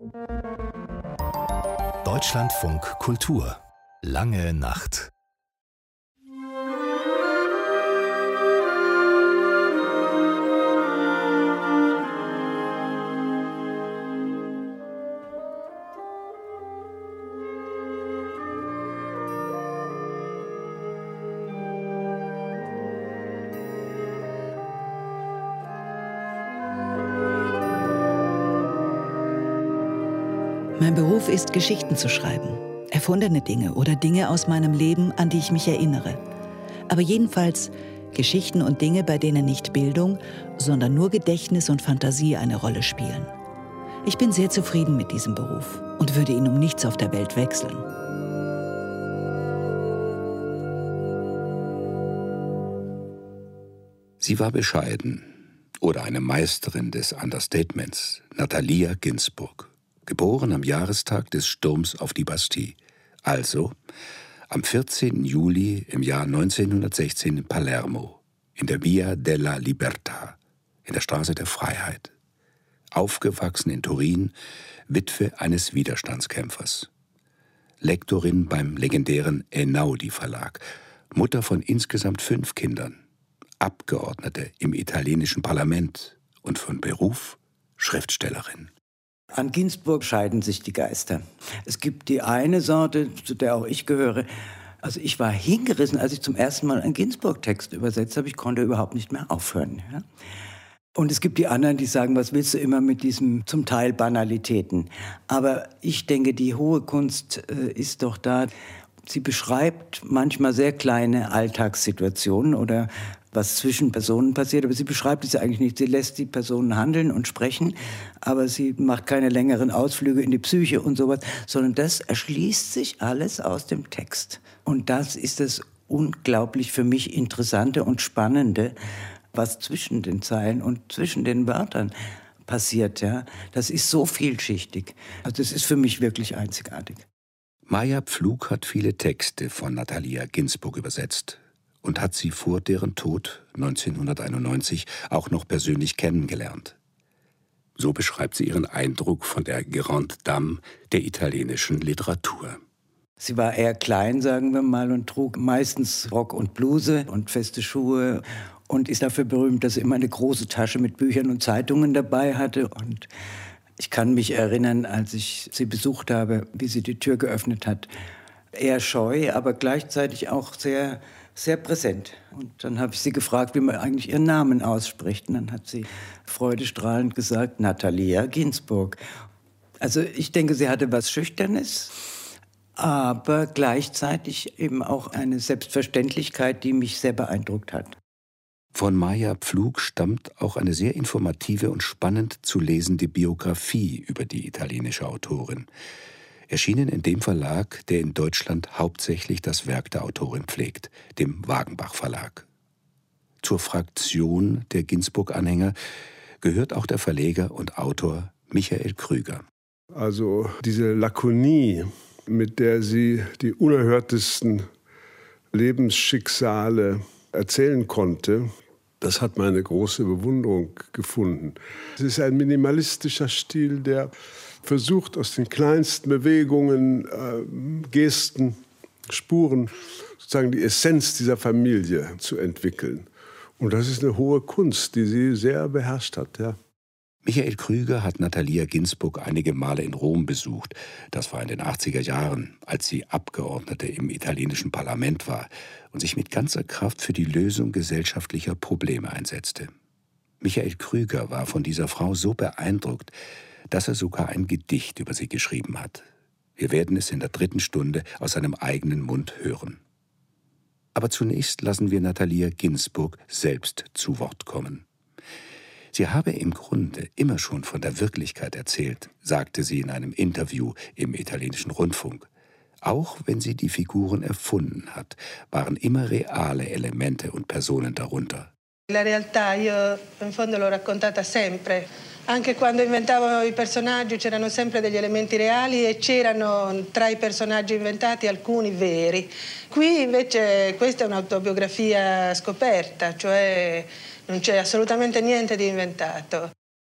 Deutschlandfunk Kultur. Lange Nacht. Mein Beruf ist, Geschichten zu schreiben. Erfundene Dinge oder Dinge aus meinem Leben, an die ich mich erinnere. Aber jedenfalls Geschichten und Dinge, bei denen nicht Bildung, sondern nur Gedächtnis und Fantasie eine Rolle spielen. Ich bin sehr zufrieden mit diesem Beruf und würde ihn um nichts auf der Welt wechseln. Sie war bescheiden oder eine Meisterin des Understatements, Natalia Ginzburg. Geboren am Jahrestag des Sturms auf die Bastille, also am 14. Juli im Jahr 1916 in Palermo, in der Via della Libertà, in der Straße der Freiheit. Aufgewachsen in Turin, Witwe eines Widerstandskämpfers. Lektorin beim legendären Einaudi Verlag, Mutter von insgesamt 5 Kindern, Abgeordnete im italienischen Parlament und von Beruf Schriftstellerin. An Ginzburg scheiden sich die Geister. Es gibt die eine Sorte, zu der auch ich gehöre. Also ich war hingerissen, als ich zum ersten Mal einen Ginzburg-Text übersetzt habe. Ich konnte überhaupt nicht mehr aufhören. Ja? Und es gibt die anderen, die sagen, was willst du immer mit diesem zum Teil Banalitäten. Aber ich denke, die hohe Kunst ist doch da. Sie beschreibt manchmal sehr kleine Alltagssituationen oder was zwischen Personen passiert, aber sie beschreibt es eigentlich nicht. Sie lässt die Personen handeln und sprechen, aber sie macht keine längeren Ausflüge in die Psyche und sowas, sondern das erschließt sich alles aus dem Text. Und das ist das unglaublich für mich Interessante und Spannende, was zwischen den Zeilen und zwischen den Wörtern passiert. Ja? Das ist so vielschichtig. Also das ist für mich wirklich einzigartig. Maja Pflug hat viele Texte von Natalia Ginzburg übersetzt und hat sie vor deren Tod 1991 auch noch persönlich kennengelernt. So beschreibt sie ihren Eindruck von der Grande Dame der italienischen Literatur. Sie war eher klein, sagen wir mal, und trug meistens Rock und Bluse und feste Schuhe und ist dafür berühmt, dass sie immer eine große Tasche mit Büchern und Zeitungen dabei hatte. Und ich kann mich erinnern, als ich sie besucht habe, wie sie die Tür geöffnet hat. Eher scheu, aber gleichzeitig auch sehr, sehr präsent. Und dann habe ich sie gefragt, wie man eigentlich ihren Namen ausspricht. Und dann hat sie freudestrahlend gesagt, Natalia Ginzburg. Also ich denke, sie hatte was Schüchternes, aber gleichzeitig eben auch eine Selbstverständlichkeit, die mich sehr beeindruckt hat. Von Maja Pflug stammt auch eine sehr informative und spannend zu lesende Biografie über die italienische Autorin. Erschienen in dem Verlag, der in Deutschland hauptsächlich das Werk der Autorin pflegt, dem Wagenbach Verlag. Zur Fraktion der Ginzburg-Anhänger gehört auch der Verleger und Autor Michael Krüger. Also diese Lakonie, mit der sie die unerhörtesten Lebensschicksale erzählen konnte, das hat meine große Bewunderung gefunden. Es ist ein minimalistischer Stil, der versucht, aus den kleinsten Bewegungen, Gesten, Spuren, sozusagen die Essenz dieser Familie zu entwickeln. Und das ist eine hohe Kunst, die sie sehr beherrscht hat, ja. Michael Krüger hat Natalia Ginzburg einige Male in Rom besucht. Das war in den 80er Jahren, als sie Abgeordnete im italienischen Parlament war und sich mit ganzer Kraft für die Lösung gesellschaftlicher Probleme einsetzte. Michael Krüger war von dieser Frau so beeindruckt, dass er sogar ein Gedicht über sie geschrieben hat. Wir werden es in der 3. Stunde aus seinem eigenen Mund hören. Aber zunächst lassen wir Natalia Ginzburg selbst zu Wort kommen. Sie habe im Grunde immer schon von der Wirklichkeit erzählt, sagte sie in einem Interview im italienischen Rundfunk. Auch wenn sie die Figuren erfunden hat, waren immer reale Elemente und Personen darunter. La realtà io in fondo l'ho raccontata sempre. Anche quando inventavo i personaggi c'erano sempre degli elementi reali e c'erano tra i personaggi inventati alcuni veri. Qui invece questa è un'autobiografia scoperta, cioè non c'è assolutamente niente di inventato.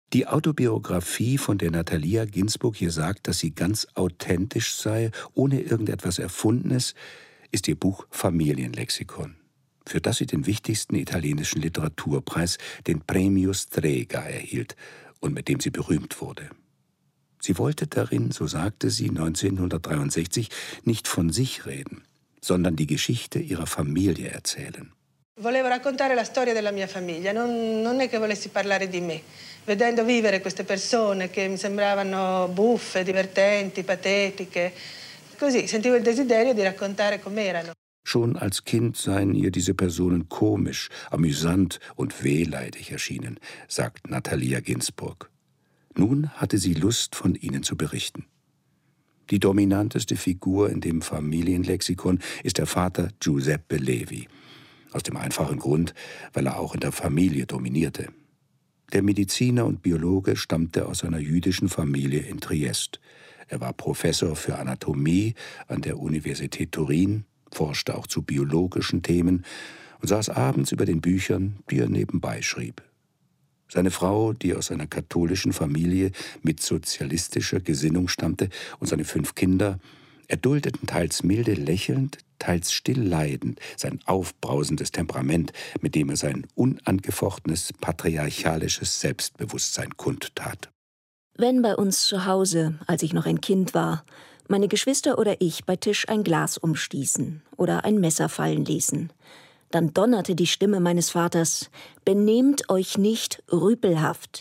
Die Autobiografie, von der Natalia Ginzburg hier sagt, dass sie ganz authentisch sei, ohne irgendetwas Erfundenes, ist ihr Buch Familienlexikon, für das sie den wichtigsten italienischen Literaturpreis, den Premio Strega, erhielt und mit dem sie berühmt wurde. Sie wollte darin, so sagte sie 1963, nicht von sich reden, sondern die Geschichte ihrer Familie erzählen. Volevo raccontare la storia della mia famiglia, non è che volessi parlare di me. Vedendo vivere queste persone che mi sembravano buffe, divertenti, patetiche, così sentivo il desiderio di raccontare com'erano. Schon als Kind seien ihr diese Personen komisch, amüsant und wehleidig erschienen, sagt Natalia Ginzburg. Nun hatte sie Lust, von ihnen zu berichten. Die dominanteste Figur in dem Familienlexikon ist der Vater Giuseppe Levi. Aus dem einfachen Grund, weil er auch in der Familie dominierte. Der Mediziner und Biologe stammte aus einer jüdischen Familie in Triest. Er war Professor für Anatomie an der Universität Turin, forschte auch zu biologischen Themen und saß abends über den Büchern, die er nebenbei schrieb. Seine Frau, die aus einer katholischen Familie mit sozialistischer Gesinnung stammte, und seine 5 Kinder erduldeten teils milde lächelnd, teils still leidend sein aufbrausendes Temperament, mit dem er sein unangefochtenes patriarchalisches Selbstbewusstsein kundtat. Wenn bei uns zu Hause, als ich noch ein Kind war, meine Geschwister oder ich bei Tisch ein Glas umstießen oder ein Messer fallen ließen, dann donnerte die Stimme meines Vaters: »Benehmt euch nicht rüpelhaft.«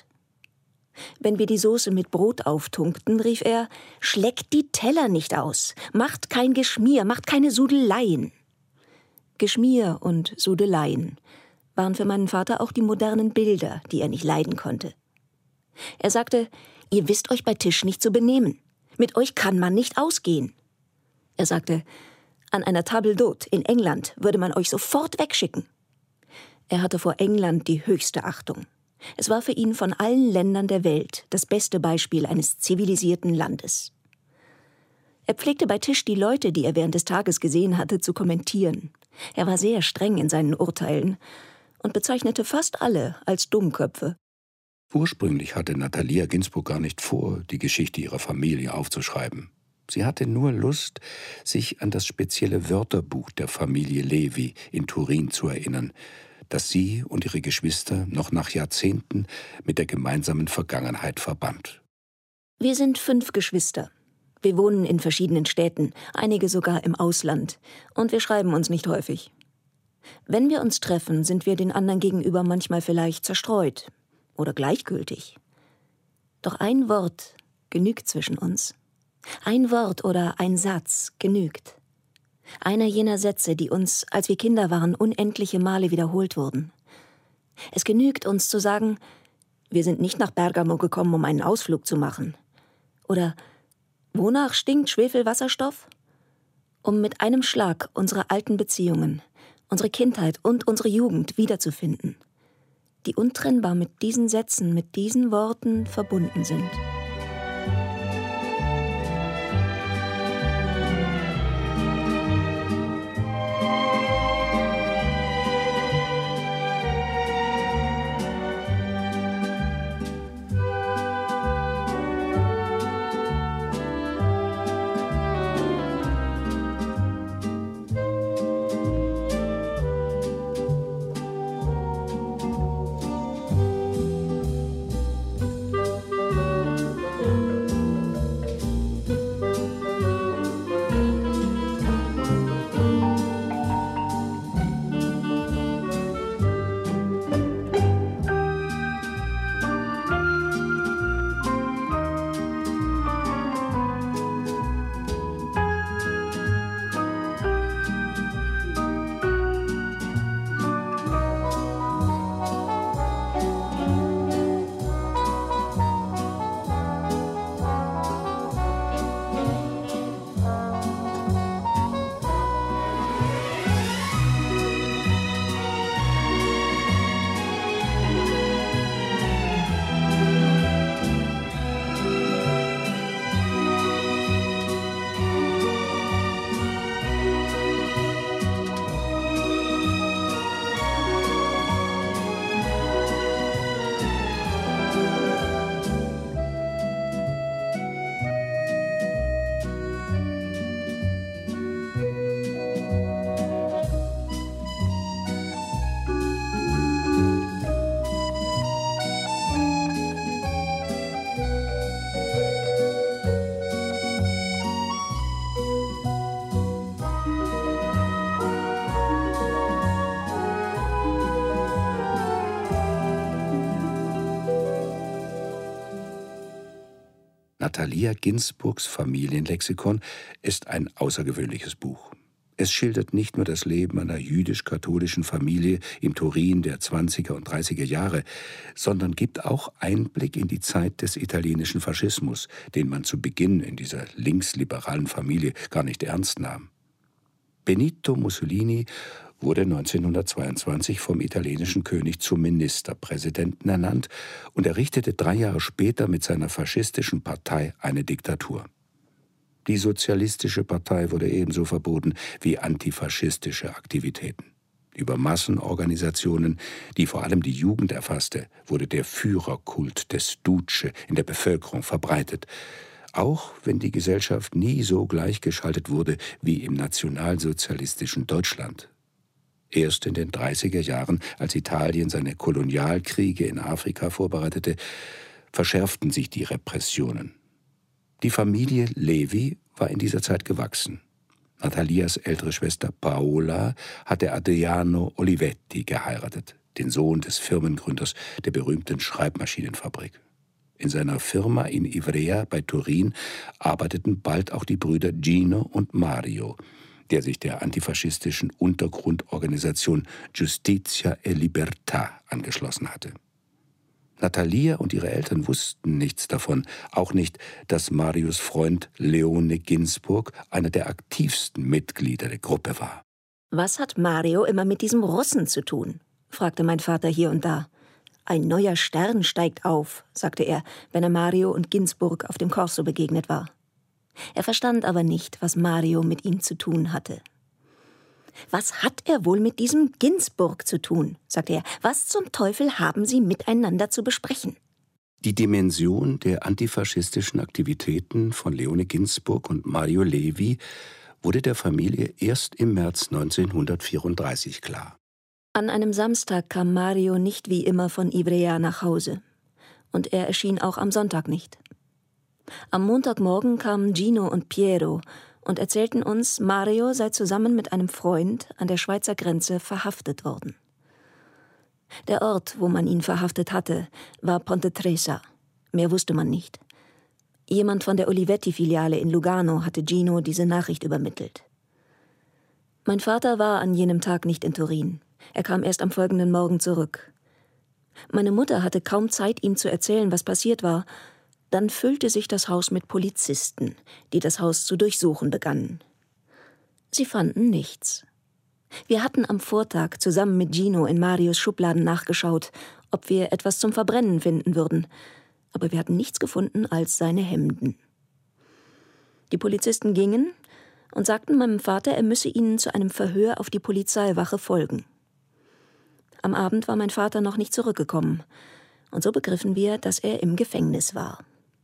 Wenn wir die Soße mit Brot auftunkten, rief er: »Schleckt die Teller nicht aus, macht kein Geschmier, macht keine Sudeleien.« Geschmier und Sudeleien waren für meinen Vater auch die modernen Bilder, die er nicht leiden konnte. Er sagte: »Ihr wisst euch bei Tisch nicht zu benehmen. Mit euch kann man nicht ausgehen.« Er sagte: »An einer Table d'hôte in England würde man euch sofort wegschicken.« Er hatte vor England die höchste Achtung. Es war für ihn von allen Ländern der Welt das beste Beispiel eines zivilisierten Landes. Er pflegte bei Tisch die Leute, die er während des Tages gesehen hatte, zu kommentieren. Er war sehr streng in seinen Urteilen und bezeichnete fast alle als Dummköpfe. Ursprünglich hatte Natalia Ginzburg gar nicht vor, die Geschichte ihrer Familie aufzuschreiben. Sie hatte nur Lust, sich an das spezielle Wörterbuch der Familie Levi in Turin zu erinnern, das sie und ihre Geschwister noch nach Jahrzehnten mit der gemeinsamen Vergangenheit verband. Wir sind 5 Geschwister. Wir wohnen in verschiedenen Städten, einige sogar im Ausland, und wir schreiben uns nicht häufig. Wenn wir uns treffen, sind wir den anderen gegenüber manchmal vielleicht zerstreut oder gleichgültig. Doch ein Wort genügt zwischen uns. Ein Wort oder ein Satz genügt. Einer jener Sätze, die uns, als wir Kinder waren, unendliche Male wiederholt wurden. Es genügt uns zu sagen: Wir sind nicht nach Bergamo gekommen, um einen Ausflug zu machen. Oder: Wonach stinkt Schwefelwasserstoff? Um mit einem Schlag unsere alten Beziehungen, unsere Kindheit und unsere Jugend wiederzufinden, die untrennbar mit diesen Sätzen, mit diesen Worten verbunden sind. Natalia Ginzburgs Familienlexikon ist ein außergewöhnliches Buch. Es schildert nicht nur das Leben einer jüdisch-katholischen Familie im Turin der 20er und 30er Jahre, sondern gibt auch Einblick in die Zeit des italienischen Faschismus, den man zu Beginn in dieser linksliberalen Familie gar nicht ernst nahm. Benito Mussolini wurde 1922 vom italienischen König zum Ministerpräsidenten ernannt und errichtete 3 Jahre später mit seiner faschistischen Partei eine Diktatur. Die Sozialistische Partei wurde ebenso verboten wie antifaschistische Aktivitäten. Über Massenorganisationen, die vor allem die Jugend erfasste, wurde der Führerkult des Duce in der Bevölkerung verbreitet, auch wenn die Gesellschaft nie so gleichgeschaltet wurde wie im nationalsozialistischen Deutschland. Erst in den 30er Jahren, als Italien seine Kolonialkriege in Afrika vorbereitete, verschärften sich die Repressionen. Die Familie Levi war in dieser Zeit gewachsen. Natalias ältere Schwester Paola hatte Adriano Olivetti geheiratet, den Sohn des Firmengründers der berühmten Schreibmaschinenfabrik. In seiner Firma in Ivrea bei Turin arbeiteten bald auch die Brüder Gino und Mario, der sich der antifaschistischen Untergrundorganisation Giustizia e Libertà angeschlossen hatte. Natalia und ihre Eltern wussten nichts davon, auch nicht, dass Marios Freund Leone Ginzburg einer der aktivsten Mitglieder der Gruppe war. »Was hat Mario immer mit diesem Russen zu tun?« fragte mein Vater hier und da. »Ein neuer Stern steigt auf«, sagte er, wenn er Mario und Ginzburg auf dem Corso begegnet war. Er verstand aber nicht, was Mario mit ihm zu tun hatte. »Was hat er wohl mit diesem Ginzburg zu tun?« sagte er. »Was zum Teufel haben sie miteinander zu besprechen?« Die Dimension der antifaschistischen Aktivitäten von Leone Ginzburg und Mario Levi wurde der Familie erst im März 1934 klar. An einem Samstag kam Mario nicht wie immer von Ivrea nach Hause. Und er erschien auch am Sonntag nicht. Am Montagmorgen kamen Gino und Piero und erzählten uns, Mario sei zusammen mit einem Freund an der Schweizer Grenze verhaftet worden. Der Ort, wo man ihn verhaftet hatte, war Ponte Tresa. Mehr wusste man nicht. Jemand von der Olivetti-Filiale in Lugano hatte Gino diese Nachricht übermittelt. Mein Vater war an jenem Tag nicht in Turin. Er kam erst am folgenden Morgen zurück. Meine Mutter hatte kaum Zeit, ihm zu erzählen, was passiert war. Dann füllte sich das Haus mit Polizisten, die das Haus zu durchsuchen begannen. Sie fanden nichts. Wir hatten am Vortag zusammen mit Gino in Marios Schubladen nachgeschaut, ob wir etwas zum Verbrennen finden würden. Aber wir hatten nichts gefunden als seine Hemden. Die Polizisten gingen und sagten meinem Vater, er müsse ihnen zu einem Verhör auf die Polizeiwache folgen. Am Abend war mein Vater noch nicht zurückgekommen. Und so begriffen wir, dass er im Gefängnis war.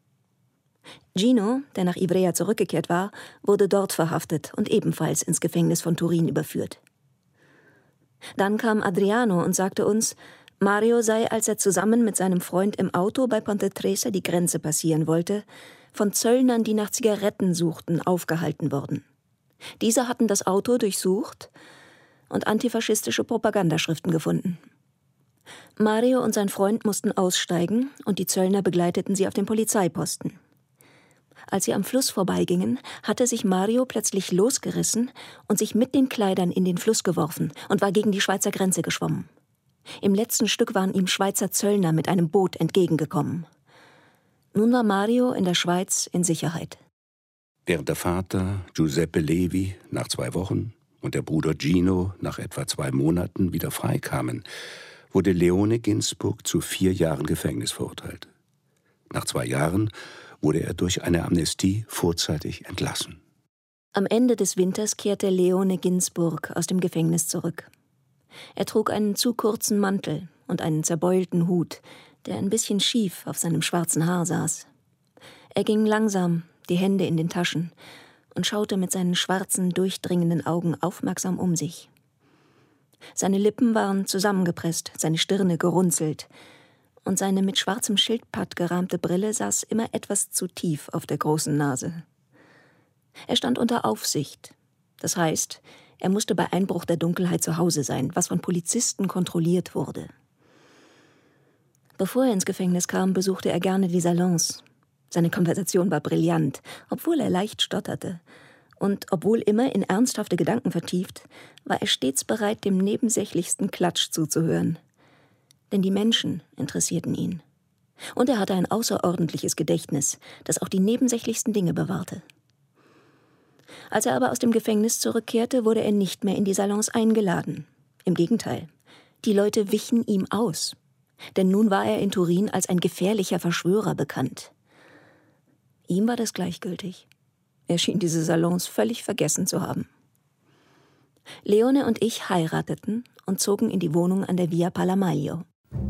Gino, der nach Ivrea zurückgekehrt war, wurde dort verhaftet und ebenfalls ins Gefängnis von Turin überführt. Dann kam Adriano und sagte uns, Mario sei, als er zusammen mit seinem Freund im Auto bei Ponte Tresa die Grenze passieren wollte, von Zöllnern, die nach Zigaretten suchten, aufgehalten worden. Diese hatten das Auto durchsucht und antifaschistische Propagandaschriften gefunden. Mario und sein Freund mussten aussteigen und die Zöllner begleiteten sie auf den Polizeiposten. Als sie am Fluss vorbeigingen, hatte sich Mario plötzlich losgerissen und sich mit den Kleidern in den Fluss geworfen und war gegen die Schweizer Grenze geschwommen. Im letzten Stück waren ihm Schweizer Zöllner mit einem Boot entgegengekommen. Nun war Mario in der Schweiz in Sicherheit. Während der Vater, Giuseppe Levi, nach 2 Wochen und der Bruder Gino nach etwa 2 Monaten wieder freikamen, wurde Leone Ginzburg zu 4 Jahren Gefängnis verurteilt. Nach 2 Jahren wurde er durch eine Amnestie vorzeitig entlassen. Am Ende des Winters kehrte Leone Ginzburg aus dem Gefängnis zurück. Er trug einen zu kurzen Mantel und einen zerbeulten Hut, der ein bisschen schief auf seinem schwarzen Haar saß. Er ging langsam, die Hände in den Taschen, und schaute mit seinen schwarzen, durchdringenden Augen aufmerksam um sich. Seine Lippen waren zusammengepresst, seine Stirne gerunzelt, und seine mit schwarzem Schildpatt gerahmte Brille saß immer etwas zu tief auf der großen Nase. Er stand unter Aufsicht. Das heißt, er musste bei Einbruch der Dunkelheit zu Hause sein, was von Polizisten kontrolliert wurde. Bevor er ins Gefängnis kam, besuchte er gerne die Salons. Seine Konversation war brillant, obwohl er leicht stotterte. Und obwohl immer in ernsthafte Gedanken vertieft, war er stets bereit, dem nebensächlichsten Klatsch zuzuhören. Denn die Menschen interessierten ihn. Und er hatte ein außerordentliches Gedächtnis, das auch die nebensächlichsten Dinge bewahrte. Als er aber aus dem Gefängnis zurückkehrte, wurde er nicht mehr in die Salons eingeladen. Im Gegenteil, die Leute wichen ihm aus. Denn nun war er in Turin als ein gefährlicher Verschwörer bekannt. Ihm war das gleichgültig. Er schien diese Salons völlig vergessen zu haben. Leone und ich heirateten und zogen in die Wohnung an der Via Palamaglio.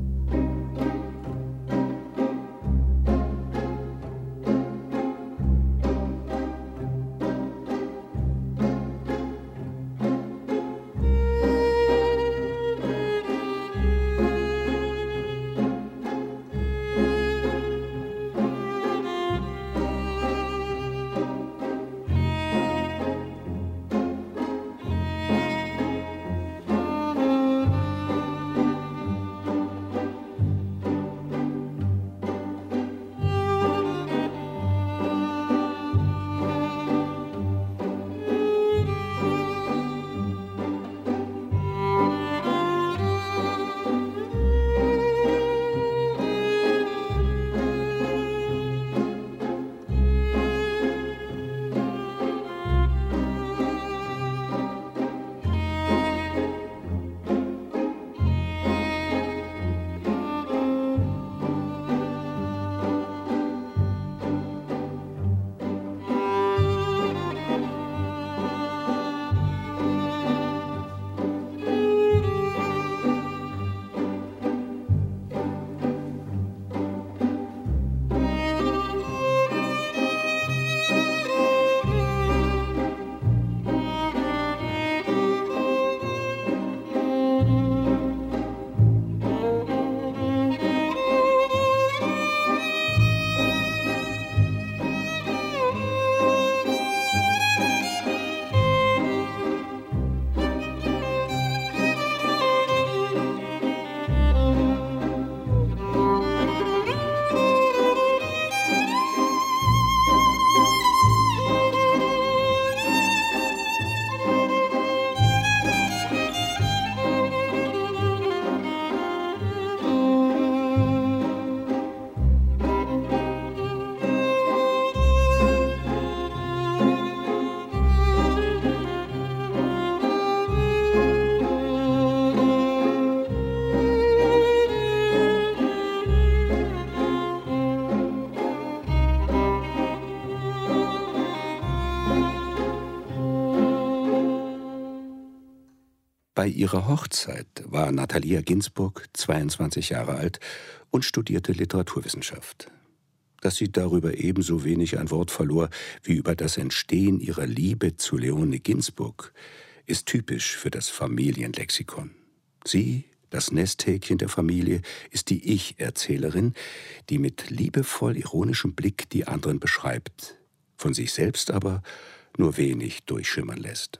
Bei ihrer Hochzeit war Natalia Ginzburg 22 Jahre alt und studierte Literaturwissenschaft. Dass sie darüber ebenso wenig ein Wort verlor wie über das Entstehen ihrer Liebe zu Leone Ginzburg, ist typisch für das Familienlexikon. Sie, das Nesthäkchen der Familie, ist die Ich-Erzählerin, die mit liebevoll ironischem Blick die anderen beschreibt, von sich selbst aber nur wenig durchschimmern lässt.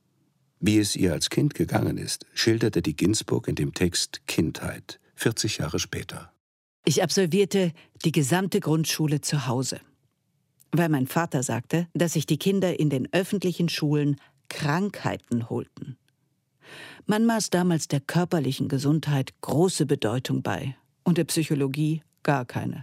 Wie es ihr als Kind gegangen ist, schilderte die Ginzburg in dem Text Kindheit, 40 Jahre später. Ich absolvierte die gesamte Grundschule zu Hause, weil mein Vater sagte, dass sich die Kinder in den öffentlichen Schulen Krankheiten holten. Man maß damals der körperlichen Gesundheit große Bedeutung bei und der Psychologie gar keine.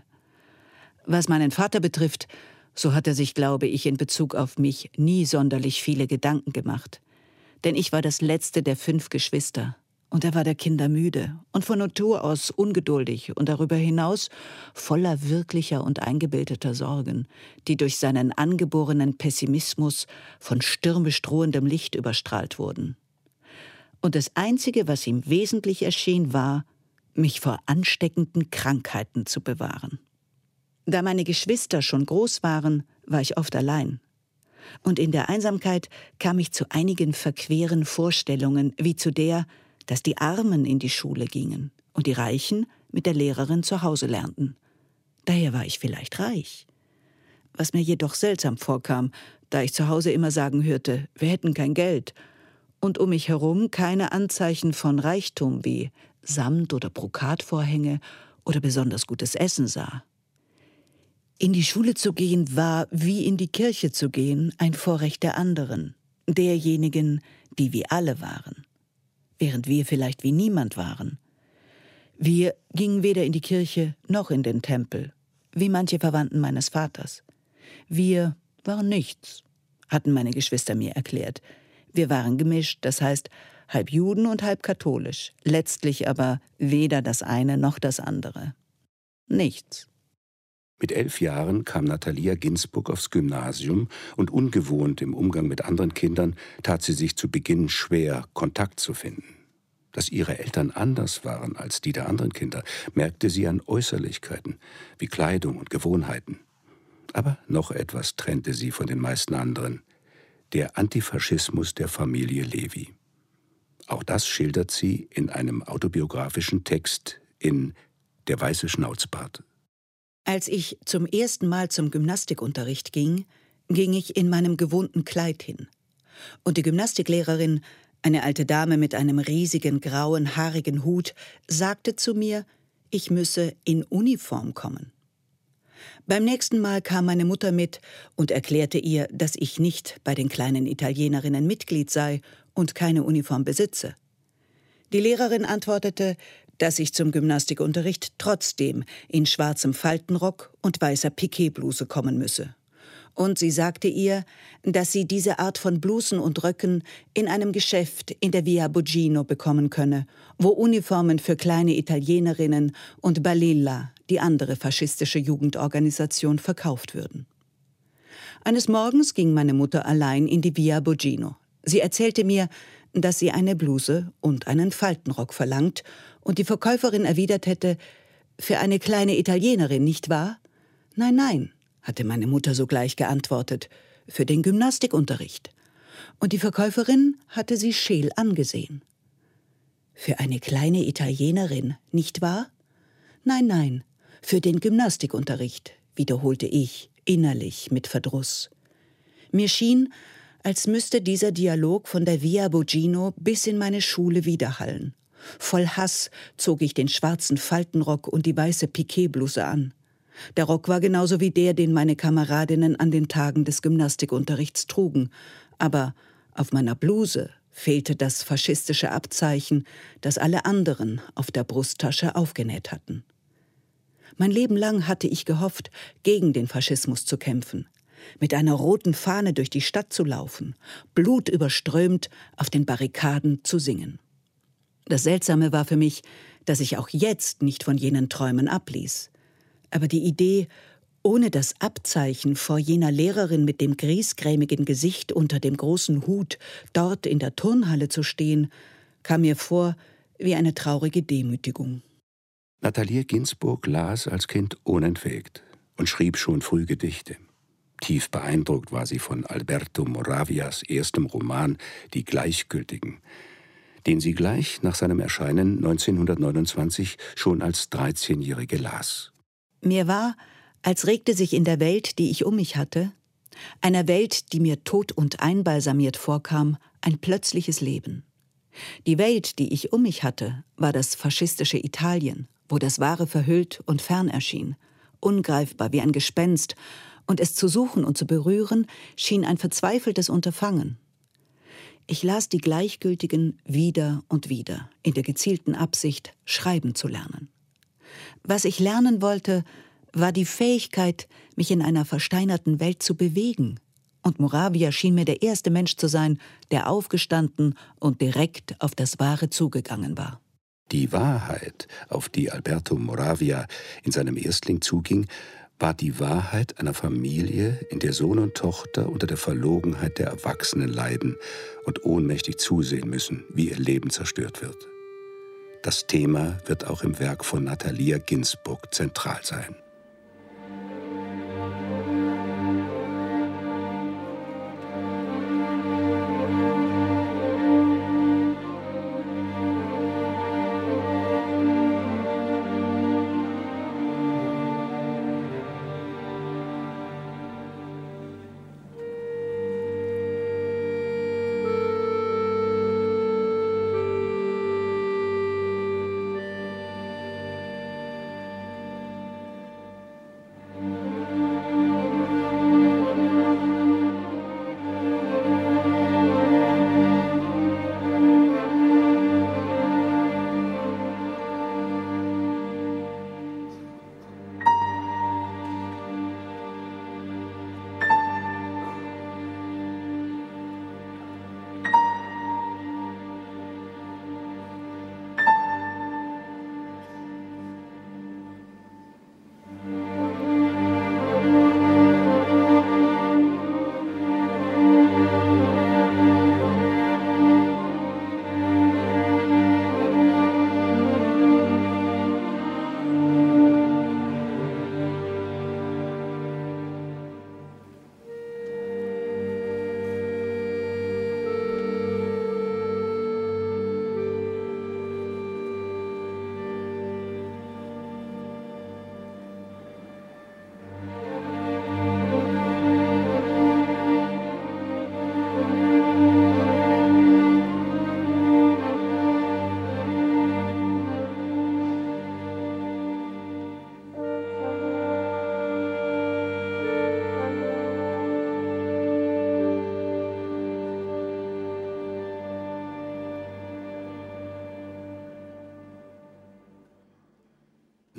Was meinen Vater betrifft, so hat er sich, glaube ich, in Bezug auf mich nie sonderlich viele Gedanken gemacht. Denn ich war das letzte der 5 Geschwister und er war der Kinder müde und von Natur aus ungeduldig und darüber hinaus voller wirklicher und eingebildeter Sorgen, die durch seinen angeborenen Pessimismus von stürmisch drohendem Licht überstrahlt wurden. Und das Einzige, was ihm wesentlich erschien, war, mich vor ansteckenden Krankheiten zu bewahren. Da meine Geschwister schon groß waren, war ich oft allein. Und in der Einsamkeit kam ich zu einigen verqueren Vorstellungen, wie zu der, dass die Armen in die Schule gingen und die Reichen mit der Lehrerin zu Hause lernten. Daher war ich vielleicht reich. Was mir jedoch seltsam vorkam, da ich zu Hause immer sagen hörte, wir hätten kein Geld und um mich herum keine Anzeichen von Reichtum wie Samt- oder Brokatvorhänge oder besonders gutes Essen sah. In die Schule zu gehen war, wie in die Kirche zu gehen, ein Vorrecht der anderen, derjenigen, die wie alle waren, während wir vielleicht wie niemand waren. Wir gingen weder in die Kirche noch in den Tempel, wie manche Verwandten meines Vaters. Wir waren nichts, hatten meine Geschwister mir erklärt. Wir waren gemischt, das heißt halb Juden und halb katholisch, letztlich aber weder das eine noch das andere. Nichts. Mit 11 Jahren kam Natalia Ginzburg aufs Gymnasium und ungewohnt im Umgang mit anderen Kindern tat sie sich zu Beginn schwer, Kontakt zu finden. Dass ihre Eltern anders waren als die der anderen Kinder, merkte sie an Äußerlichkeiten wie Kleidung und Gewohnheiten. Aber noch etwas trennte sie von den meisten anderen: der Antifaschismus der Familie Levi. Auch das schildert sie in einem autobiografischen Text in »Der weiße Schnauzbart«. Als ich zum ersten Mal zum Gymnastikunterricht ging, ging ich in meinem gewohnten Kleid hin. Und die Gymnastiklehrerin, eine alte Dame mit einem riesigen, grauen, haarigen Hut, sagte zu mir, ich müsse in Uniform kommen. Beim nächsten Mal kam meine Mutter mit und erklärte ihr, dass ich nicht bei den kleinen Italienerinnen Mitglied sei und keine Uniform besitze. Die Lehrerin antwortete, dass ich zum Gymnastikunterricht trotzdem in schwarzem Faltenrock und weißer Piquetbluse kommen müsse. Und sie sagte ihr, dass sie diese Art von Blusen und Röcken in einem Geschäft in der Via Bugino bekommen könne, wo Uniformen für kleine Italienerinnen und Balilla, die andere faschistische Jugendorganisation, verkauft würden. Eines Morgens ging meine Mutter allein in die Via Bugino. Sie erzählte mir, dass sie eine Bluse und einen Faltenrock verlangt und die Verkäuferin erwidert hätte, für eine kleine Italienerin, nicht wahr? Nein, nein, hatte meine Mutter sogleich geantwortet, für den Gymnastikunterricht. Und die Verkäuferin hatte sie scheel angesehen. Für eine kleine Italienerin, nicht wahr? Nein, nein, für den Gymnastikunterricht, wiederholte ich, innerlich mit Verdruss. Mir schien, als müsste dieser Dialog von der Via Bugino bis in meine Schule widerhallen. Voll Hass zog ich den schwarzen Faltenrock und die weiße Piquetbluse an. Der Rock war genauso wie der, den meine Kameradinnen an den Tagen des Gymnastikunterrichts trugen. Aber auf meiner Bluse fehlte das faschistische Abzeichen, das alle anderen auf der Brusttasche aufgenäht hatten. Mein Leben lang hatte ich gehofft, gegen den Faschismus zu kämpfen, mit einer roten Fahne durch die Stadt zu laufen, blutüberströmt auf den Barrikaden zu singen. Das Seltsame war für mich, dass ich auch jetzt nicht von jenen Träumen abließ. Aber die Idee, ohne das Abzeichen vor jener Lehrerin mit dem griesgrämigen Gesicht unter dem großen Hut dort in der Turnhalle zu stehen, kam mir vor wie eine traurige Demütigung. Natalia Ginzburg las als Kind unentwegt und schrieb schon früh Gedichte. Tief beeindruckt war sie von Alberto Moravias erstem Roman »Die Gleichgültigen«, den sie gleich nach seinem Erscheinen 1929 schon als 13-Jährige las. Mir war, als regte sich in der Welt, die ich um mich hatte, einer Welt, die mir tot und einbalsamiert vorkam, ein plötzliches Leben. Die Welt, die ich um mich hatte, war das faschistische Italien, wo das Wahre verhüllt und fern erschien, ungreifbar wie ein Gespenst, und es zu suchen und zu berühren, schien ein verzweifeltes Unterfangen. Ich las die Gleichgültigen wieder und wieder, in der gezielten Absicht, schreiben zu lernen. Was ich lernen wollte, war die Fähigkeit, mich in einer versteinerten Welt zu bewegen. Und Moravia schien mir der erste Mensch zu sein, der aufgestanden und direkt auf das Wahre zugegangen war. Die Wahrheit, auf die Alberto Moravia in seinem Erstling zuging, war die Wahrheit einer Familie, in der Sohn und Tochter unter der Verlogenheit der Erwachsenen leiden und ohnmächtig zusehen müssen, wie ihr Leben zerstört wird. Das Thema wird auch im Werk von Natalia Ginzburg zentral sein.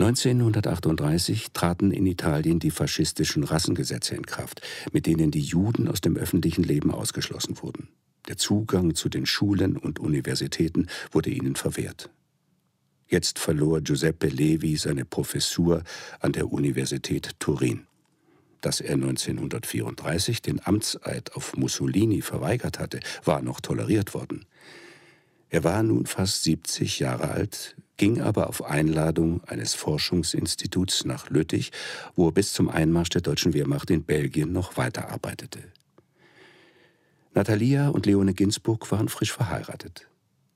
1938 traten in Italien die faschistischen Rassengesetze in Kraft, mit denen die Juden aus dem öffentlichen Leben ausgeschlossen wurden. Der Zugang zu den Schulen und Universitäten wurde ihnen verwehrt. Jetzt verlor Giuseppe Levi seine Professur an der Universität Turin. Dass er 1934 den Amtseid auf Mussolini verweigert hatte, war noch toleriert worden. Er war nun fast 70 Jahre alt, ging aber auf Einladung eines Forschungsinstituts nach Lüttich, wo er bis zum Einmarsch der deutschen Wehrmacht in Belgien noch weiterarbeitete. Natalia und Leone Ginsburg waren frisch verheiratet.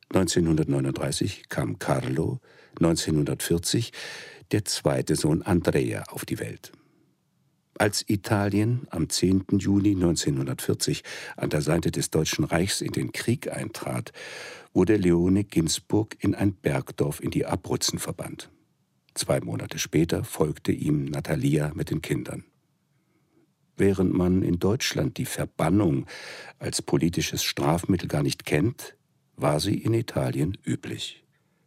1939 kam Carlo, 1940 der zweite Sohn Andrea auf die Welt. Als Italien am 10. Juni 1940 an der Seite des Deutschen Reichs in den Krieg eintrat, wurde Leone Ginsburg in ein Bergdorf in die Abruzzen verbannt. 2 Monate später folgte ihm Natalia mit den Kindern. Während man in Deutschland die Verbannung als politisches Strafmittel gar nicht kennt, war sie in Italien üblich.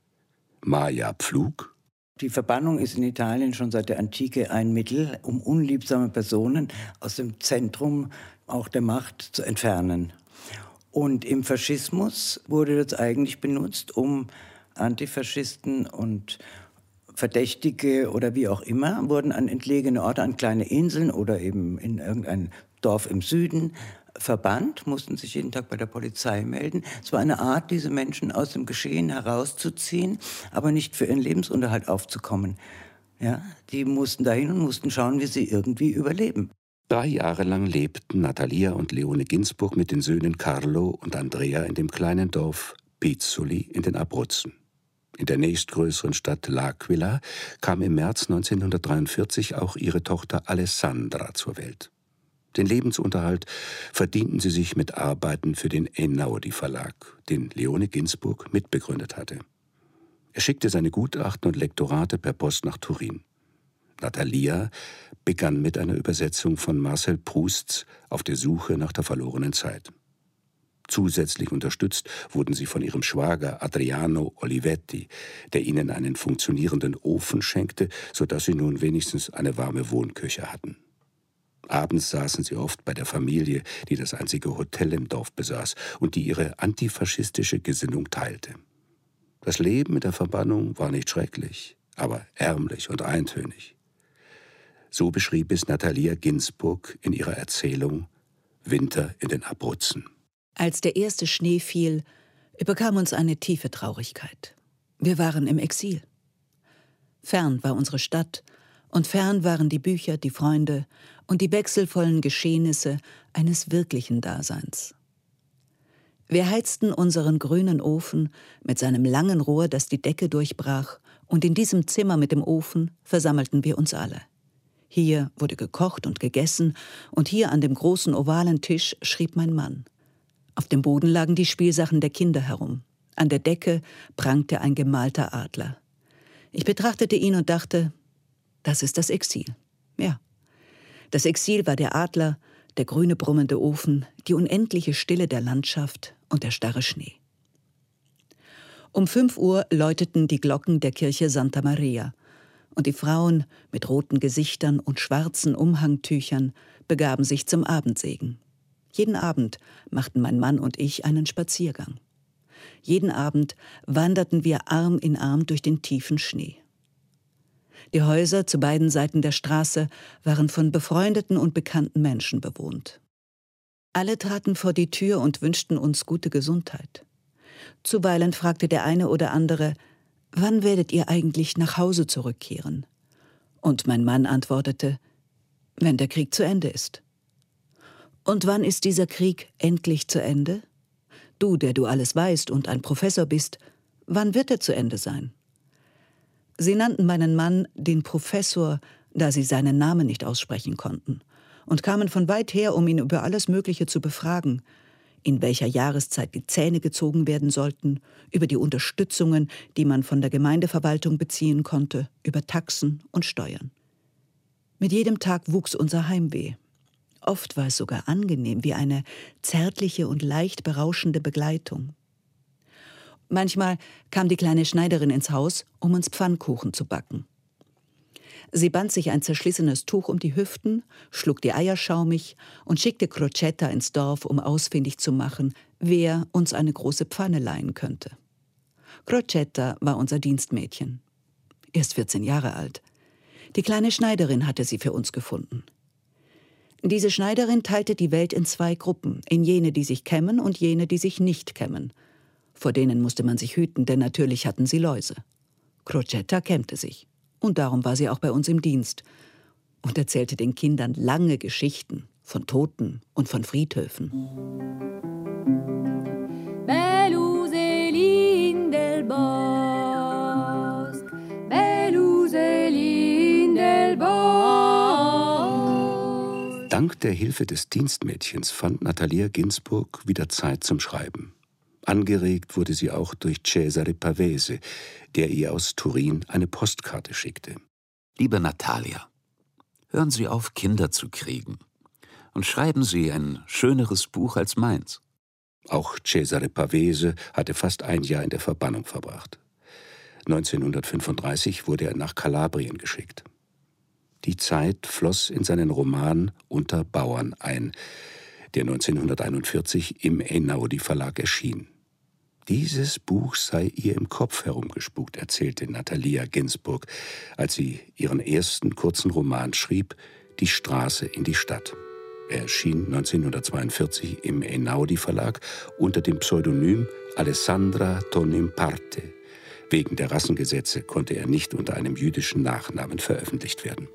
Maja Pflug. Die Verbannung ist in Italien schon seit der Antike ein Mittel, um unliebsame Personen aus dem Zentrum auch der Macht zu entfernen. Und im Faschismus wurde das eigentlich benutzt, um Antifaschisten und Verdächtige oder wie auch immer, wurden an entlegene Orte, an kleine Inseln oder eben in irgendein Dorf im Süden verbannt, mussten sich jeden Tag bei der Polizei melden. Es war eine Art, diese Menschen aus dem Geschehen herauszuziehen, aber nicht für ihren Lebensunterhalt aufzukommen. Ja, die mussten dahin und mussten schauen, wie sie irgendwie überleben. 3 Jahre lang lebten Natalia und Leone Ginsburg mit den Söhnen Carlo und Andrea in dem kleinen Dorf Pizzoli in den Abruzzen. In der nächstgrößeren Stadt L'Aquila kam im März 1943 auch ihre Tochter Alessandra zur Welt. Den Lebensunterhalt verdienten sie sich mit Arbeiten für den Einaudi Verlag, den Leone Ginsburg mitbegründet hatte. Er schickte seine Gutachten und Lektorate per Post nach Turin. Natalia begann mit einer Übersetzung von Marcel Prousts Auf der Suche nach der verlorenen Zeit. Zusätzlich unterstützt wurden sie von ihrem Schwager Adriano Olivetti, der ihnen einen funktionierenden Ofen schenkte, sodass sie nun wenigstens eine warme Wohnküche hatten. Abends saßen sie oft bei der Familie, die das einzige Hotel im Dorf besaß und die ihre antifaschistische Gesinnung teilte. Das Leben mit der Verbannung war nicht schrecklich, aber ärmlich und eintönig. So beschrieb es Natalia Ginsburg in ihrer Erzählung »Winter in den Abruzzen«. Als der erste Schnee fiel, überkam uns eine tiefe Traurigkeit. Wir waren im Exil. Fern war unsere Stadt und fern waren die Bücher, die Freunde und die wechselvollen Geschehnisse eines wirklichen Daseins. Wir heizten unseren grünen Ofen mit seinem langen Rohr, das die Decke durchbrach, und in diesem Zimmer mit dem Ofen versammelten wir uns alle. Hier wurde gekocht und gegessen, und hier an dem großen ovalen Tisch schrieb mein Mann. Auf dem Boden lagen die Spielsachen der Kinder herum. An der Decke prangte ein gemalter Adler. Ich betrachtete ihn und dachte, das ist das Exil. Ja, das Exil war der Adler, der grüne brummende Ofen, die unendliche Stille der Landschaft und der starre Schnee. Um 5 Uhr läuteten die Glocken der Kirche Santa Maria, und die Frauen mit roten Gesichtern und schwarzen Umhangtüchern begaben sich zum Abendsegen. Jeden Abend machten mein Mann und ich einen Spaziergang. Jeden Abend wanderten wir Arm in Arm durch den tiefen Schnee. Die Häuser zu beiden Seiten der Straße waren von befreundeten und bekannten Menschen bewohnt. Alle traten vor die Tür und wünschten uns gute Gesundheit. Zuweilen fragte der eine oder andere, wann werdet ihr eigentlich nach Hause zurückkehren? Und mein Mann antwortete, wenn der Krieg zu Ende ist. Und wann ist dieser Krieg endlich zu Ende? Du, der du alles weißt und ein Professor bist, wann wird er zu Ende sein? Sie nannten meinen Mann den Professor, da sie seinen Namen nicht aussprechen konnten, und kamen von weit her, um ihn über alles Mögliche zu befragen, in welcher Jahreszeit die Zähne gezogen werden sollten, über die Unterstützungen, die man von der Gemeindeverwaltung beziehen konnte, über Taxen und Steuern. Mit jedem Tag wuchs unser Heimweh. Oft war es sogar angenehm, wie eine zärtliche und leicht berauschende Begleitung. Manchmal kam die kleine Schneiderin ins Haus, um uns Pfannkuchen zu backen. Sie band sich ein zerschlissenes Tuch um die Hüften, schlug die Eier schaumig und schickte Crocetta ins Dorf, um ausfindig zu machen, wer uns eine große Pfanne leihen könnte. Crocetta war unser Dienstmädchen. Erst 14 Jahre alt. Die kleine Schneiderin hatte sie für uns gefunden. Diese Schneiderin teilte die Welt in 2 Gruppen, in jene, die sich kämmen und jene, die sich nicht kämmen. Vor denen musste man sich hüten, denn natürlich hatten sie Läuse. Crocetta kämmte sich. Und darum war sie auch bei uns im Dienst und erzählte den Kindern lange Geschichten von Toten und von Friedhöfen. Beluselin del Bosc, Beluselin del Bosc. Dank der Hilfe des Dienstmädchens fand Natalia Ginzburg wieder Zeit zum Schreiben. Angeregt wurde sie auch durch Cesare Pavese, der ihr aus Turin eine Postkarte schickte. Liebe Natalia, hören Sie auf, Kinder zu kriegen. Und schreiben Sie ein schöneres Buch als meins. Auch Cesare Pavese hatte fast ein Jahr in der Verbannung verbracht. 1935 wurde er nach Kalabrien geschickt. Die Zeit floss in seinen Roman Unter Bauern ein, der 1941 im Einaudi Verlag erschien. Dieses Buch sei ihr im Kopf herumgespukt, erzählte Natalia Ginzburg, als sie ihren ersten kurzen Roman schrieb, Die Straße in die Stadt. Er erschien 1942 im Einaudi Verlag unter dem Pseudonym Alessandra Tonimparte. Wegen der Rassengesetze konnte er nicht unter einem jüdischen Nachnamen veröffentlicht werden.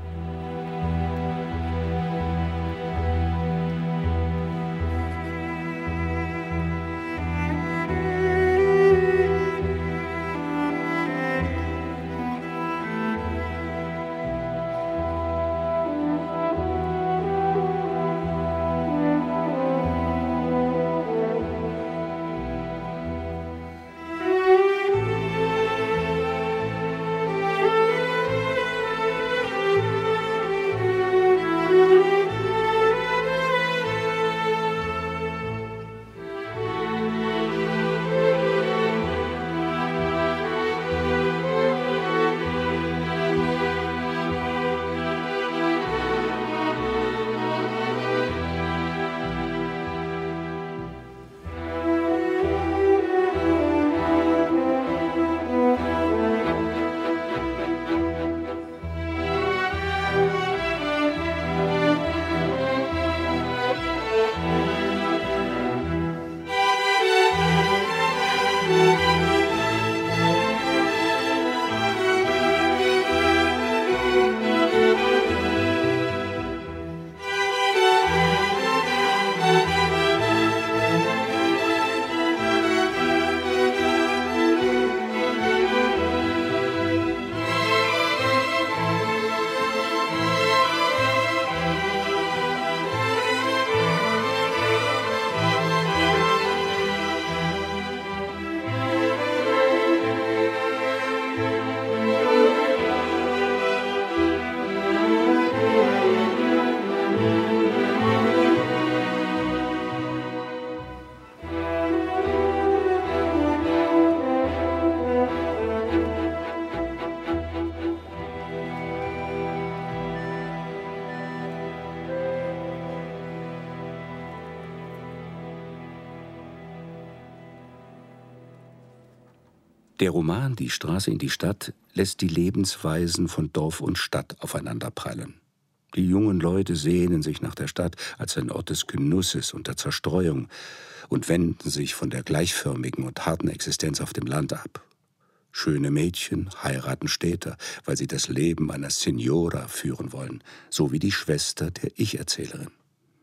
Der Roman Die Straße in die Stadt lässt die Lebensweisen von Dorf und Stadt aufeinanderprallen. Die jungen Leute sehnen sich nach der Stadt als ein Ort des Genusses und der Zerstreuung und wenden sich von der gleichförmigen und harten Existenz auf dem Land ab. Schöne Mädchen heiraten Städter, weil sie das Leben einer Signora führen wollen, so wie die Schwester der Ich-Erzählerin.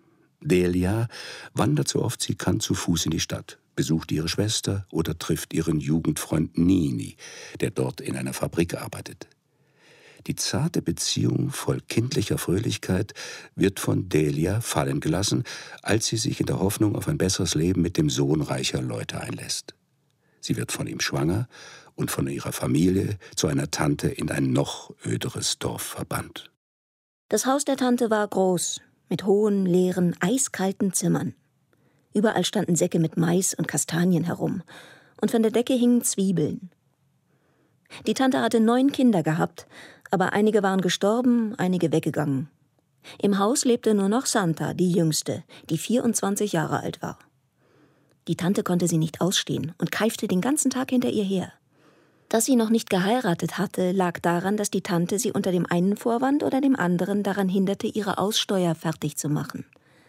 Delia wandert so oft sie kann zu Fuß in die Stadt, besucht ihre Schwester oder trifft ihren Jugendfreund Nini, der dort in einer Fabrik arbeitet. Die zarte Beziehung voll kindlicher Fröhlichkeit wird von Delia fallen gelassen, als sie sich in der Hoffnung auf ein besseres Leben mit dem Sohn reicher Leute einlässt. Sie wird von ihm schwanger und von ihrer Familie zu einer Tante in ein noch öderes Dorf verbannt. Das Haus der Tante war groß, mit hohen, leeren, eiskalten Zimmern. Überall standen Säcke mit Mais und Kastanien herum, und von der Decke hingen Zwiebeln. Die Tante hatte 9 Kinder gehabt, Aber einige waren gestorben, einige weggegangen. Im Haus lebte nur noch Santa, die Jüngste, die 24 Jahre alt war. Die Tante konnte sie nicht ausstehen und keifte den ganzen Tag hinter ihr her. Dass sie noch nicht geheiratet hatte, lag daran, dass die Tante sie unter dem einen Vorwand oder dem anderen daran hinderte, ihre Aussteuer fertig zu machen.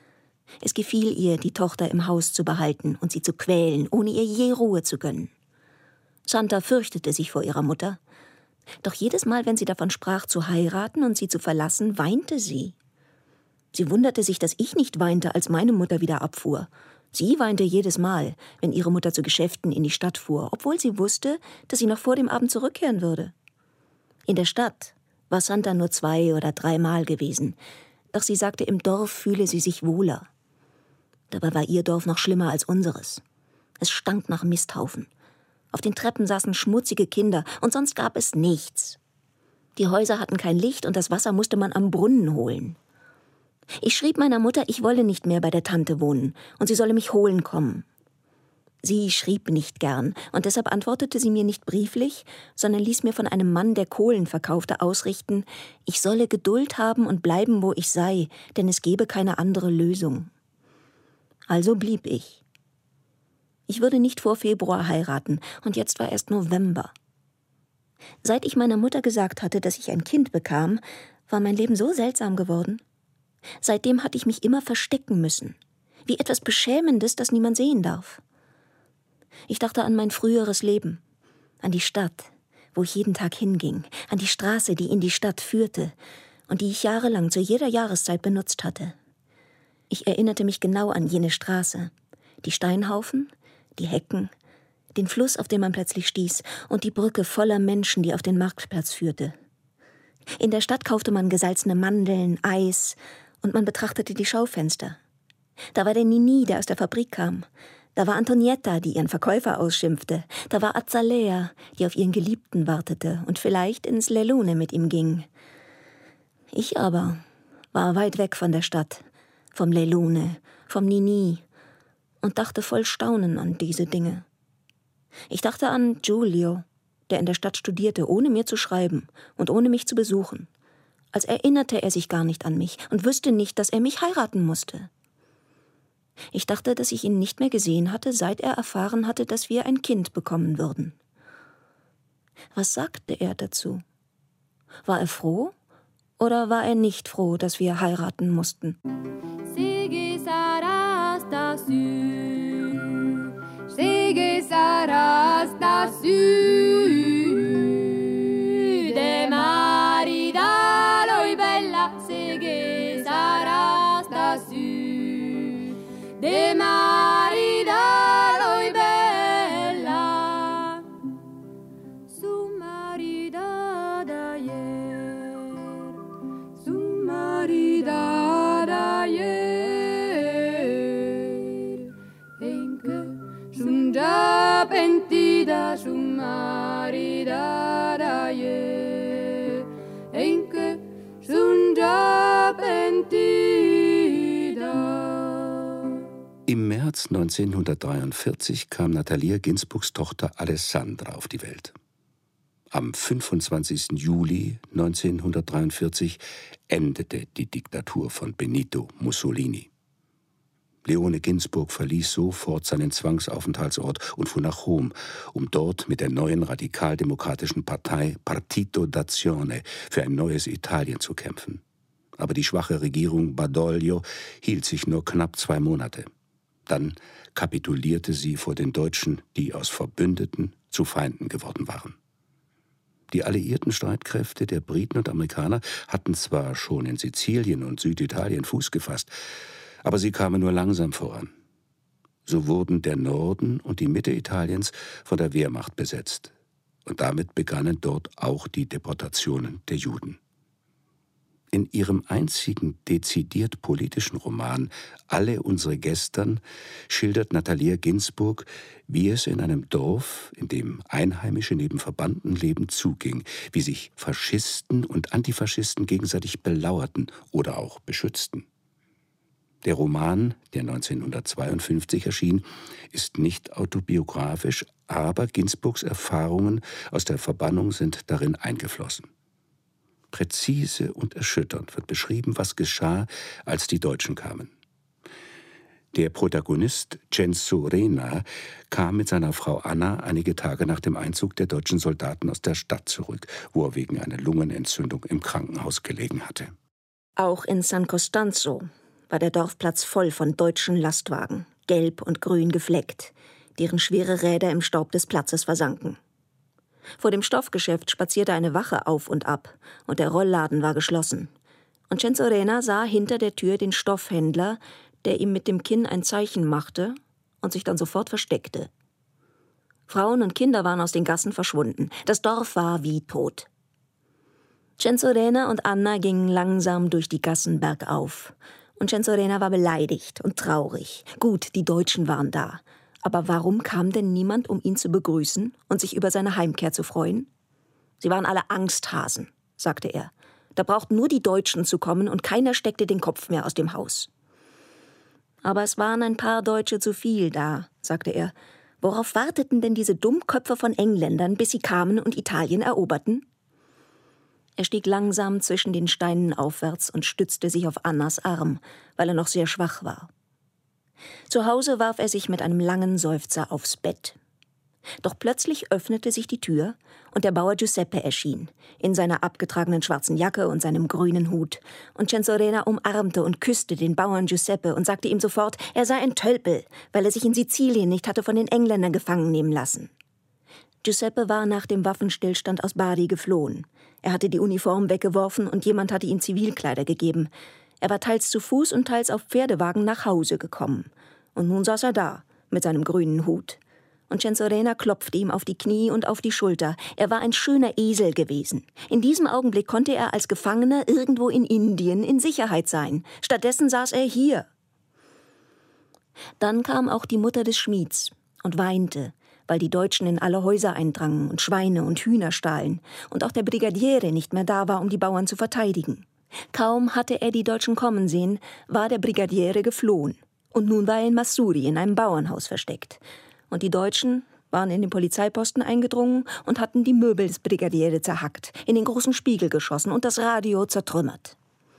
Es gefiel ihr, die Tochter im Haus zu behalten und sie zu quälen, ohne ihr je Ruhe zu gönnen. Santa fürchtete sich vor ihrer Mutter. Doch jedes Mal, wenn sie davon sprach, zu heiraten und sie zu verlassen, weinte sie. Sie wunderte sich, dass ich nicht weinte, als meine Mutter wieder abfuhr. Sie weinte jedes Mal, wenn ihre Mutter zu Geschäften in die Stadt fuhr, obwohl sie wusste, dass sie noch vor dem Abend zurückkehren würde. In der Stadt war Santa nur 2 oder 3 Mal gewesen, doch sie sagte, im Dorf fühle sie sich wohler. Dabei war ihr Dorf noch schlimmer als unseres. Es stank nach Misthaufen. Auf den Treppen saßen schmutzige Kinder und sonst gab es nichts. Die Häuser hatten kein Licht und das Wasser musste man am Brunnen holen. Ich schrieb meiner Mutter, ich wolle nicht mehr bei der Tante wohnen und sie solle mich holen kommen. Sie schrieb nicht gern und deshalb antwortete sie mir nicht brieflich, sondern ließ mir von einem Mann, der Kohlen verkaufte, ausrichten, ich solle Geduld haben und bleiben, wo ich sei, denn es gebe keine andere Lösung. Also blieb ich. Ich würde nicht vor Februar heiraten und jetzt war erst November. Seit ich meiner Mutter gesagt hatte, dass ich ein Kind bekam, war mein Leben so seltsam geworden. Seitdem hatte ich mich immer verstecken müssen, wie etwas Beschämendes, das niemand sehen darf. Ich dachte an mein früheres Leben, an die Stadt, wo ich jeden Tag hinging, an die Straße, die in die Stadt führte und die ich jahrelang zu jeder Jahreszeit benutzt hatte. Ich erinnerte mich genau an jene Straße, die Steinhaufen, die Hecken, den Fluss, auf den man plötzlich stieß, und die Brücke voller Menschen, die auf den Marktplatz führte. In der Stadt kaufte man gesalzene Mandeln, Eis, und man betrachtete die Schaufenster. Da war der Nini, der aus der Fabrik kam. Da war Antonietta, die ihren Verkäufer ausschimpfte. Da war Azalea, die auf ihren Geliebten wartete und vielleicht ins Lelune mit ihm ging. Ich aber war weit weg von der Stadt, vom Lelune, vom Nini und dachte voll Staunen an diese Dinge. Ich dachte an Giulio, der in der Stadt studierte, ohne mir zu schreiben und ohne mich zu besuchen. Als erinnerte er sich gar nicht an mich und wüsste nicht, dass er mich heiraten musste. Ich dachte, dass ich ihn nicht mehr gesehen hatte, seit er erfahren hatte, dass wir ein Kind bekommen würden. Was sagte er dazu? War er froh oder war er nicht froh, dass wir heiraten mussten? Sigue sarás da su, sigue sarás da su, de maridalo y bella, sigue sarás da su, de maridalo y bella, su maridad ayer, su maridad ayer, en que junta pentida su maridad ayer, en que junta pentida. Im März 1943 kam Natalia Ginsburgs Tochter Alessandra auf die Welt. Am 25. Juli 1943 endete die Diktatur von Benito Mussolini. Leone Ginsburg verließ sofort seinen Zwangsaufenthaltsort und fuhr nach Rom, um dort mit der neuen radikaldemokratischen Partei Partito d'Azione für ein neues Italien zu kämpfen. Aber die schwache Regierung Badoglio hielt sich nur knapp 2 Monate. Dann kapitulierte sie vor den Deutschen, die aus Verbündeten zu Feinden geworden waren. Die alliierten Streitkräfte der Briten und Amerikaner hatten zwar schon in Sizilien und Süditalien Fuß gefasst, aber sie kamen nur langsam voran. So wurden der Norden und die Mitte Italiens von der Wehrmacht besetzt. Und damit begannen dort auch die Deportationen der Juden. In ihrem einzigen dezidiert politischen Roman »Alle unsere Gestern« schildert Natalia Ginsburg, wie es in einem Dorf, in dem Einheimische neben Verbannten leben, zuging, wie sich Faschisten und Antifaschisten gegenseitig belauerten oder auch beschützten. Der Roman, der 1952 erschien, ist nicht autobiografisch, aber Ginsburgs Erfahrungen aus der Verbannung sind darin eingeflossen. Präzise und erschütternd wird beschrieben, was geschah, als die Deutschen kamen. Der Protagonist Cenzo Rena kam mit seiner Frau Anna einige Tage nach dem Einzug der deutschen Soldaten aus der Stadt zurück, wo er wegen einer Lungenentzündung im Krankenhaus gelegen hatte. Auch in San Costanzo war der Dorfplatz voll von deutschen Lastwagen, gelb und grün gefleckt, deren schwere Räder im Staub des Platzes versanken. Vor dem Stoffgeschäft spazierte eine Wache auf und ab, und der Rollladen war geschlossen. Und Cenzo Rena sah hinter der Tür den Stoffhändler, der ihm mit dem Kinn ein Zeichen machte und sich dann sofort versteckte. Frauen und Kinder waren aus den Gassen verschwunden. Das Dorf war wie tot. Cenzo Rena und Anna gingen langsam durch die Gassen bergauf. Und Cenzo Rena war beleidigt und traurig. Gut, die Deutschen waren da. Aber warum kam denn niemand, um ihn zu begrüßen und sich über seine Heimkehr zu freuen? Sie waren alle Angsthasen, sagte er. Da brauchten nur die Deutschen zu kommen und keiner steckte den Kopf mehr aus dem Haus. Aber es waren ein paar Deutsche zu viel da, sagte er. Worauf warteten denn diese Dummköpfe von Engländern, bis sie kamen und Italien eroberten? Er stieg langsam zwischen den Steinen aufwärts und stützte sich auf Annas Arm, weil er noch sehr schwach war. Zu Hause warf er sich mit einem langen Seufzer aufs Bett. Doch plötzlich öffnete sich die Tür und der Bauer Giuseppe erschien, in seiner abgetragenen schwarzen Jacke und seinem grünen Hut. Und Cenzo Rena umarmte und küsste den Bauern Giuseppe und sagte ihm sofort, er sei ein Tölpel, weil er sich in Sizilien nicht hatte von den Engländern gefangen nehmen lassen. Giuseppe war nach dem Waffenstillstand aus Bari geflohen. Er hatte die Uniform weggeworfen und jemand hatte ihm Zivilkleider gegeben. Er war teils zu Fuß und teils auf Pferdewagen nach Hause gekommen. Und nun saß er da, mit seinem grünen Hut. Und Cenzo Rena klopfte ihm auf die Knie und auf die Schulter. Er war ein schöner Esel gewesen. In diesem Augenblick konnte er als Gefangener irgendwo in Indien in Sicherheit sein. Stattdessen saß er hier. Dann kam auch die Mutter des Schmieds und weinte, weil die Deutschen in alle Häuser eindrangen und Schweine und Hühner stahlen und auch der Brigadiere nicht mehr da war, um die Bauern zu verteidigen. Kaum hatte er die Deutschen kommen sehen, war der Brigadiere geflohen. Und nun war er in Masuri in einem Bauernhaus versteckt. Und die Deutschen waren in den Polizeiposten eingedrungen und hatten die Möbel des Brigadiere zerhackt, in den großen Spiegel geschossen und das Radio zertrümmert.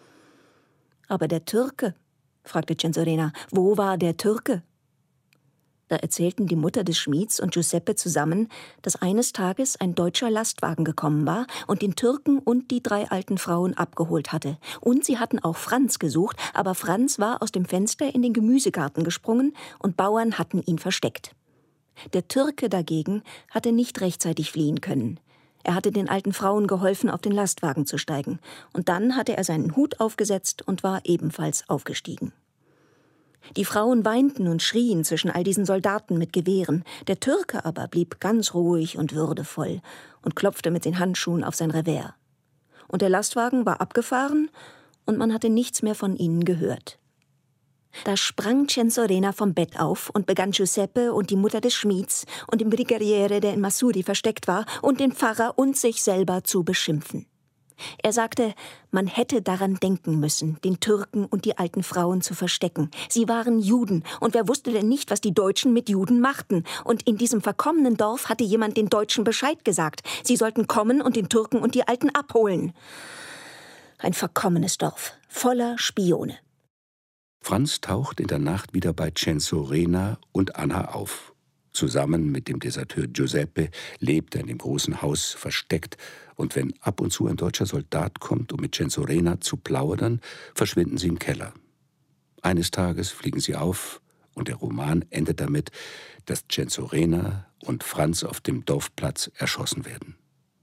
Aber der Türke, fragte Cenzo Rena, wo war der Türke? Da erzählten die Mutter des Schmieds und Giuseppe zusammen, dass eines Tages ein deutscher Lastwagen gekommen war und den Türken und die 3 alten Frauen abgeholt hatte. Und sie hatten auch Franz gesucht, aber Franz war aus dem Fenster in den Gemüsegarten gesprungen und Bauern hatten ihn versteckt. Der Türke dagegen hatte nicht rechtzeitig fliehen können. Er hatte den alten Frauen geholfen, auf den Lastwagen zu steigen. Und dann hatte er seinen Hut aufgesetzt und war ebenfalls aufgestiegen. Die Frauen weinten und schrien zwischen all diesen Soldaten mit Gewehren. Der Türke aber blieb ganz ruhig und würdevoll und klopfte mit den Handschuhen auf sein Revers. Und der Lastwagen war abgefahren und man hatte nichts mehr von ihnen gehört. Da sprang Cenzo Rena vom Bett auf und begann Giuseppe und die Mutter des Schmieds und den Brigadiere, der in Masuri versteckt war, und den Pfarrer und sich selber zu beschimpfen. Er sagte, man hätte daran denken müssen, den Türken und die alten Frauen zu verstecken. Sie waren Juden, und wer wusste denn nicht, was die Deutschen mit Juden machten? Und in diesem verkommenen Dorf hatte jemand den Deutschen Bescheid gesagt. Sie sollten kommen und den Türken und die Alten abholen. Ein verkommenes Dorf, voller Spione. Franz taucht in der Nacht wieder bei Cenzo Rena und Anna auf. Zusammen mit dem Deserteur Giuseppe lebt er in dem großen Haus versteckt, und wenn ab und zu ein deutscher Soldat kommt, um mit Cenzo Rena zu plaudern, verschwinden sie im Keller. Eines Tages fliegen sie auf und der Roman endet damit, dass Cenzo Rena und Franz auf dem Dorfplatz erschossen werden.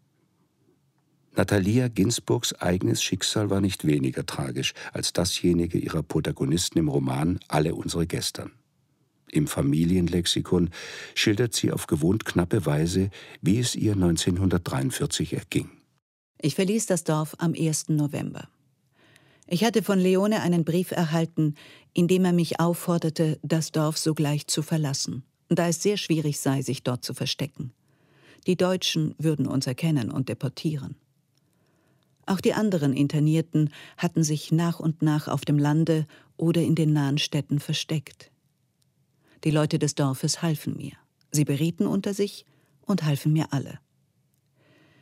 Natalia Ginzburgs eigenes Schicksal war nicht weniger tragisch als dasjenige ihrer Protagonisten im Roman Alle unsere Gestern. Im Familienlexikon schildert sie auf gewohnt knappe Weise, wie es ihr 1943 erging. Ich verließ das Dorf am 1. November. Ich hatte von Leone einen Brief erhalten, in dem er mich aufforderte, das Dorf sogleich zu verlassen, da es sehr schwierig sei, sich dort zu verstecken. Die Deutschen würden uns erkennen und deportieren. Auch die anderen Internierten hatten sich nach und nach auf dem Lande oder in den nahen Städten versteckt. Die Leute des Dorfes halfen mir. Sie berieten unter sich und halfen mir alle.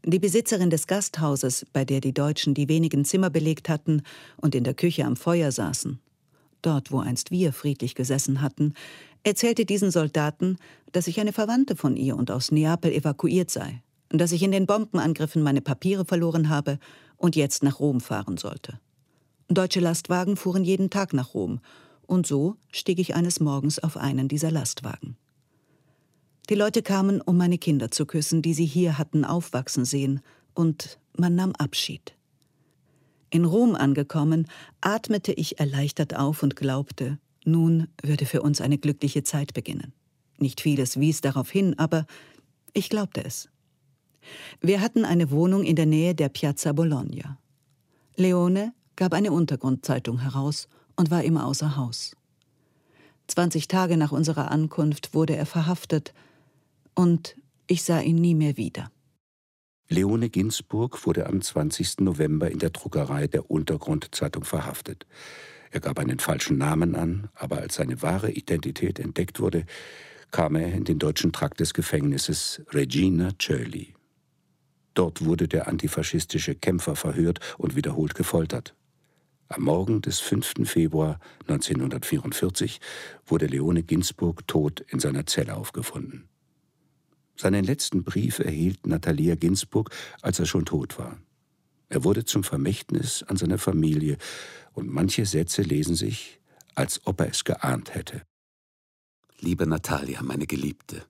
Die Besitzerin des Gasthauses, bei der die Deutschen die wenigen Zimmer belegt hatten und in der Küche am Feuer saßen, dort, wo einst wir friedlich gesessen hatten, erzählte diesen Soldaten, dass ich eine Verwandte von ihr und aus Neapel evakuiert sei, dass ich in den Bombenangriffen meine Papiere verloren habe und jetzt nach Rom fahren sollte. Deutsche Lastwagen fuhren jeden Tag nach Rom, und so stieg ich eines Morgens auf einen dieser Lastwagen. Die Leute kamen, um meine Kinder zu küssen, die sie hier hatten aufwachsen sehen, und man nahm Abschied. In Rom angekommen, atmete ich erleichtert auf und glaubte, nun würde für uns eine glückliche Zeit beginnen. Nicht vieles wies darauf hin, aber ich glaubte es. Wir hatten eine Wohnung in der Nähe der Piazza Bologna. Leone gab eine Untergrundzeitung heraus und war immer außer Haus. 20 Tage nach unserer Ankunft wurde er verhaftet und ich sah ihn nie mehr wieder. Leone Ginsburg wurde am 20. November in der Druckerei der Untergrundzeitung verhaftet. Er gab einen falschen Namen an, aber als seine wahre Identität entdeckt wurde, kam er in den deutschen Trakt des Gefängnisses Regina Coeli. Dort wurde der antifaschistische Kämpfer verhört und wiederholt gefoltert. Am Morgen des 5. Februar 1944 wurde Leone Ginsburg tot in seiner Zelle aufgefunden. Seinen letzten Brief erhielt Natalia Ginsburg, als er schon tot war. Er wurde zum Vermächtnis an seine Familie, und manche Sätze lesen sich, als ob er es geahnt hätte. Liebe Natalia, meine Geliebte,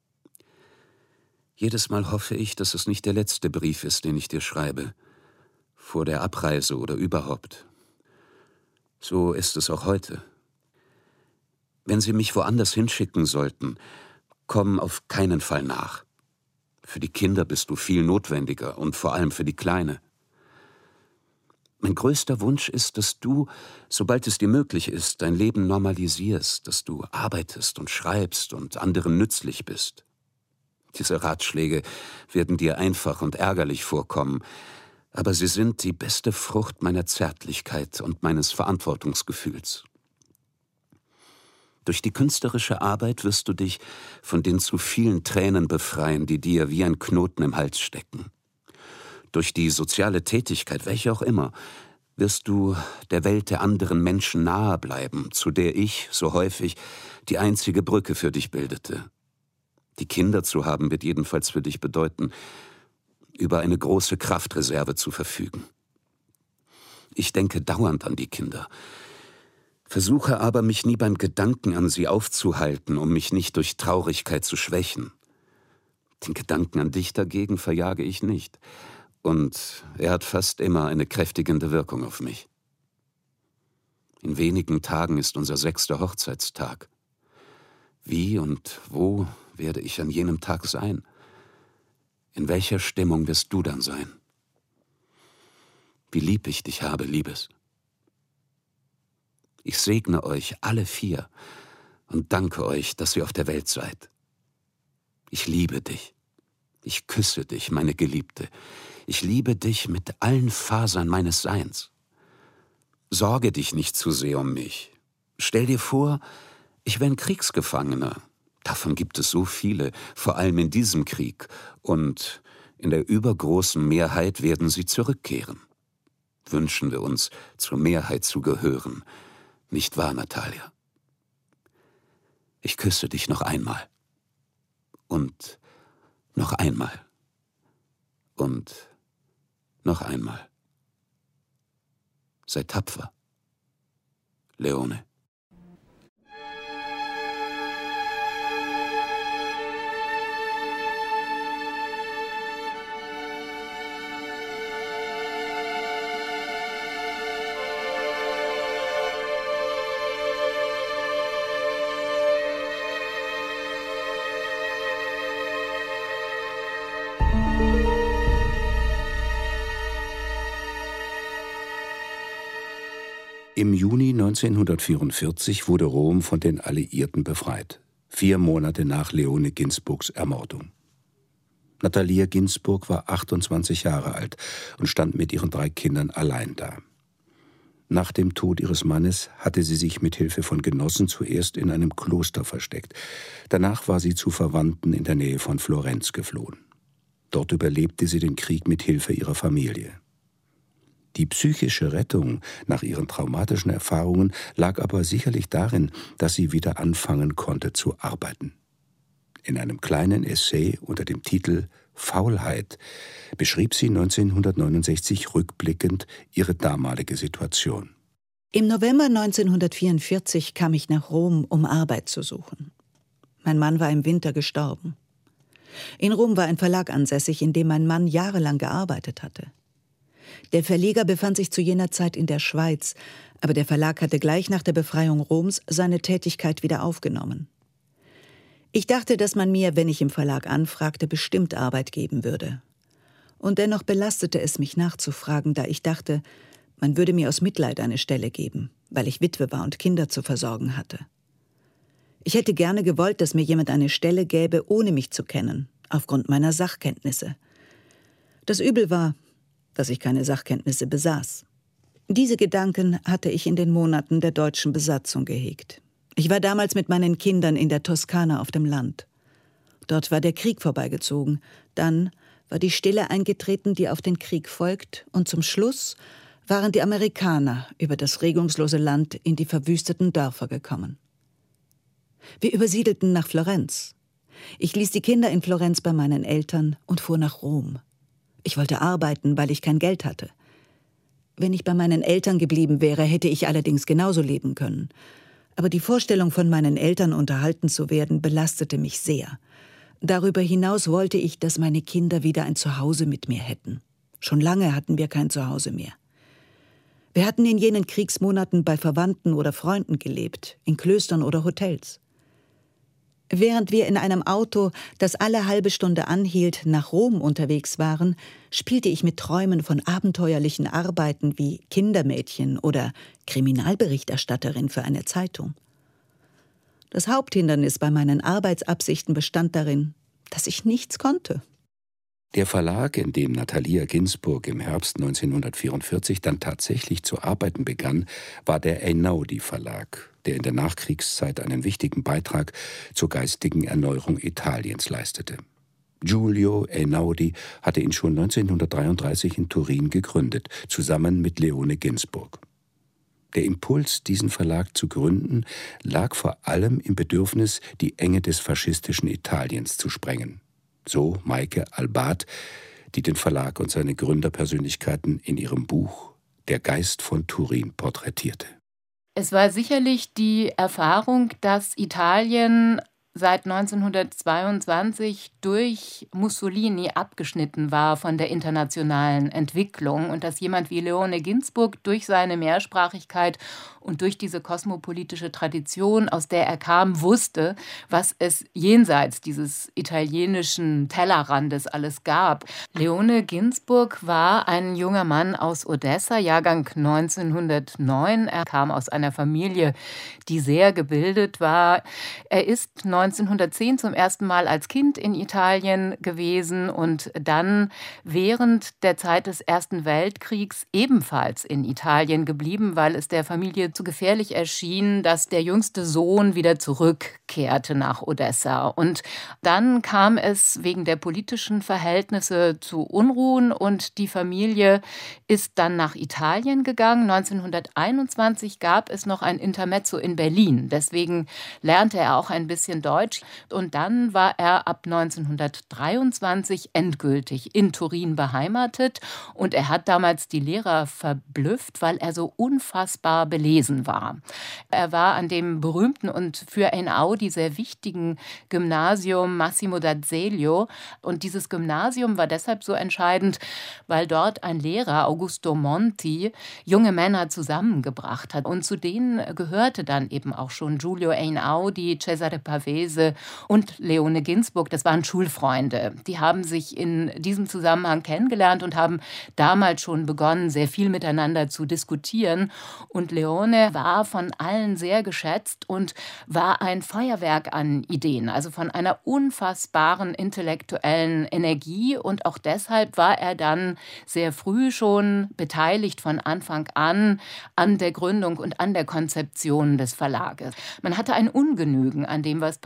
jedes Mal hoffe ich, dass es nicht der letzte Brief ist, den ich dir schreibe, vor der Abreise oder überhaupt. So ist es auch heute. Wenn Sie mich woanders hinschicken sollten, komm auf keinen Fall nach. Für die Kinder bist du viel notwendiger und vor allem für die Kleine. Mein größter Wunsch ist, dass du, sobald es dir möglich ist, dein Leben normalisierst, dass du arbeitest und schreibst und anderen nützlich bist. Diese Ratschläge werden dir einfach und ärgerlich vorkommen, aber sie sind die beste Frucht meiner Zärtlichkeit und meines Verantwortungsgefühls. Durch die künstlerische Arbeit wirst du dich von den zu vielen Tränen befreien, die dir wie ein Knoten im Hals stecken. Durch die soziale Tätigkeit, welche auch immer, wirst du der Welt der anderen Menschen nahe bleiben, zu der ich, so häufig, die einzige Brücke für dich bildete. Die Kinder zu haben, wird jedenfalls für dich bedeuten, über eine große Kraftreserve zu verfügen. Ich denke dauernd an die Kinder, versuche aber, mich nie beim Gedanken an sie aufzuhalten, um mich nicht durch Traurigkeit zu schwächen. Den Gedanken an dich dagegen verjage ich nicht, und er hat fast immer eine kräftigende Wirkung auf mich. In wenigen Tagen ist unser 6. Hochzeitstag. Wie und wo werde ich an jenem Tag sein? In welcher Stimmung wirst du dann sein? Wie lieb ich dich habe, Liebes. Ich segne euch alle 4 und danke euch, dass ihr auf der Welt seid. Ich liebe dich. Ich küsse dich, meine Geliebte. Ich liebe dich mit allen Fasern meines Seins. Sorge dich nicht zu sehr um mich. Stell dir vor, ich wäre ein Kriegsgefangener. Davon gibt es so viele, vor allem in diesem Krieg. Und in der übergroßen Mehrheit werden sie zurückkehren. Wünschen wir uns, zur Mehrheit zu gehören. Nicht wahr, Natalia? Ich küsse dich noch einmal. Und noch einmal. Und noch einmal. Sei tapfer, Leone. Im Juni 1944 wurde Rom von den Alliierten befreit, 4 Monate nach Leone Ginsburgs Ermordung. Natalia Ginsburg war 28 Jahre alt und stand mit ihren 3 Kindern allein da. Nach dem Tod ihres Mannes hatte sie sich mit Hilfe von Genossen zuerst in einem Kloster versteckt. Danach war sie zu Verwandten in der Nähe von Florenz geflohen. Dort überlebte sie den Krieg mit Hilfe ihrer Familie. Die psychische Rettung nach ihren traumatischen Erfahrungen lag aber sicherlich darin, dass sie wieder anfangen konnte zu arbeiten. In einem kleinen Essay unter dem Titel »Faulheit« beschrieb sie 1969 rückblickend ihre damalige Situation. Im November 1944 kam ich nach Rom, um Arbeit zu suchen. Mein Mann war im Winter gestorben. In Rom war ein Verlag ansässig, in dem mein Mann jahrelang gearbeitet hatte. Der Verleger befand sich zu jener Zeit in der Schweiz, aber der Verlag hatte gleich nach der Befreiung Roms seine Tätigkeit wieder aufgenommen. Ich dachte, dass man mir, wenn ich im Verlag anfragte, bestimmt Arbeit geben würde. Und dennoch belastete es mich nachzufragen, da ich dachte, man würde mir aus Mitleid eine Stelle geben, weil ich Witwe war und Kinder zu versorgen hatte. Ich hätte gerne gewollt, dass mir jemand eine Stelle gäbe, ohne mich zu kennen, aufgrund meiner Sachkenntnisse. Das Übel war, dass ich keine Sachkenntnisse besaß. Diese Gedanken hatte ich in den Monaten der deutschen Besatzung gehegt. Ich war damals mit meinen Kindern in der Toskana auf dem Land. Dort war der Krieg vorbeigezogen. Dann war die Stille eingetreten, die auf den Krieg folgt. Und zum Schluss waren die Amerikaner über das regungslose Land in die verwüsteten Dörfer gekommen. Wir übersiedelten nach Florenz. Ich ließ die Kinder in Florenz bei meinen Eltern und fuhr nach Rom. Ich wollte arbeiten, weil ich kein Geld hatte. Wenn ich bei meinen Eltern geblieben wäre, hätte ich allerdings genauso leben können. Aber die Vorstellung, von meinen Eltern unterhalten zu werden, belastete mich sehr. Darüber hinaus wollte ich, dass meine Kinder wieder ein Zuhause mit mir hätten. Schon lange hatten wir kein Zuhause mehr. Wir hatten in jenen Kriegsmonaten bei Verwandten oder Freunden gelebt, in Klöstern oder Hotels. Während wir in einem Auto, das alle halbe Stunde anhielt, nach Rom unterwegs waren, spielte ich mit Träumen von abenteuerlichen Arbeiten wie Kindermädchen oder Kriminalberichterstatterin für eine Zeitung. Das Haupthindernis bei meinen Arbeitsabsichten bestand darin, dass ich nichts konnte. Der Verlag, in dem Natalia Ginzburg im Herbst 1944 dann tatsächlich zu arbeiten begann, war der Einaudi Verlag, der in der Nachkriegszeit einen wichtigen Beitrag zur geistigen Erneuerung Italiens leistete. Giulio Einaudi hatte ihn schon 1933 in Turin gegründet, zusammen mit Leone Ginzburg. Der Impuls, diesen Verlag zu gründen, lag vor allem im Bedürfnis, die Enge des faschistischen Italiens zu sprengen. So Maike Albat, die den Verlag und seine Gründerpersönlichkeiten in ihrem Buch »Der Geist von Turin« porträtierte. Es war sicherlich die Erfahrung, dass Italien seit 1922 durch Mussolini abgeschnitten war von der internationalen Entwicklung und dass jemand wie Leone Ginzburg durch seine Mehrsprachigkeit und durch diese kosmopolitische Tradition, aus der er kam, wusste, was es jenseits dieses italienischen Tellerrandes alles gab. Leone Ginzburg war ein junger Mann aus Odessa, Jahrgang 1909. Er kam aus einer Familie, die sehr gebildet war. Er ist 1910 zum ersten Mal als Kind in Italien gewesen und dann während der Zeit des Ersten Weltkriegs ebenfalls in Italien geblieben, weil es der Familie zu gefährlich erschien, dass der jüngste Sohn wieder zurückkehrte nach Odessa. Und dann kam es wegen der politischen Verhältnisse zu Unruhen und die Familie ist dann nach Italien gegangen. 1921 gab es noch ein Intermezzo in Berlin. Deswegen lernte er auch ein bisschen Deutsch. Und dann war er ab 1923 endgültig in Turin beheimatet. Und er hat damals die Lehrer verblüfft, weil er so unfassbar belesen war. Er war an dem berühmten und für Einaudi sehr wichtigen Gymnasium Massimo d'Azeglio. Und dieses Gymnasium war deshalb so entscheidend, weil dort ein Lehrer, Augusto Monti, junge Männer zusammengebracht hat. Und zu denen gehörte dann eben auch schon Giulio Einaudi, Cesare Pavese und Leone Ginzburg. Das waren Schulfreunde. Die haben sich in diesem Zusammenhang kennengelernt und haben damals schon begonnen, sehr viel miteinander zu diskutieren. Und Leone war von allen sehr geschätzt und war ein Feuerwerk an Ideen, also von einer unfassbaren intellektuellen Energie. Und auch deshalb war er dann sehr früh schon beteiligt von Anfang an der Gründung und an der Konzeption des Verlages. Man hatte ein Ungenügen an dem, was passiert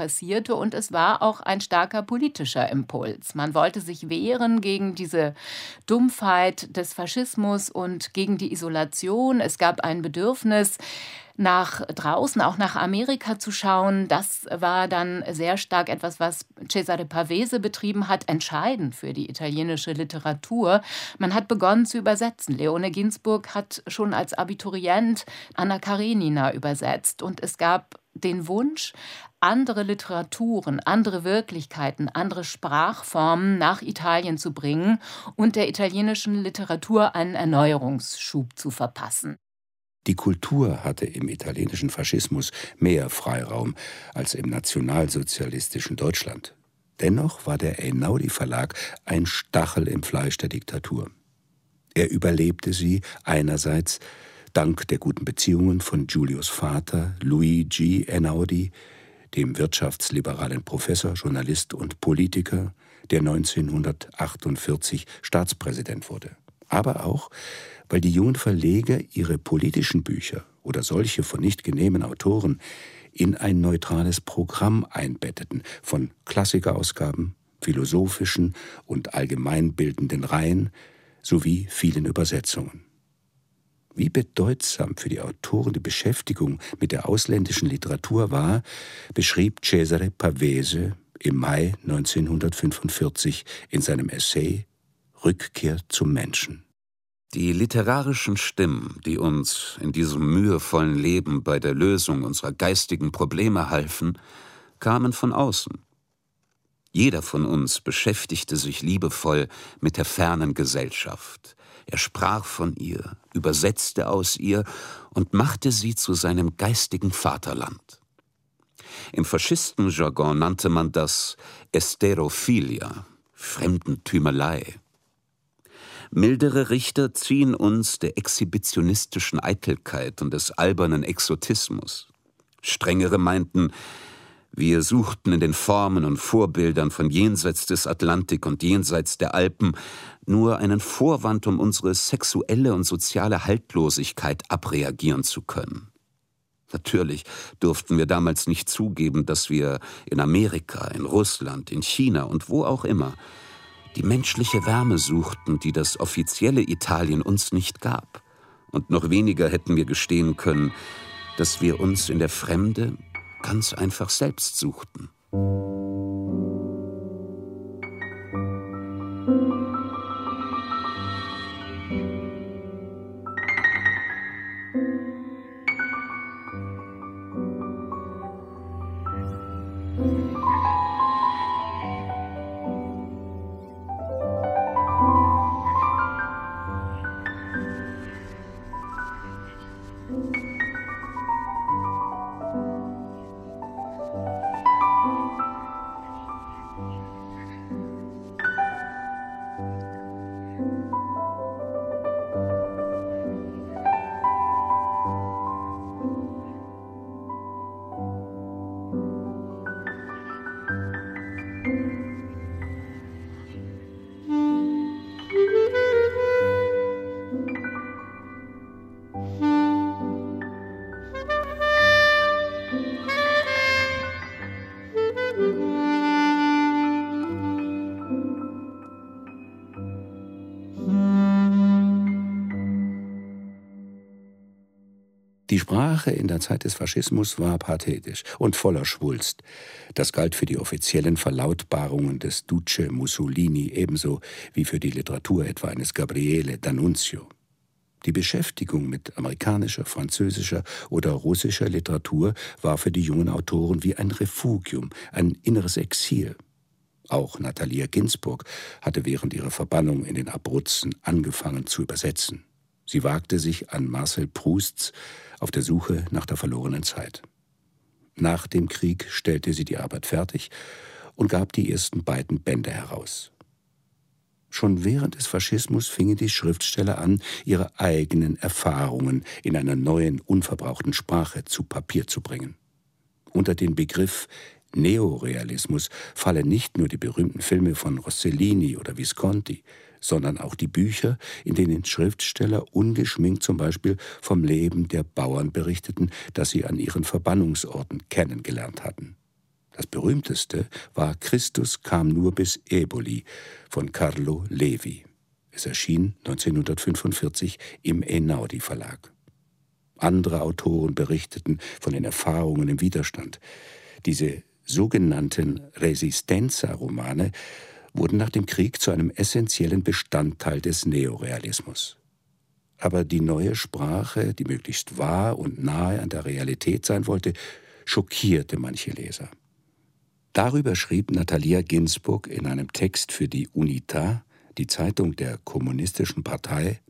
passierte, und es war auch ein starker politischer Impuls. Man wollte sich wehren gegen diese Dumpfheit des Faschismus und gegen die Isolation. Es gab ein Bedürfnis, nach draußen, auch nach Amerika zu schauen. Das war dann sehr stark etwas, was Cesare Pavese betrieben hat, entscheidend für die italienische Literatur. Man hat begonnen zu übersetzen. Leone Ginsburg hat schon als Abiturient Anna Karenina übersetzt. Und es gab den Wunsch, andere Literaturen, andere Wirklichkeiten, andere Sprachformen nach Italien zu bringen und der italienischen Literatur einen Erneuerungsschub zu verpassen. Die Kultur hatte im italienischen Faschismus mehr Freiraum als im nationalsozialistischen Deutschland. Dennoch war der Einaudi-Verlag ein Stachel im Fleisch der Diktatur. Er überlebte sie einerseits dank der guten Beziehungen von Giulios Vater, Luigi Einaudi, dem wirtschaftsliberalen Professor, Journalist und Politiker, der 1948 Staatspräsident wurde. Aber auch, weil die jungen Verleger ihre politischen Bücher oder solche von nicht genehmen Autoren in ein neutrales Programm einbetteten, von Klassikerausgaben, philosophischen und allgemeinbildenden Reihen sowie vielen Übersetzungen. Wie bedeutsam für die Autoren die Beschäftigung mit der ausländischen Literatur war, beschrieb Cesare Pavese im Mai 1945 in seinem Essay »Rückkehr zum Menschen«. Die literarischen Stimmen, die uns in diesem mühevollen Leben bei der Lösung unserer geistigen Probleme halfen, kamen von außen. Jeder von uns beschäftigte sich liebevoll mit der fernen Gesellschaft. Er sprach von ihr, übersetzte aus ihr und machte sie zu seinem geistigen Vaterland. Im Faschistenjargon nannte man das Esterophilia, Fremdentümelei. Mildere Richter ziehen uns der exhibitionistischen Eitelkeit und des albernen Exotismus. Strengere meinten, wir suchten in den Formen und Vorbildern von jenseits des Atlantik und jenseits der Alpen nur einen Vorwand, um unsere sexuelle und soziale Haltlosigkeit abreagieren zu können. Natürlich durften wir damals nicht zugeben, dass wir in Amerika, in Russland, in China und wo auch immer die menschliche Wärme suchten, die das offizielle Italien uns nicht gab. Und noch weniger hätten wir gestehen können, dass wir uns in der Fremde ganz einfach selbst suchten. Die Sprache in der Zeit des Faschismus war pathetisch und voller Schwulst. Das galt für die offiziellen Verlautbarungen des Duce Mussolini ebenso wie für die Literatur etwa eines Gabriele D'Annunzio. Die Beschäftigung mit amerikanischer, französischer oder russischer Literatur war für die jungen Autoren wie ein Refugium, ein inneres Exil. Auch Natalia Ginsburg hatte während ihrer Verbannung in den Abruzzen angefangen zu übersetzen. Sie wagte sich an Marcel Prousts Auf der Suche nach der verlorenen Zeit. Nach dem Krieg stellte sie die Arbeit fertig und gab die ersten beiden Bände heraus. Schon während des Faschismus fingen die Schriftsteller an, ihre eigenen Erfahrungen in einer neuen, unverbrauchten Sprache zu Papier zu bringen. Unter den Begriff Neorealismus fallen nicht nur die berühmten Filme von Rossellini oder Visconti, sondern auch die Bücher, in denen Schriftsteller ungeschminkt zum Beispiel vom Leben der Bauern berichteten, das sie an ihren Verbannungsorten kennengelernt hatten. Das berühmteste war Christus kam nur bis Eboli von Carlo Levi. Es erschien 1945 im Einaudi Verlag. Andere Autoren berichteten von den Erfahrungen im Widerstand. Diese sogenannten Resistenza-Romane wurden nach dem Krieg zu einem essentiellen Bestandteil des Neorealismus. Aber die neue Sprache, die möglichst wahr und nahe an der Realität sein wollte, schockierte manche Leser. Darüber schrieb Natalia Ginzburg in einem Text für die Unità, die Zeitung der Kommunistischen Partei,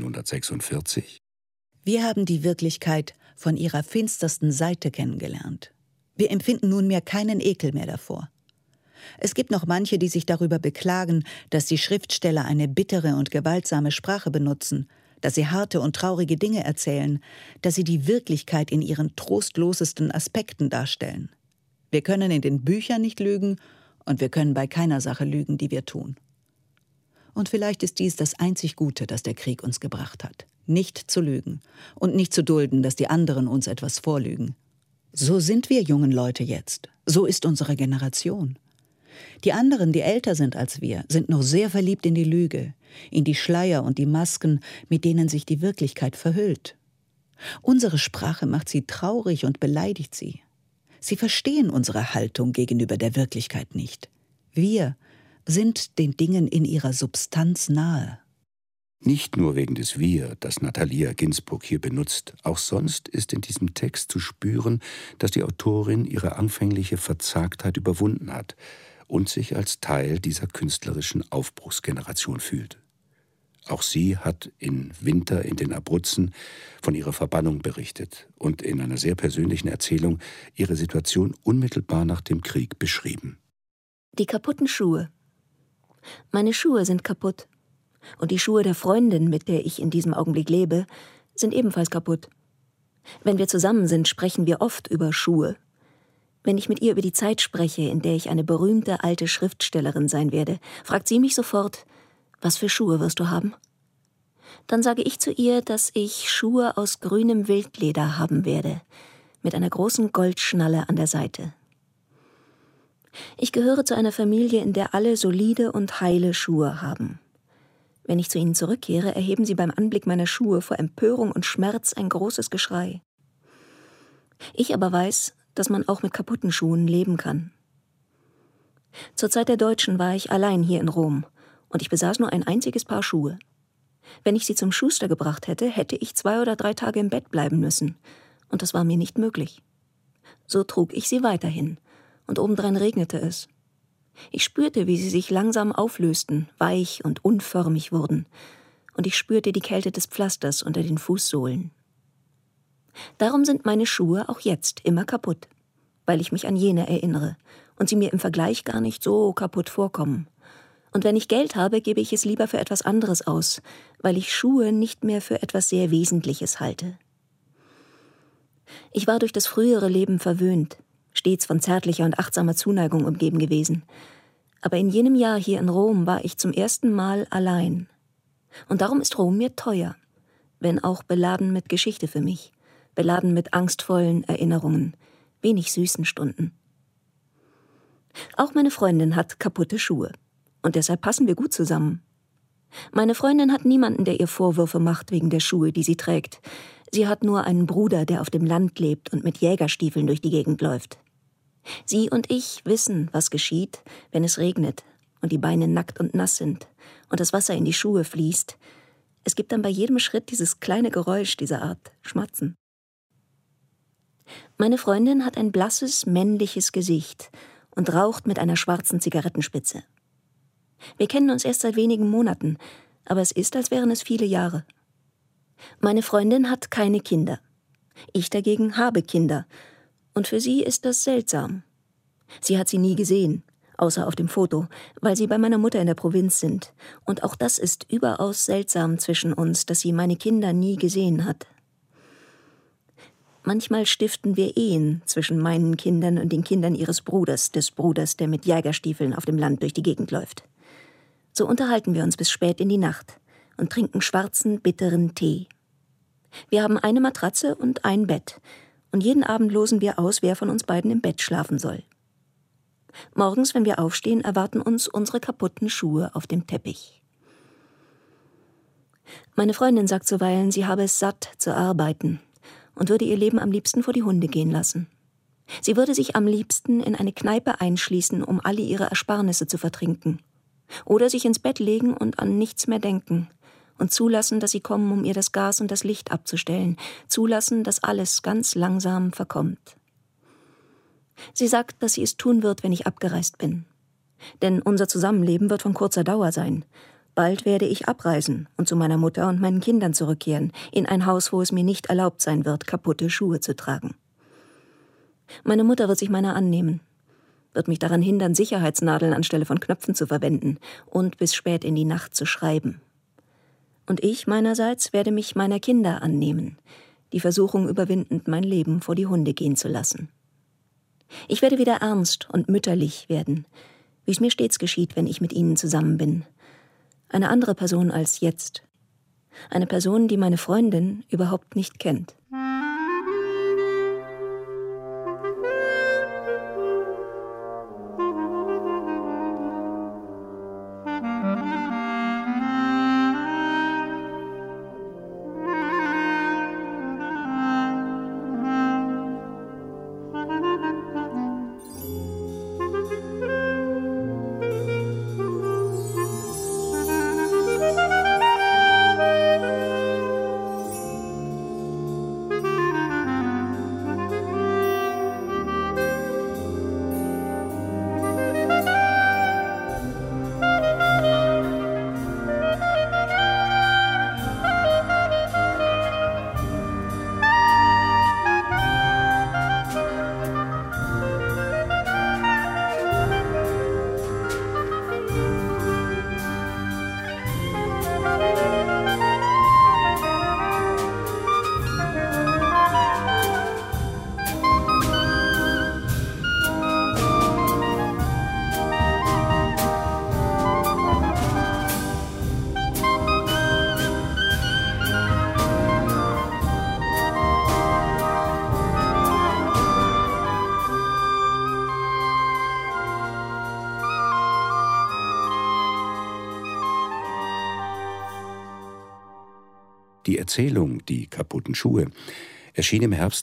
1946. Wir haben die Wirklichkeit von ihrer finstersten Seite kennengelernt. Wir empfinden nunmehr keinen Ekel mehr davor. Es gibt noch manche, die sich darüber beklagen, dass die Schriftsteller eine bittere und gewaltsame Sprache benutzen, dass sie harte und traurige Dinge erzählen, dass sie die Wirklichkeit in ihren trostlosesten Aspekten darstellen. Wir können in den Büchern nicht lügen und wir können bei keiner Sache lügen, die wir tun. Und vielleicht ist dies das einzig Gute, das der Krieg uns gebracht hat. Nicht zu lügen und nicht zu dulden, dass die anderen uns etwas vorlügen. So sind wir jungen Leute jetzt. So ist unsere Generation. Die anderen, die älter sind als wir, sind noch sehr verliebt in die Lüge, in die Schleier und die Masken, mit denen sich die Wirklichkeit verhüllt. Unsere Sprache macht sie traurig und beleidigt sie. Sie verstehen unsere Haltung gegenüber der Wirklichkeit nicht. Wir sind den Dingen in ihrer Substanz nahe. Nicht nur wegen des Wir, das Natalia Ginzburg hier benutzt, auch sonst ist in diesem Text zu spüren, dass die Autorin ihre anfängliche Verzagtheit überwunden hat und sich als Teil dieser künstlerischen Aufbruchsgeneration fühlt. Auch sie hat in Winter in den Abruzzen von ihrer Verbannung berichtet und in einer sehr persönlichen Erzählung ihre Situation unmittelbar nach dem Krieg beschrieben. Die kaputten Schuhe. Meine Schuhe sind kaputt. Und die Schuhe der Freundin, mit der ich in diesem Augenblick lebe, sind ebenfalls kaputt. Wenn wir zusammen sind, sprechen wir oft über Schuhe. Wenn ich mit ihr über die Zeit spreche, in der ich eine berühmte alte Schriftstellerin sein werde, fragt sie mich sofort: Was für Schuhe wirst du haben? Dann sage ich zu ihr, dass ich Schuhe aus grünem Wildleder haben werde, mit einer großen Goldschnalle an der Seite. Ich gehöre zu einer Familie, in der alle solide und heile Schuhe haben. Wenn ich zu ihnen zurückkehre, erheben sie beim Anblick meiner Schuhe vor Empörung und Schmerz ein großes Geschrei. Ich aber weiß, dass man auch mit kaputten Schuhen leben kann. Zur Zeit der Deutschen war ich allein hier in Rom und ich besaß nur ein einziges Paar Schuhe. Wenn ich sie zum Schuster gebracht hätte, hätte ich 2 oder 3 Tage im Bett bleiben müssen und das war mir nicht möglich. So trug ich sie weiterhin und obendrein regnete es. Ich spürte, wie sie sich langsam auflösten, weich und unförmig wurden, und ich spürte die Kälte des Pflasters unter den Fußsohlen. Darum sind meine Schuhe auch jetzt immer kaputt, weil ich mich an jene erinnere und sie mir im Vergleich gar nicht so kaputt vorkommen. Und wenn ich Geld habe, gebe ich es lieber für etwas anderes aus, weil ich Schuhe nicht mehr für etwas sehr Wesentliches halte. Ich war durch das frühere Leben verwöhnt, stets von zärtlicher und achtsamer Zuneigung umgeben gewesen. Aber in jenem Jahr hier in Rom war ich zum ersten Mal allein. Und darum ist Rom mir teuer, wenn auch beladen mit Geschichte für mich, beladen mit angstvollen Erinnerungen, wenig süßen Stunden. Auch meine Freundin hat kaputte Schuhe. Und deshalb passen wir gut zusammen. Meine Freundin hat niemanden, der ihr Vorwürfe macht wegen der Schuhe, die sie trägt. Sie hat nur einen Bruder, der auf dem Land lebt und mit Jägerstiefeln durch die Gegend läuft. Sie und ich wissen, was geschieht, wenn es regnet und die Beine nackt und nass sind und das Wasser in die Schuhe fließt. Es gibt dann bei jedem Schritt dieses kleine Geräusch dieser Art, Schmatzen. Meine Freundin hat ein blasses, männliches Gesicht und raucht mit einer schwarzen Zigarettenspitze. Wir kennen uns erst seit wenigen Monaten, aber es ist, als wären es viele Jahre. Meine Freundin hat keine Kinder. Ich dagegen habe Kinder. Und für sie ist das seltsam. Sie hat sie nie gesehen, außer auf dem Foto, weil sie bei meiner Mutter in der Provinz sind. Und auch das ist überaus seltsam zwischen uns, dass sie meine Kinder nie gesehen hat. Manchmal stiften wir Ehen zwischen meinen Kindern und den Kindern ihres Bruders, des Bruders, der mit Jägerstiefeln auf dem Land durch die Gegend läuft. So unterhalten wir uns bis spät in die Nacht und trinken schwarzen, bitteren Tee. Wir haben eine Matratze und ein Bett, und jeden Abend losen wir aus, wer von uns beiden im Bett schlafen soll. Morgens, wenn wir aufstehen, erwarten uns unsere kaputten Schuhe auf dem Teppich. Meine Freundin sagt zuweilen, sie habe es satt zu arbeiten und würde ihr Leben am liebsten vor die Hunde gehen lassen. Sie würde sich am liebsten in eine Kneipe einschließen, um alle ihre Ersparnisse zu vertrinken. Oder sich ins Bett legen und an nichts mehr denken. Und zulassen, dass sie kommen, um ihr das Gas und das Licht abzustellen. Zulassen, dass alles ganz langsam verkommt. Sie sagt, dass sie es tun wird, wenn ich abgereist bin. Denn unser Zusammenleben wird von kurzer Dauer sein. Bald werde ich abreisen und zu meiner Mutter und meinen Kindern zurückkehren, in ein Haus, wo es mir nicht erlaubt sein wird, kaputte Schuhe zu tragen. Meine Mutter wird sich meiner annehmen, wird mich daran hindern, Sicherheitsnadeln anstelle von Knöpfen zu verwenden und bis spät in die Nacht zu schreiben. Und ich meinerseits werde mich meiner Kinder annehmen, die Versuchung überwindend, mein Leben vor die Hunde gehen zu lassen. Ich werde wieder ernst und mütterlich werden, wie es mir stets geschieht, wenn ich mit ihnen zusammen bin. Eine andere Person als jetzt. Eine Person, die meine Freundin überhaupt nicht kennt. Die Erzählung »Die kaputten Schuhe« erschien im Herbst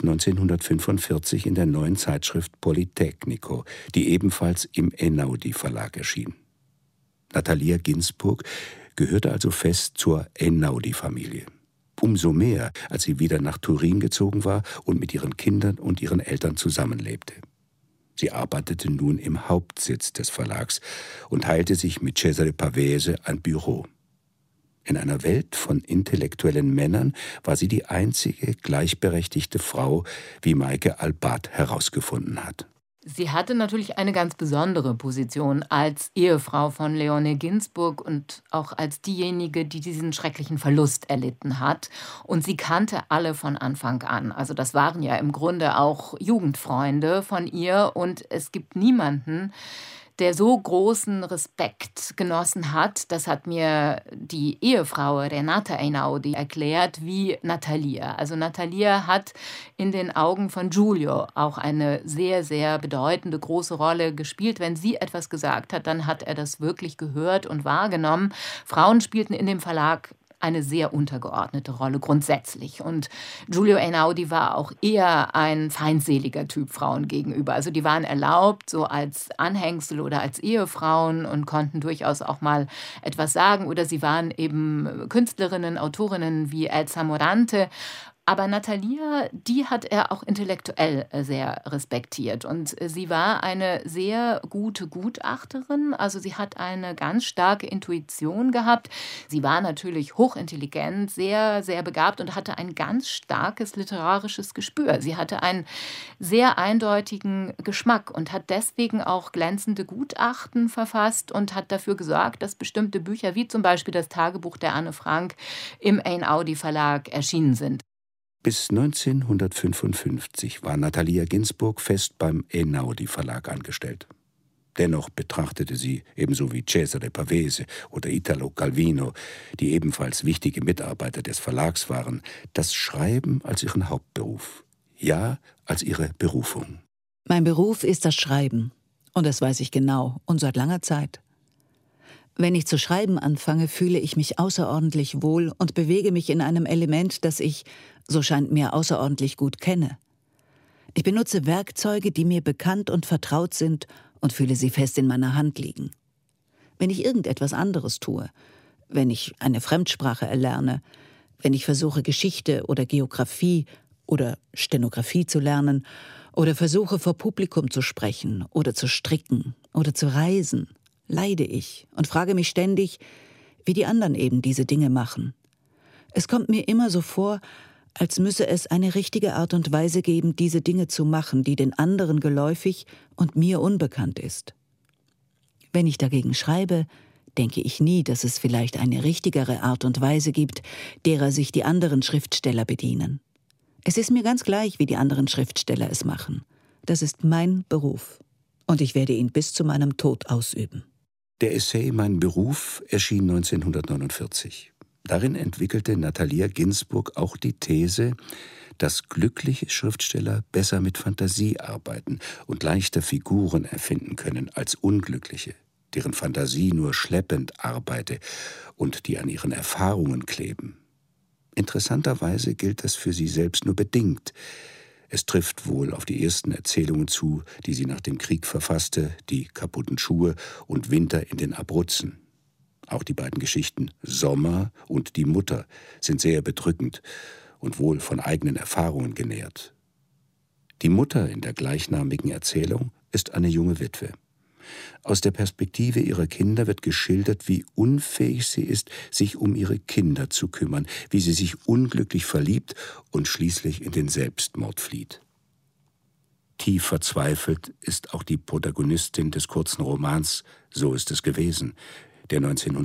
1945 in der neuen Zeitschrift Politecnico, die ebenfalls im Einaudi Verlag erschien. Natalia Ginzburg gehörte also fest zur Einaudi-Familie. Umso mehr, als sie wieder nach Turin gezogen war und mit ihren Kindern und ihren Eltern zusammenlebte. Sie arbeitete nun im Hauptsitz des Verlags und teilte sich mit Cesare Pavese ein Büro. In einer Welt von intellektuellen Männern war sie die einzige gleichberechtigte Frau, wie Meike Albart herausgefunden hat. Sie hatte natürlich eine ganz besondere Position als Ehefrau von Leone Ginzburg und auch als diejenige, die diesen schrecklichen Verlust erlitten hat. Und sie kannte alle von Anfang an. Also das waren ja im Grunde auch Jugendfreunde von ihr. Und es gibt niemanden, der so großen Respekt genossen hat, das hat mir die Ehefrau Renata Einaudi erklärt, wie Natalia. Also Natalia hat in den Augen von Giulio auch eine sehr, sehr bedeutende, große Rolle gespielt. Wenn sie etwas gesagt hat, dann hat er das wirklich gehört und wahrgenommen. Frauen spielten in dem Verlag eine sehr untergeordnete Rolle grundsätzlich. Und Giulio Einaudi war auch eher ein feindseliger Typ Frauen gegenüber. Also die waren erlaubt, so als Anhängsel oder als Ehefrauen und konnten durchaus auch mal etwas sagen. Oder sie waren eben Künstlerinnen, Autorinnen wie Elsa Morante. Aber Natalia, die hat er auch intellektuell sehr respektiert. Und sie war eine sehr gute Gutachterin. Also sie hat eine ganz starke Intuition gehabt. Sie war natürlich hochintelligent, sehr, sehr begabt und hatte ein ganz starkes literarisches Gespür. Sie hatte einen sehr eindeutigen Geschmack und hat deswegen auch glänzende Gutachten verfasst und hat dafür gesorgt, dass bestimmte Bücher, wie zum Beispiel das Tagebuch der Anne Frank, im Einaudi Verlag erschienen sind. Bis 1955 war Natalia Ginzburg fest beim Einaudi Verlag angestellt. Dennoch betrachtete sie, ebenso wie Cesare Pavese oder Italo Calvino, die ebenfalls wichtige Mitarbeiter des Verlags waren, das Schreiben als ihren Hauptberuf. Ja, als ihre Berufung. Mein Beruf ist das Schreiben. Und das weiß ich genau und seit langer Zeit. Wenn ich zu schreiben anfange, fühle ich mich außerordentlich wohl und bewege mich in einem Element, das ich, so scheint mir, außerordentlich gut kenne. Ich benutze Werkzeuge, die mir bekannt und vertraut sind und fühle sie fest in meiner Hand liegen. Wenn ich irgendetwas anderes tue, wenn ich eine Fremdsprache erlerne, wenn ich versuche, Geschichte oder Geographie oder Stenografie zu lernen oder versuche, vor Publikum zu sprechen oder zu stricken oder zu reisen, leide ich und frage mich ständig, wie die anderen eben diese Dinge machen. Es kommt mir immer so vor, als müsse es eine richtige Art und Weise geben, diese Dinge zu machen, die den anderen geläufig und mir unbekannt ist. Wenn ich dagegen schreibe, denke ich nie, dass es vielleicht eine richtigere Art und Weise gibt, derer sich die anderen Schriftsteller bedienen. Es ist mir ganz gleich, wie die anderen Schriftsteller es machen. Das ist mein Beruf. Und ich werde ihn bis zu meinem Tod ausüben. Der Essay »Mein Beruf« erschien 1949. Darin entwickelte Natalia Ginzburg auch die These, dass glückliche Schriftsteller besser mit Fantasie arbeiten und leichter Figuren erfinden können als unglückliche, deren Fantasie nur schleppend arbeite und die an ihren Erfahrungen kleben. Interessanterweise gilt das für sie selbst nur bedingt. Es trifft wohl auf die ersten Erzählungen zu, die sie nach dem Krieg verfasste, die kaputten Schuhe und Winter in den Abruzzen. Auch die beiden Geschichten »Sommer« und »Die Mutter« sind sehr bedrückend und wohl von eigenen Erfahrungen genährt. Die Mutter in der gleichnamigen Erzählung ist eine junge Witwe. Aus der Perspektive ihrer Kinder wird geschildert, wie unfähig sie ist, sich um ihre Kinder zu kümmern, wie sie sich unglücklich verliebt und schließlich in den Selbstmord flieht. Tief verzweifelt ist auch die Protagonistin des kurzen Romans »So ist es gewesen«, der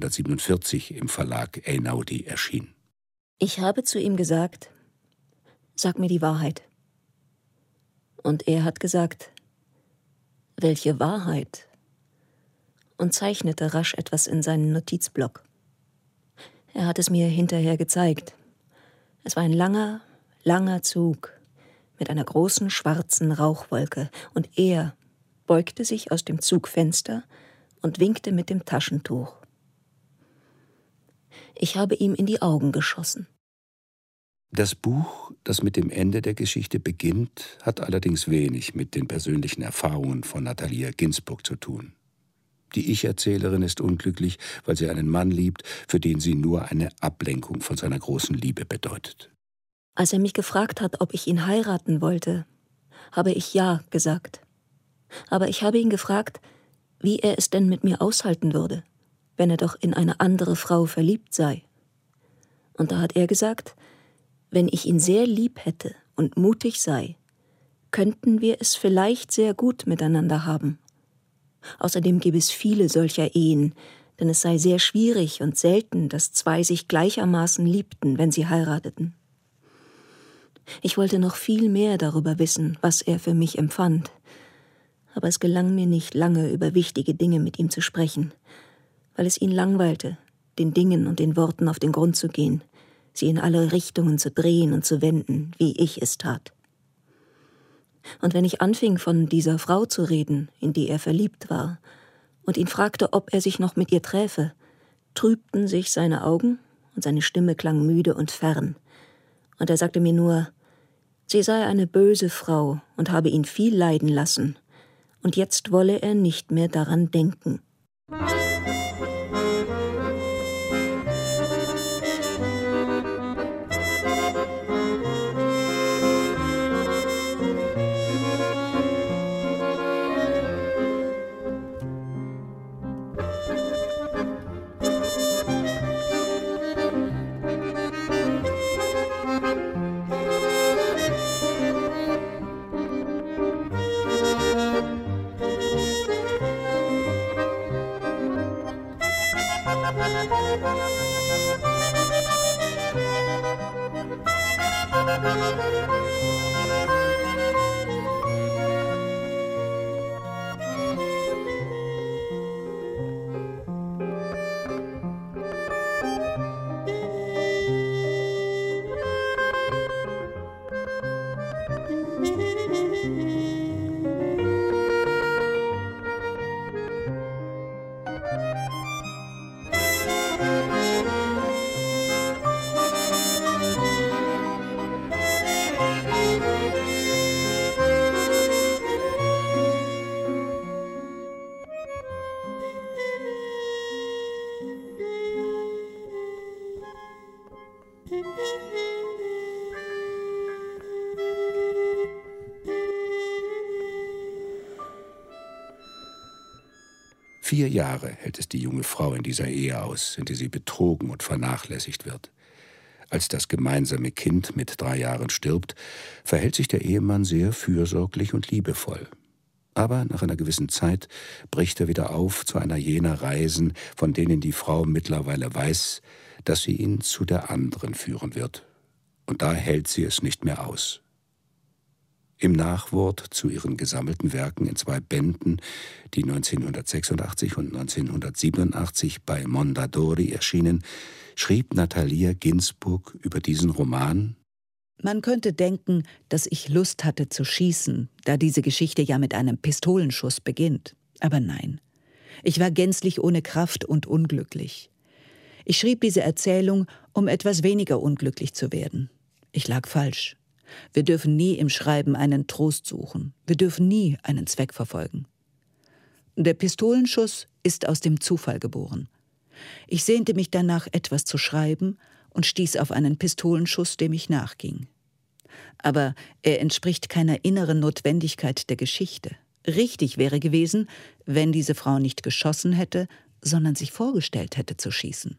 1947 im Verlag Einaudi erschien. Ich habe zu ihm gesagt, sag mir die Wahrheit. Und er hat gesagt, welche Wahrheit? Und zeichnete rasch etwas in seinen Notizblock. Er hat es mir hinterher gezeigt. Es war ein langer, langer Zug mit einer großen schwarzen Rauchwolke, und er beugte sich aus dem Zugfenster und winkte mit dem Taschentuch. Ich habe ihm in die Augen geschossen. Das Buch, das mit dem Ende der Geschichte beginnt, hat allerdings wenig mit den persönlichen Erfahrungen von Natalia Ginzburg zu tun. Die Ich-Erzählerin ist unglücklich, weil sie einen Mann liebt, für den sie nur eine Ablenkung von seiner großen Liebe bedeutet. Als er mich gefragt hat, ob ich ihn heiraten wollte, habe ich ja gesagt. Aber ich habe ihn gefragt, wie er es denn mit mir aushalten würde, wenn er doch in eine andere Frau verliebt sei. Und da hat er gesagt, wenn ich ihn sehr lieb hätte und mutig sei, könnten wir es vielleicht sehr gut miteinander haben. Außerdem gäbe es viele solcher Ehen, denn es sei sehr schwierig und selten, dass zwei sich gleichermaßen liebten, wenn sie heirateten. Ich wollte noch viel mehr darüber wissen, was er für mich empfand, aber es gelang mir nicht lange, über wichtige Dinge mit ihm zu sprechen, weil es ihn langweilte, den Dingen und den Worten auf den Grund zu gehen, sie in alle Richtungen zu drehen und zu wenden, wie ich es tat. Und wenn ich anfing, von dieser Frau zu reden, in die er verliebt war, und ihn fragte, ob er sich noch mit ihr träfe, trübten sich seine Augen und seine Stimme klang müde und fern. Und er sagte mir nur, sie sei eine böse Frau und habe ihn viel leiden lassen, und jetzt wolle er nicht mehr daran denken. 4 Jahre hält es die junge Frau in dieser Ehe aus, in der sie betrogen und vernachlässigt wird. Als das gemeinsame Kind mit 3 Jahren stirbt, verhält sich der Ehemann sehr fürsorglich und liebevoll. Aber nach einer gewissen Zeit bricht er wieder auf zu einer jener Reisen, von denen die Frau mittlerweile weiß, dass sie ihn zu der anderen führen wird. Und da hält sie es nicht mehr aus. Im Nachwort zu ihren gesammelten Werken in 2 Bänden, die 1986 und 1987 bei Mondadori erschienen, schrieb Natalia Ginzburg über diesen Roman: Man könnte denken, dass ich Lust hatte zu schießen, da diese Geschichte ja mit einem Pistolenschuss beginnt. Aber nein, ich war gänzlich ohne Kraft und unglücklich. Ich schrieb diese Erzählung, um etwas weniger unglücklich zu werden. Ich lag falsch. Wir dürfen nie im Schreiben einen Trost suchen. Wir dürfen nie einen Zweck verfolgen. Der Pistolenschuss ist aus dem Zufall geboren. Ich sehnte mich danach, etwas zu schreiben und stieß auf einen Pistolenschuss, dem ich nachging. Aber er entspricht keiner inneren Notwendigkeit der Geschichte. Richtig wäre gewesen, wenn diese Frau nicht geschossen hätte, sondern sich vorgestellt hätte zu schießen.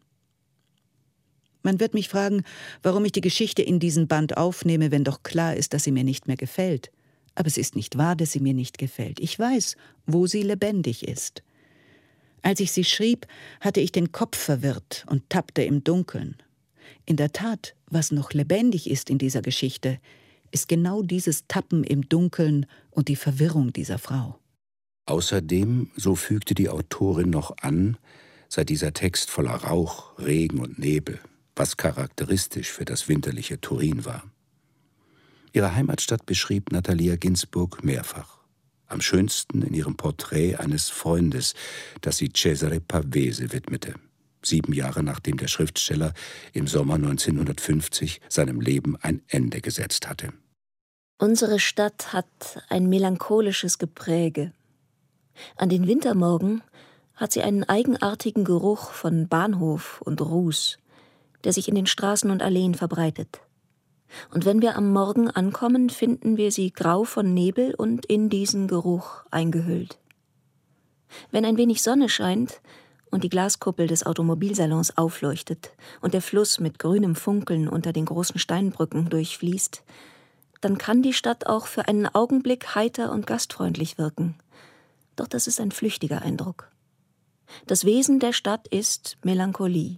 Man wird mich fragen, warum ich die Geschichte in diesen Band aufnehme, wenn doch klar ist, dass sie mir nicht mehr gefällt. Aber es ist nicht wahr, dass sie mir nicht gefällt. Ich weiß, wo sie lebendig ist. Als ich sie schrieb, hatte ich den Kopf verwirrt und tappte im Dunkeln. In der Tat, was noch lebendig ist in dieser Geschichte, ist genau dieses Tappen im Dunkeln und die Verwirrung dieser Frau. Außerdem, so fügte die Autorin noch an, sei dieser Text voller Rauch, Regen und Nebel, was charakteristisch für das winterliche Turin war. Ihre Heimatstadt beschrieb Natalia Ginzburg mehrfach. Am schönsten in ihrem Porträt eines Freundes, das sie Cesare Pavese widmete, 7 Jahre nachdem der Schriftsteller im Sommer 1950 seinem Leben ein Ende gesetzt hatte. Unsere Stadt hat ein melancholisches Gepräge. An den Wintermorgen hat sie einen eigenartigen Geruch von Bahnhof und Ruß, der sich in den Straßen und Alleen verbreitet. Und wenn wir am Morgen ankommen, finden wir sie grau von Nebel und in diesen Geruch eingehüllt. Wenn ein wenig Sonne scheint und die Glaskuppel des Automobilsalons aufleuchtet und der Fluss mit grünem Funkeln unter den großen Steinbrücken durchfließt, dann kann die Stadt auch für einen Augenblick heiter und gastfreundlich wirken. Doch das ist ein flüchtiger Eindruck. Das Wesen der Stadt ist Melancholie.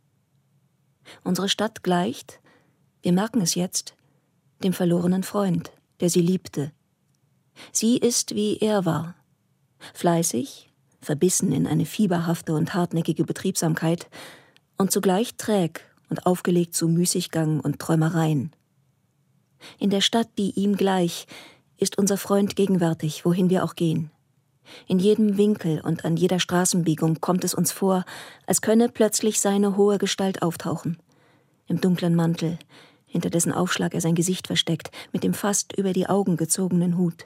Unsere Stadt gleicht, wir merken es jetzt, dem verlorenen Freund, der sie liebte. Sie ist, wie er war, fleißig, verbissen in eine fieberhafte und hartnäckige Betriebsamkeit und zugleich träg und aufgelegt zu Müßiggang und Träumereien. In der Stadt, die ihm gleich, ist unser Freund gegenwärtig, wohin wir auch gehen. In jedem Winkel und an jeder Straßenbiegung kommt es uns vor, als könne plötzlich seine hohe Gestalt auftauchen. Im dunklen Mantel, hinter dessen Aufschlag er sein Gesicht versteckt, mit dem fast über die Augen gezogenen Hut.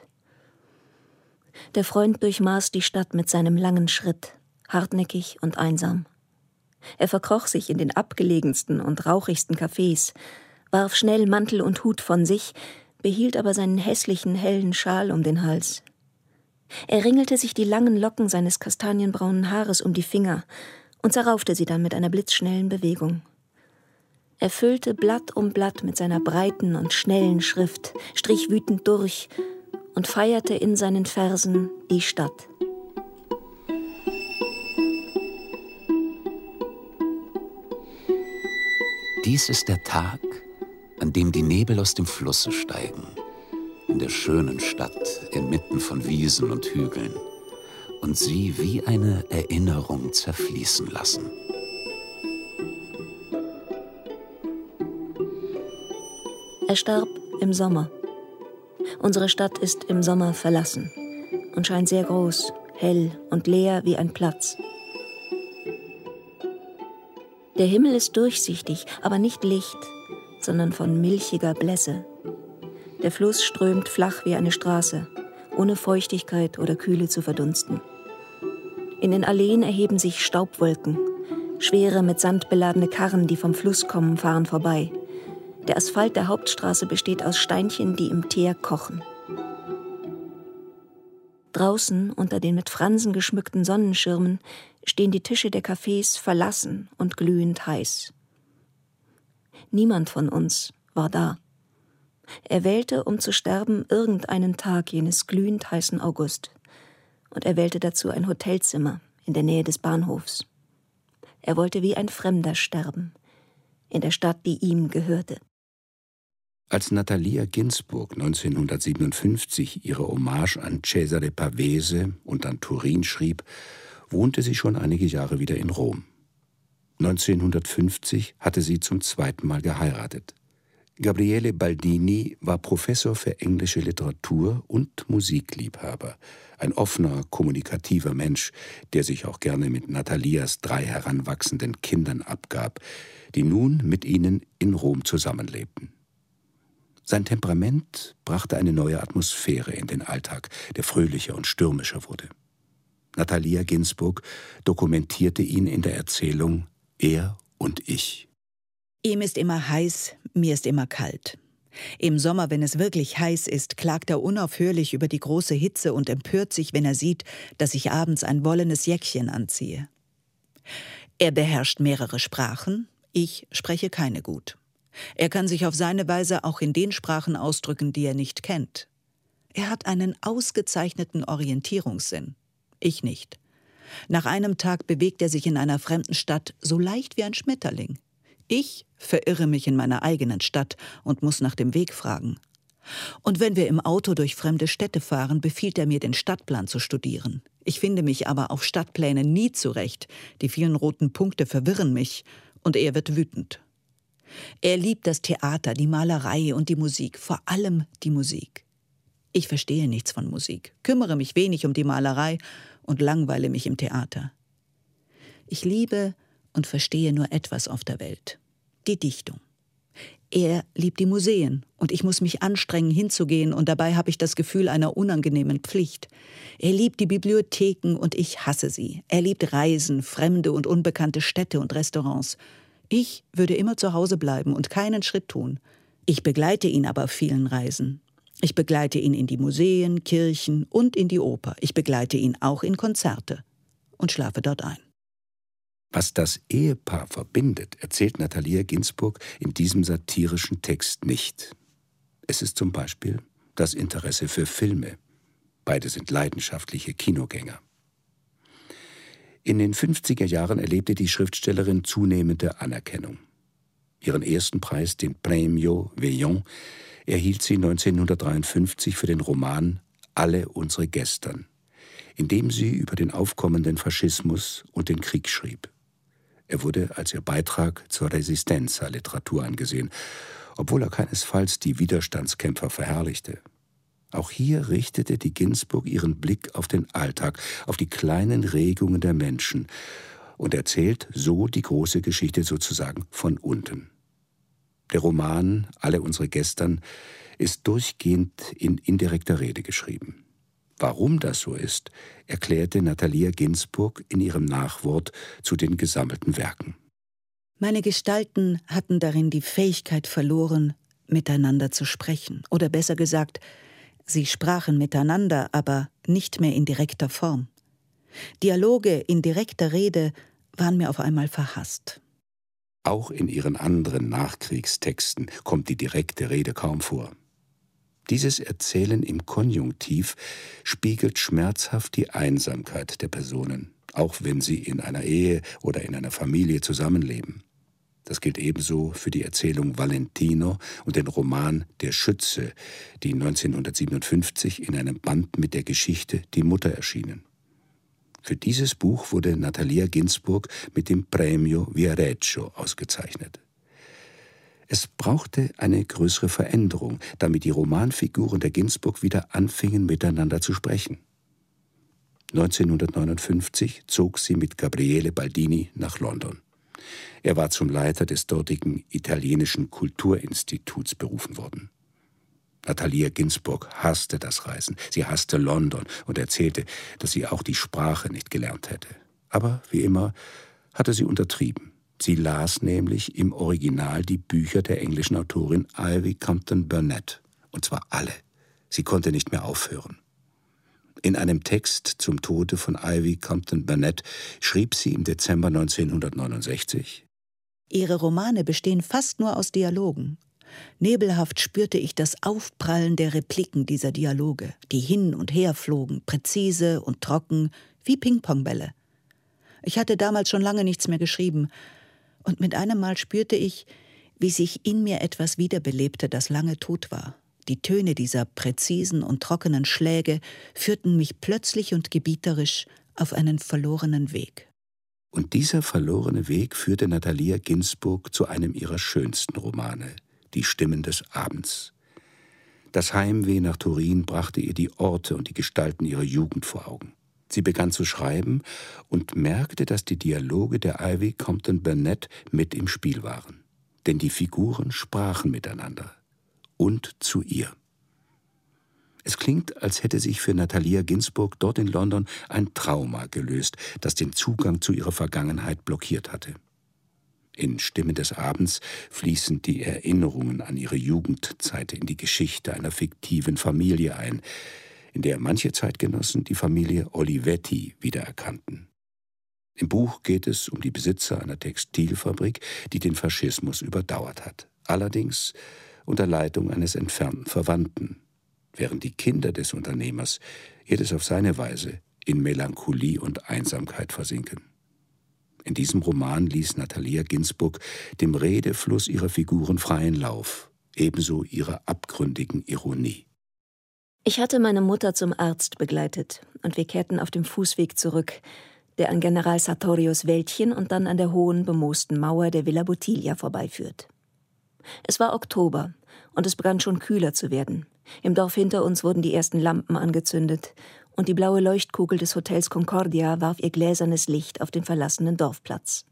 Der Freund durchmaß die Stadt mit seinem langen Schritt, hartnäckig und einsam. Er verkroch sich in den abgelegensten und rauchigsten Cafés, warf schnell Mantel und Hut von sich, behielt aber seinen hässlichen, hellen Schal um den Hals. Er ringelte sich die langen Locken seines kastanienbraunen Haares um die Finger und zerraufte sie dann mit einer blitzschnellen Bewegung. Er füllte Blatt um Blatt mit seiner breiten und schnellen Schrift, strich wütend durch und feierte in seinen Versen die Stadt. Dies ist der Tag, an dem die Nebel aus dem Flusse steigen, in der schönen Stadt, inmitten von Wiesen und Hügeln, und sie wie eine Erinnerung zerfließen lassen. Er starb im Sommer. Unsere Stadt ist im Sommer verlassen und scheint sehr groß, hell und leer wie ein Platz. Der Himmel ist durchsichtig, aber nicht licht, sondern von milchiger Blässe. Der Fluss strömt flach wie eine Straße, ohne Feuchtigkeit oder Kühle zu verdunsten. In den Alleen erheben sich Staubwolken. Schwere, mit Sand beladene Karren, die vom Fluss kommen, fahren vorbei. Der Asphalt der Hauptstraße besteht aus Steinchen, die im Teer kochen. Draußen, unter den mit Fransen geschmückten Sonnenschirmen, stehen die Tische der Cafés verlassen und glühend heiß. Niemand von uns war da. Er wählte, um zu sterben, irgendeinen Tag jenes glühend heißen August. Und er wählte dazu ein Hotelzimmer in der Nähe des Bahnhofs. Er wollte wie ein Fremder sterben, in der Stadt, die ihm gehörte. Als Natalia Ginzburg 1957 ihre Hommage an Cesare Pavese und an Turin schrieb, wohnte sie schon einige Jahre wieder in Rom. 1950 hatte sie zum zweiten Mal geheiratet. Gabriele Baldini war Professor für englische Literatur und Musikliebhaber. Ein offener, kommunikativer Mensch, der sich auch gerne mit Natalias 3 heranwachsenden Kindern abgab, die nun mit ihnen in Rom zusammenlebten. Sein Temperament brachte eine neue Atmosphäre in den Alltag, der fröhlicher und stürmischer wurde. Natalia Ginzburg dokumentierte ihn in der Erzählung »Er und ich«. Ihm ist immer heiß, mir ist immer kalt. Im Sommer, wenn es wirklich heiß ist, klagt er unaufhörlich über die große Hitze und empört sich, wenn er sieht, dass ich abends ein wollenes Jäckchen anziehe. Er beherrscht mehrere Sprachen, ich spreche keine gut. Er kann sich auf seine Weise auch in den Sprachen ausdrücken, die er nicht kennt. Er hat einen ausgezeichneten Orientierungssinn, ich nicht. Nach einem Tag bewegt er sich in einer fremden Stadt so leicht wie ein Schmetterling. Ich verirre mich in meiner eigenen Stadt und muss nach dem Weg fragen. Und wenn wir im Auto durch fremde Städte fahren, befiehlt er mir, den Stadtplan zu studieren. Ich finde mich aber auf Stadtplänen nie zurecht. Die vielen roten Punkte verwirren mich und er wird wütend. Er liebt das Theater, die Malerei und die Musik, vor allem die Musik. Ich verstehe nichts von Musik, kümmere mich wenig um die Malerei und langweile mich im Theater. Ich liebe und verstehe nur etwas auf der Welt: die Dichtung. Er liebt die Museen und ich muss mich anstrengen, hinzugehen, und dabei habe ich das Gefühl einer unangenehmen Pflicht. Er liebt die Bibliotheken und ich hasse sie. Er liebt Reisen, fremde und unbekannte Städte und Restaurants. Ich würde immer zu Hause bleiben und keinen Schritt tun. Ich begleite ihn aber auf vielen Reisen. Ich begleite ihn in die Museen, Kirchen und in die Oper. Ich begleite ihn auch in Konzerte und schlafe dort ein. Was das Ehepaar verbindet, erzählt Natalia Ginzburg in diesem satirischen Text nicht. Es ist zum Beispiel das Interesse für Filme. Beide sind leidenschaftliche Kinogänger. In den 50er Jahren erlebte die Schriftstellerin zunehmende Anerkennung. Ihren ersten Preis, den Premio Villon, erhielt sie 1953 für den Roman »Alle unsere Gestern«, in dem sie über den aufkommenden Faschismus und den Krieg schrieb. Er wurde als ihr Beitrag zur Resistenza-Literatur angesehen, obwohl er keinesfalls die Widerstandskämpfer verherrlichte. Auch hier richtete die Ginzburg ihren Blick auf den Alltag, auf die kleinen Regungen der Menschen und erzählt so die große Geschichte sozusagen von unten. Der Roman »Alle unsere Gestern« ist durchgehend in indirekter Rede geschrieben. Warum das so ist, erklärte Natalia Ginzburg in ihrem Nachwort zu den gesammelten Werken. Meine Gestalten hatten darin die Fähigkeit verloren, miteinander zu sprechen. Oder besser gesagt, sie sprachen miteinander, aber nicht mehr in direkter Form. Dialoge in direkter Rede waren mir auf einmal verhasst. Auch in ihren anderen Nachkriegstexten kommt die direkte Rede kaum vor. Dieses Erzählen im Konjunktiv spiegelt schmerzhaft die Einsamkeit der Personen, auch wenn sie in einer Ehe oder in einer Familie zusammenleben. Das gilt ebenso für die Erzählung Valentino und den Roman Der Schütze, die 1957 in einem Band mit der Geschichte Die Mutter erschienen. Für dieses Buch wurde Natalia Ginzburg mit dem Premio Viareggio ausgezeichnet. Es brauchte eine größere Veränderung, damit die Romanfiguren der Ginzburg wieder anfingen, miteinander zu sprechen. 1959 zog sie mit Gabriele Baldini nach London. Er war zum Leiter des dortigen italienischen Kulturinstituts berufen worden. Natalia Ginzburg hasste das Reisen, sie hasste London und erzählte, dass sie auch die Sprache nicht gelernt hätte. Aber wie immer hatte sie untertrieben. Sie las nämlich im Original die Bücher der englischen Autorin Ivy Compton Burnett, und zwar alle. Sie konnte nicht mehr aufhören. In einem Text zum Tode von Ivy Compton Burnett schrieb sie im Dezember 1969: Ihre Romane bestehen fast nur aus Dialogen. Nebelhaft spürte ich das Aufprallen der Repliken dieser Dialoge, die hin und her flogen, präzise und trocken, wie Ping-Pong-Bälle. Ich hatte damals schon lange nichts mehr geschrieben, und mit einem Mal spürte ich, wie sich in mir etwas wiederbelebte, das lange tot war. Die Töne dieser präzisen und trockenen Schläge führten mich plötzlich und gebieterisch auf einen verlorenen Weg. Und dieser verlorene Weg führte Natalia Ginzburg zu einem ihrer schönsten Romane, Die Stimmen des Abends. Das Heimweh nach Turin brachte ihr die Orte und die Gestalten ihrer Jugend vor Augen. Sie begann zu schreiben und merkte, dass die Dialoge der Ivy Compton Burnett mit im Spiel waren. Denn die Figuren sprachen miteinander und zu ihr. Es klingt, als hätte sich für Natalia Ginzburg dort in London ein Trauma gelöst, das den Zugang zu ihrer Vergangenheit blockiert hatte. In Stimmen des Abends fließen die Erinnerungen an ihre Jugendzeit in die Geschichte einer fiktiven Familie ein, in der manche Zeitgenossen die Familie Olivetti wiedererkannten. Im Buch geht es um die Besitzer einer Textilfabrik, die den Faschismus überdauert hat. Allerdings unter Leitung eines entfernten Verwandten, während die Kinder des Unternehmers, jedes auf seine Weise, in Melancholie und Einsamkeit versinken. In diesem Roman ließ Natalia Ginzburg dem Redefluss ihrer Figuren freien Lauf, ebenso ihrer abgründigen Ironie. Ich hatte meine Mutter zum Arzt begleitet und wir kehrten auf dem Fußweg zurück, der an General Sartorius Wäldchen und dann an der hohen, bemoosten Mauer der Villa Bottiglia vorbeiführt. Es war Oktober und es begann schon kühler zu werden. Im Dorf hinter uns wurden die ersten Lampen angezündet und die blaue Leuchtkugel des Hotels Concordia warf ihr gläsernes Licht auf den verlassenen Dorfplatz.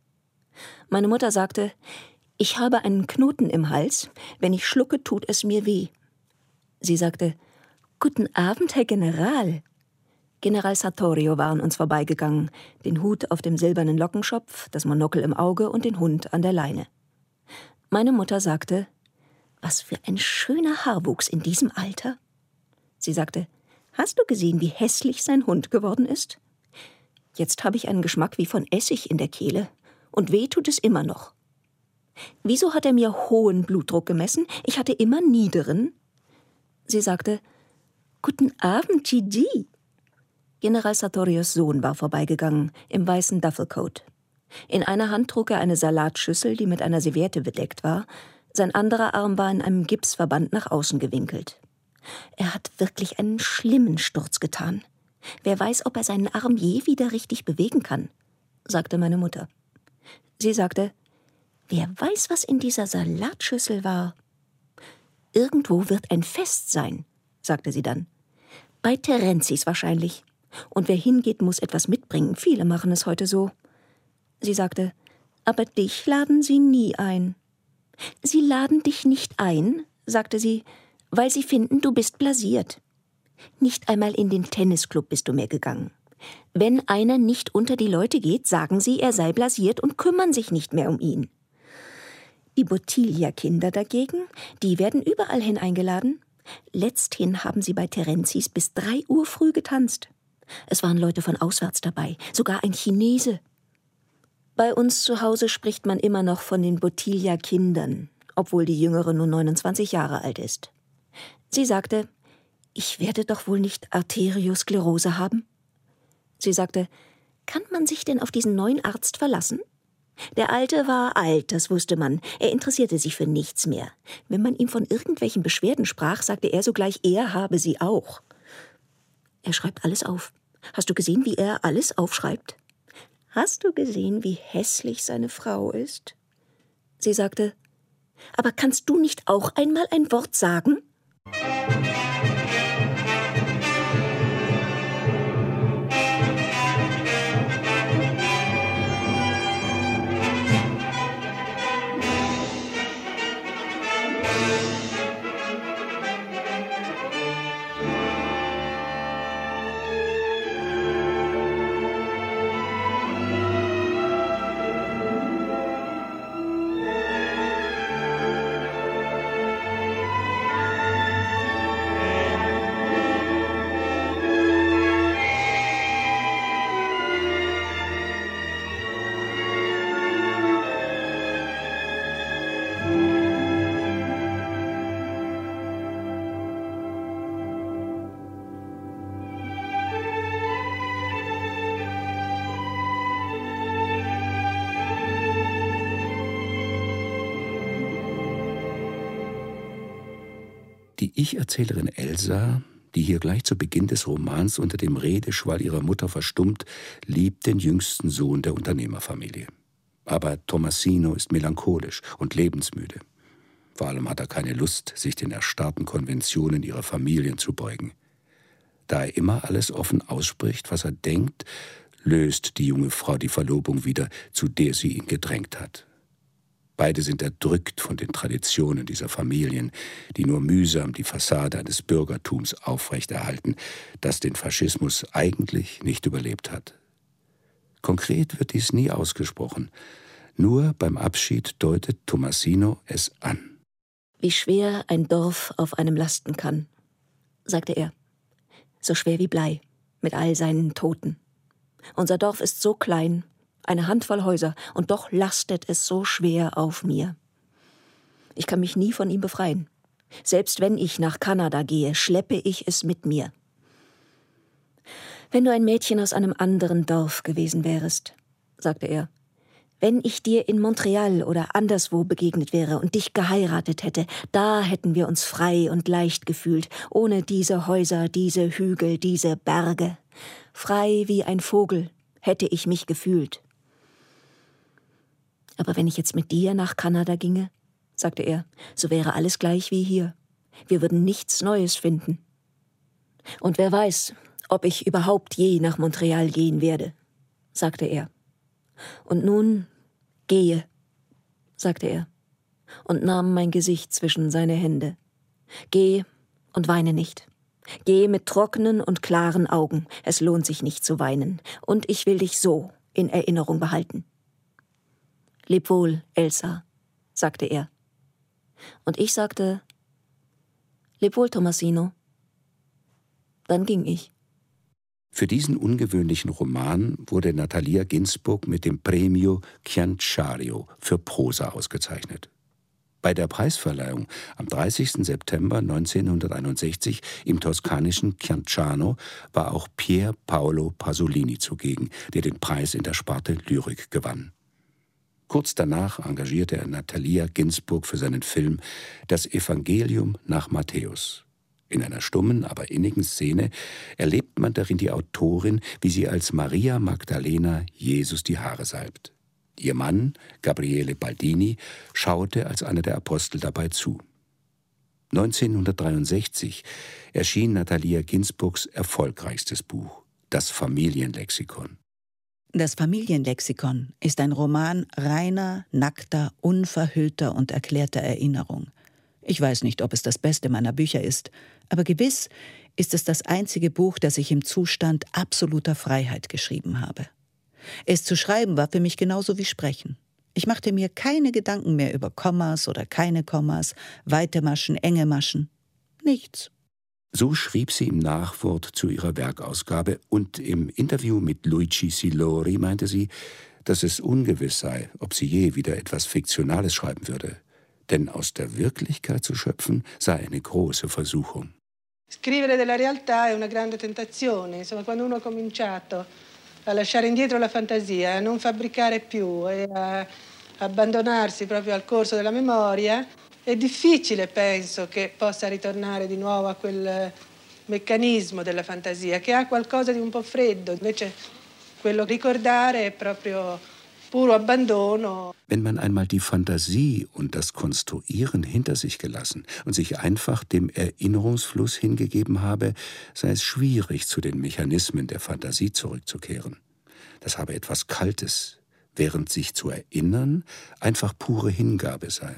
Meine Mutter sagte: »Ich habe einen Knoten im Hals. Wenn ich schlucke, tut es mir weh.« Sie sagte: »Guten Abend, Herr General.« General Sartorio war an uns vorbeigegangen, den Hut auf dem silbernen Lockenschopf, das Monokel im Auge und den Hund an der Leine. Meine Mutter sagte: »Was für ein schöner Haarwuchs in diesem Alter.« Sie sagte: »Hast du gesehen, wie hässlich sein Hund geworden ist? Jetzt habe ich einen Geschmack wie von Essig in der Kehle. Und weh tut es immer noch. Wieso hat er mir hohen Blutdruck gemessen? Ich hatte immer niederen.« Sie sagte: »Guten Abend, Gigi.« General Sartorius Sohn war vorbeigegangen, im weißen Duffelcoat. In einer Hand trug er eine Salatschüssel, die mit einer Serviette bedeckt war. Sein anderer Arm war in einem Gipsverband nach außen gewinkelt. Er hat wirklich einen schlimmen Sturz getan. Wer weiß, ob er seinen Arm je wieder richtig bewegen kann, sagte meine Mutter. Sie sagte: »Wer weiß, was in dieser Salatschüssel war?« »Irgendwo wird ein Fest sein«, sagte sie dann. »Bei Terenzis wahrscheinlich. Und wer hingeht, muss etwas mitbringen. Viele machen es heute so.« Sie sagte: »Aber dich laden sie nie ein.« »Sie laden dich nicht ein«, sagte sie, »weil sie finden, du bist blasiert. Nicht einmal in den Tennisclub bist du mehr gegangen. Wenn einer nicht unter die Leute geht, sagen sie, er sei blasiert und kümmern sich nicht mehr um ihn. Die Bottiglia-Kinder dagegen, die werden überall hin eingeladen. Letzthin haben sie bei Terenzis bis 3 Uhr früh getanzt. Es waren Leute von auswärts dabei, sogar ein Chinese. Bei uns zu Hause spricht man immer noch von den Bottiglia-Kindern, obwohl die Jüngere nur 29 Jahre alt ist. Sie sagte: »Ich werde doch wohl nicht Arteriosklerose haben?« Sie sagte: »Kann man sich denn auf diesen neuen Arzt verlassen?« Der Alte war alt, das wusste man. Er interessierte sich für nichts mehr. Wenn man ihm von irgendwelchen Beschwerden sprach, sagte er sogleich, er habe sie auch. Er schreibt alles auf. Hast du gesehen, wie er alles aufschreibt? Hast du gesehen, wie hässlich seine Frau ist? Sie sagte: »Aber kannst du nicht auch einmal ein Wort sagen?« Die Ich-Erzählerin Elsa, die hier gleich zu Beginn des Romans unter dem Redeschwall ihrer Mutter verstummt, liebt den jüngsten Sohn der Unternehmerfamilie. Aber Tommasino ist melancholisch und lebensmüde. Vor allem hat er keine Lust, sich den erstarrten Konventionen ihrer Familien zu beugen. Da er immer alles offen ausspricht, was er denkt, löst die junge Frau die Verlobung wieder, zu der sie ihn gedrängt hat. Beide sind erdrückt von den Traditionen dieser Familien, die nur mühsam die Fassade eines Bürgertums aufrechterhalten, das den Faschismus eigentlich nicht überlebt hat. Konkret wird dies nie ausgesprochen. Nur beim Abschied deutet Tommasino es an. Wie schwer ein Dorf auf einem lasten kann, sagte er. So schwer wie Blei, mit all seinen Toten. Unser Dorf ist so klein, eine Handvoll Häuser, und doch lastet es so schwer auf mir. Ich kann mich nie von ihm befreien. Selbst wenn ich nach Kanada gehe, schleppe ich es mit mir. Wenn du ein Mädchen aus einem anderen Dorf gewesen wärest, sagte er, wenn ich dir in Montreal oder anderswo begegnet wäre und dich geheiratet hätte, da hätten wir uns frei und leicht gefühlt, ohne diese Häuser, diese Hügel, diese Berge. Frei wie ein Vogel hätte ich mich gefühlt. Aber wenn ich jetzt mit dir nach Kanada ginge, sagte er, so wäre alles gleich wie hier. Wir würden nichts Neues finden. Und wer weiß, ob ich überhaupt je nach Montreal gehen werde, sagte er. Und nun gehe, sagte er, und nahm mein Gesicht zwischen seine Hände. Geh und weine nicht. Geh mit trockenen und klaren Augen. Es lohnt sich nicht zu weinen. Und ich will dich so in Erinnerung behalten. Leb wohl, Elsa, sagte er. Und ich sagte, leb wohl, Tommasino. Dann ging ich. Für diesen ungewöhnlichen Roman wurde Natalia Ginzburg mit dem Premio Cianciario für Prosa ausgezeichnet. Bei der Preisverleihung am 30. September 1961 im toskanischen Cianciano war auch Pier Paolo Pasolini zugegen, der den Preis in der Sparte Lyrik gewann. Kurz danach engagierte er Natalia Ginzburg für seinen Film »Das Evangelium nach Matthäus«. In einer stummen, aber innigen Szene erlebt man darin die Autorin, wie sie als Maria Magdalena Jesus die Haare salbt. Ihr Mann, Gabriele Baldini, schaute als einer der Apostel dabei zu. 1963 erschien Natalia Ginzburgs erfolgreichstes Buch, »Das Familienlexikon«. Das Familienlexikon ist ein Roman reiner, nackter, unverhüllter und erklärter Erinnerung. Ich weiß nicht, ob es das Beste meiner Bücher ist, aber gewiss ist es das einzige Buch, das ich im Zustand absoluter Freiheit geschrieben habe. Es zu schreiben war für mich genauso wie Sprechen. Ich machte mir keine Gedanken mehr über Kommas oder keine Kommas, weite Maschen, enge Maschen. Nichts. So schrieb sie im Nachwort zu ihrer Werkausgabe, und im Interview mit Luigi Silori meinte sie, dass es ungewiss sei, ob sie je wieder etwas Fiktionales schreiben würde. Denn aus der Wirklichkeit zu schöpfen sei eine große Versuchung. Scrivere della realtà è una grande tentazione. Insomma, quando uno ha cominciato a lasciare indietro la fantasia, a non fabbricare più e a abbandonarsi proprio al corso della memoria, è difficile, penso, che possa ritornare di nuovo a quel meccanismo della fantasia, che ha qualcosa di un po' freddo. Invece quello ricordare è proprio puro abbandono. Wenn man einmal die Fantasie und das Konstruieren hinter sich gelassen und sich einfach dem Erinnerungsfluss hingegeben habe, sei es schwierig, zu den Mechanismen der Fantasie zurückzukehren. Das habe etwas Kaltes, während sich zu erinnern einfach pure Hingabe sei.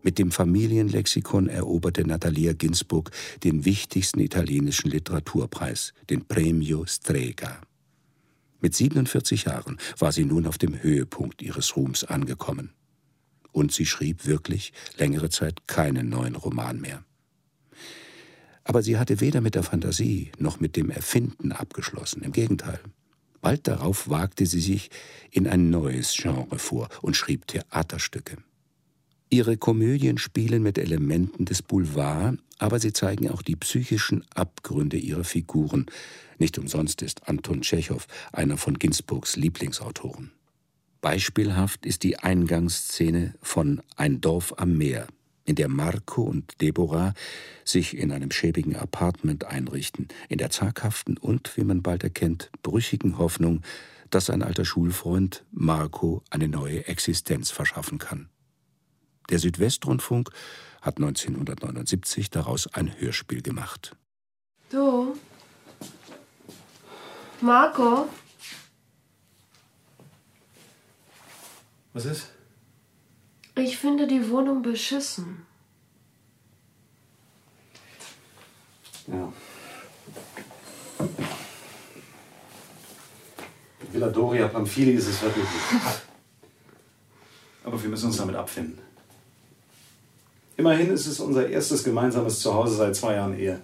Mit dem Familienlexikon eroberte Natalia Ginzburg den wichtigsten italienischen Literaturpreis, den Premio Strega. Mit 47 Jahren war sie nun auf dem Höhepunkt ihres Ruhms angekommen. Und sie schrieb wirklich längere Zeit keinen neuen Roman mehr. Aber sie hatte weder mit der Fantasie noch mit dem Erfinden abgeschlossen. Im Gegenteil. Bald darauf wagte sie sich in ein neues Genre vor und schrieb Theaterstücke. Ihre Komödien spielen mit Elementen des Boulevard, aber sie zeigen auch die psychischen Abgründe ihrer Figuren. Nicht umsonst ist Anton Tschechow einer von Ginzburgs Lieblingsautoren. Beispielhaft ist die Eingangsszene von Ein Dorf am Meer, in der Marco und Deborah sich in einem schäbigen Appartement einrichten, in der zaghaften und, wie man bald erkennt, brüchigen Hoffnung, dass ein alter Schulfreund Marco eine neue Existenz verschaffen kann. Der Südwestrundfunk hat 1979 daraus ein Hörspiel gemacht. Du, Marco? Was ist? Ich finde die Wohnung beschissen. Ja. Villa Doria Pamphili ist es wirklich nicht. Aber wir müssen uns damit abfinden. Immerhin ist es unser erstes gemeinsames Zuhause seit 2 Jahren Ehe.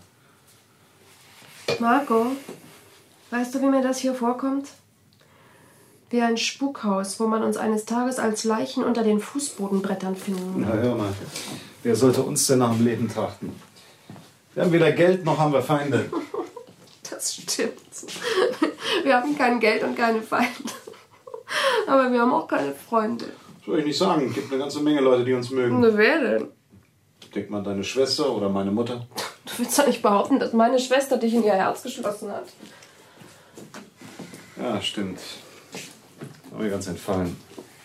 Marco, weißt du, wie mir das hier vorkommt? Wie ein Spukhaus, wo man uns eines Tages als Leichen unter den Fußbodenbrettern finden Na, hör mal. Wer sollte uns denn nach dem Leben trachten? Wir haben weder Geld, noch haben wir Feinde. Das stimmt. Wir haben kein Geld und keine Feinde. Aber wir haben auch keine Freunde. Soll ich nicht sagen. Es gibt eine ganze Menge Leute, die uns mögen. Na, wer denn? Denk mal deine Schwester oder meine Mutter. Du willst doch nicht behaupten, dass meine Schwester dich in ihr Herz geschlossen hat. Ja, stimmt. War mir ganz entfallen.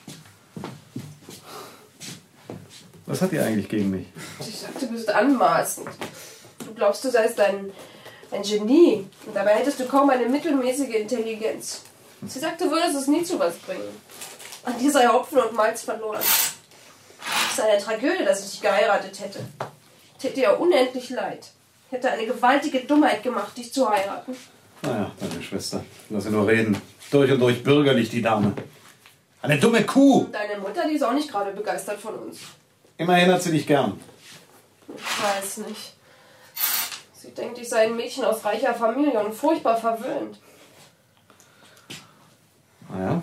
Was hat ihr eigentlich gegen mich? Ich sagte, du bist anmaßend. Du glaubst, du seist ein Genie. Und dabei hättest du kaum eine mittelmäßige Intelligenz. Sie sagte, du würdest es nie zu was bringen. An dir sei Hopfen und Malz verloren. Es ist eine Tragödie, dass ich dich geheiratet hätte. Täte dir unendlich leid. Ich hätte eine gewaltige Dummheit gemacht, dich zu heiraten. Naja, deine Schwester. Lass sie nur reden. Durch und durch bürgerlich, die Dame. Eine dumme Kuh. Und deine Mutter, die ist auch nicht gerade begeistert von uns. Immerhin hat sie dich gern. Ich weiß nicht. Sie denkt, ich sei ein Mädchen aus reicher Familie und furchtbar verwöhnt. Naja.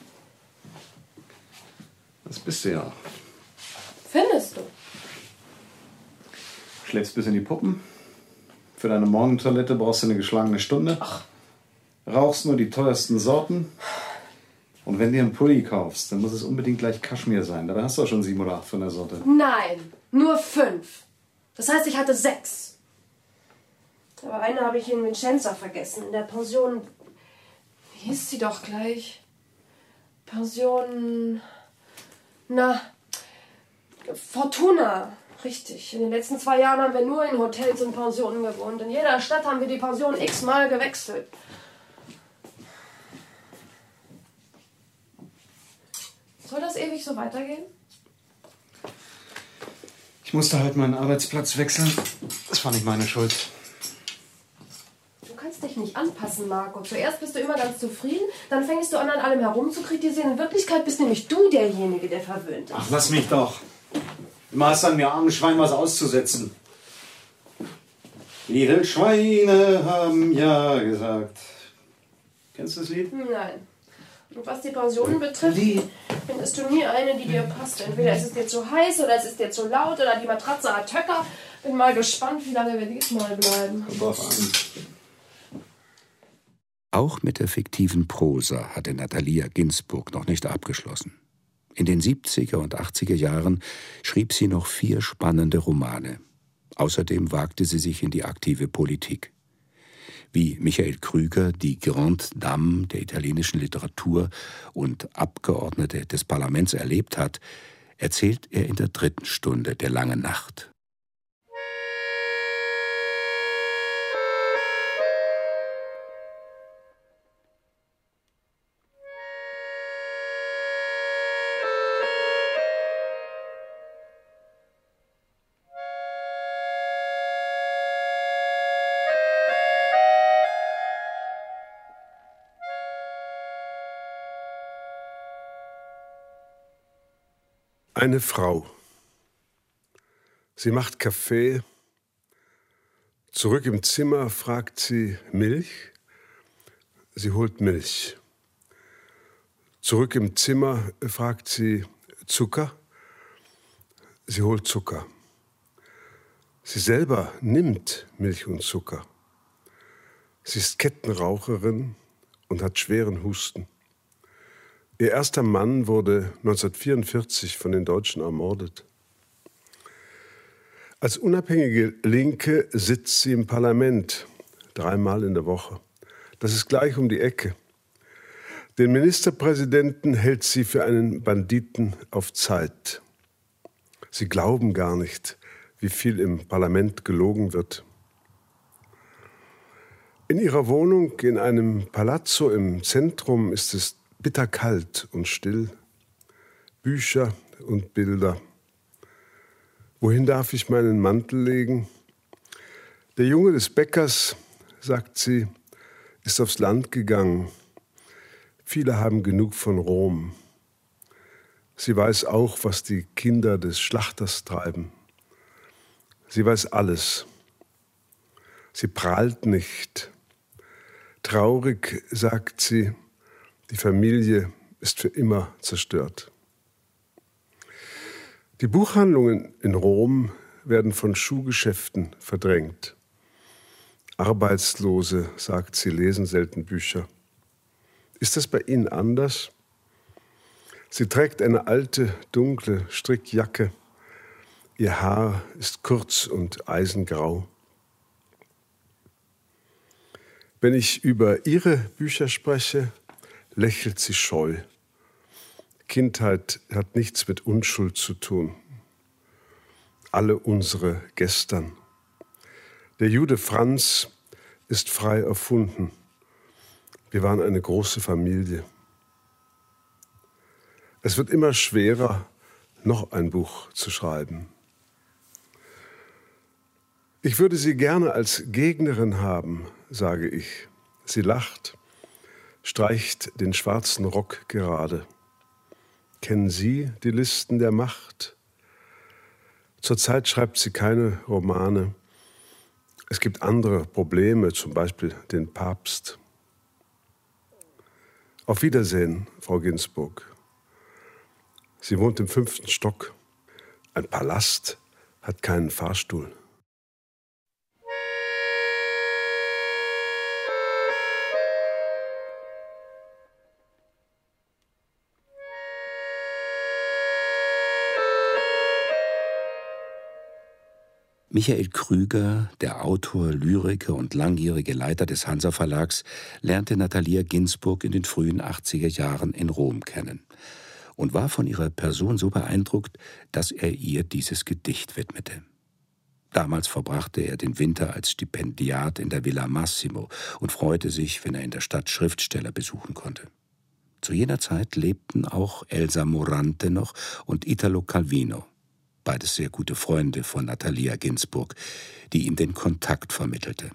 Das bist du ja. Findest du? Schläfst bis in die Puppen. Für deine Morgentoilette brauchst du eine geschlagene Stunde. Ach. Rauchst nur die teuersten Sorten. Und wenn du einen Pulli kaufst, dann muss es unbedingt gleich Kaschmir sein. Dabei hast du auch schon 7 oder 8 von der Sorte. Nein, nur 5. Das heißt, ich hatte 6. Aber eine habe ich in Vincenza vergessen. In der Pension... Wie hieß sie doch gleich? Pension... Na... Fortuna. Richtig. In den letzten 2 Jahren haben wir nur in Hotels und Pensionen gewohnt. In jeder Stadt haben wir die Pension x-mal gewechselt. Soll das ewig so weitergehen? Ich musste halt meinen Arbeitsplatz wechseln. Das war nicht meine Schuld. Du kannst dich nicht anpassen, Marco. Zuerst bist du immer ganz zufrieden, dann fängst du an allem herum zu kritisieren. In Wirklichkeit bist nämlich du derjenige, der verwöhnt ist. Ach, lass mich doch. Immer hast du an mir armen Schwein was auszusetzen. Die Wildschweine haben ja gesagt. Kennst du das Lied? Nein. Und was die Pensionen betrifft, findest du nie eine, die dir passt. Entweder ist es dir zu heiß oder es ist dir zu laut oder die Matratze hat Höcker. Bin mal gespannt, wie lange wir diesmal bleiben. Kommt drauf an. Auch mit der fiktiven Prosa hatte Natalia Ginzburg noch nicht abgeschlossen. In den 70er und 80er Jahren schrieb sie noch 4 spannende Romane. Außerdem wagte sie sich in die aktive Politik. Wie Michael Krüger die Grande Dame der italienischen Literatur und Abgeordnete des Parlaments erlebt hat, erzählt er in der 3. Stunde der langen Nacht. Eine Frau. Sie macht Kaffee. Zurück im Zimmer fragt sie Milch. Sie holt Milch. Zurück im Zimmer fragt sie Zucker. Sie holt Zucker. Sie selber nimmt Milch und Zucker. Sie ist Kettenraucherin und hat schweren Husten. Ihr erster Mann wurde 1944 von den Deutschen ermordet. Als unabhängige Linke sitzt sie im Parlament 3-mal in der Woche. Das ist gleich um die Ecke. Den Ministerpräsidenten hält sie für einen Banditen auf Zeit. Sie glauben gar nicht, wie viel im Parlament gelogen wird. In ihrer Wohnung in einem Palazzo im Zentrum ist es bitterkalt und still. Bücher und Bilder. Wohin darf ich meinen Mantel legen? Der Junge des Bäckers, sagt sie, ist aufs Land gegangen. Viele haben genug von Rom. Sie weiß auch, was die Kinder des Schlachters treiben. Sie weiß alles. Sie prahlt nicht. Traurig sagt sie, die Familie ist für immer zerstört. Die Buchhandlungen in Rom werden von Schuhgeschäften verdrängt. Arbeitslose, sagt sie, lesen selten Bücher. Ist das bei Ihnen anders? Sie trägt eine alte, dunkle Strickjacke. Ihr Haar ist kurz und eisengrau. Wenn ich über ihre Bücher spreche, lächelt sie scheu. Kindheit hat nichts mit Unschuld zu tun. Alle unsere Gestern. Der Jude Franz ist frei erfunden. Wir waren eine große Familie. Es wird immer schwerer, noch ein Buch zu schreiben. Ich würde sie gerne als Gegnerin haben, sage ich. Sie lacht, streicht den schwarzen Rock gerade. Kennen Sie die Listen der Macht? Zurzeit schreibt sie keine Romane. Es gibt andere Probleme, zum Beispiel den Papst. Auf Wiedersehen, Frau Ginsburg. Sie wohnt im 5. Stock. Ein Palast hat keinen Fahrstuhl. Michael Krüger, der Autor, Lyriker und langjährige Leiter des Hansa Verlags, lernte Natalia Ginsburg in den frühen 80er Jahren in Rom kennen und war von ihrer Person so beeindruckt, dass er ihr dieses Gedicht widmete. Damals verbrachte er den Winter als Stipendiat in der Villa Massimo und freute sich, wenn er in der Stadt Schriftsteller besuchen konnte. Zu jener Zeit lebten auch Elsa Morante noch und Italo Calvino, beides sehr gute Freunde von Natalia Ginsburg, die ihm den Kontakt vermittelte.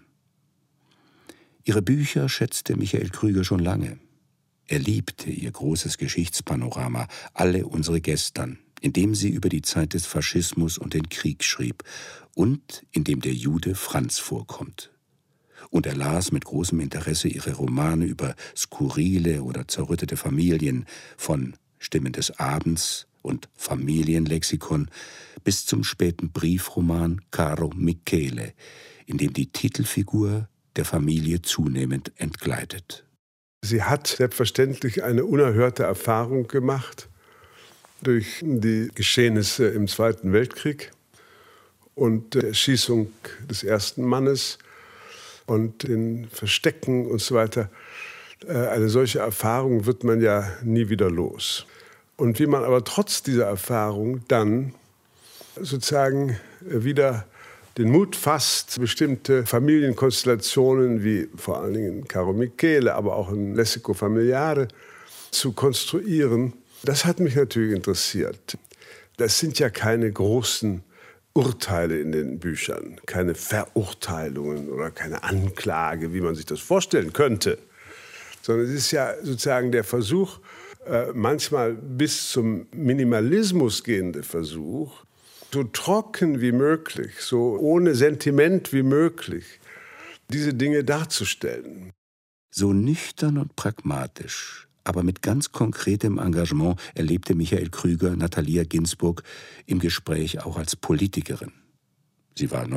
Ihre Bücher schätzte Michael Krüger schon lange. Er liebte ihr großes Geschichtspanorama, Alle unsere Gestern, in dem sie über die Zeit des Faschismus und den Krieg schrieb und in dem der Jude Franz vorkommt. Und er las mit großem Interesse ihre Romane über skurrile oder zerrüttete Familien, von Stimmen des Abends und Familienlexikon bis zum späten Briefroman Caro Michele, in dem die Titelfigur der Familie zunehmend entgleitet. Sie hat selbstverständlich eine unerhörte Erfahrung gemacht durch die Geschehnisse im Zweiten Weltkrieg und der Erschießung des ersten Mannes und den Verstecken und so weiter. Eine solche Erfahrung wird man ja nie wieder los. Und wie man aber trotz dieser Erfahrung dann sozusagen wieder den Mut fasst, bestimmte Familienkonstellationen wie vor allen Dingen in Caro Michele, aber auch in Lessico Familiare zu konstruieren, das hat mich natürlich interessiert. Das sind ja keine großen Urteile in den Büchern, keine Verurteilungen oder keine Anklage, wie man sich das vorstellen könnte, sondern es ist ja sozusagen der Versuch, manchmal bis zum Minimalismus gehende Versuch, so trocken wie möglich, so ohne Sentiment wie möglich, diese Dinge darzustellen. So nüchtern und pragmatisch, aber mit ganz konkretem Engagement erlebte Michael Krüger Natalia Ginzburg im Gespräch auch als Politikerin. Sie war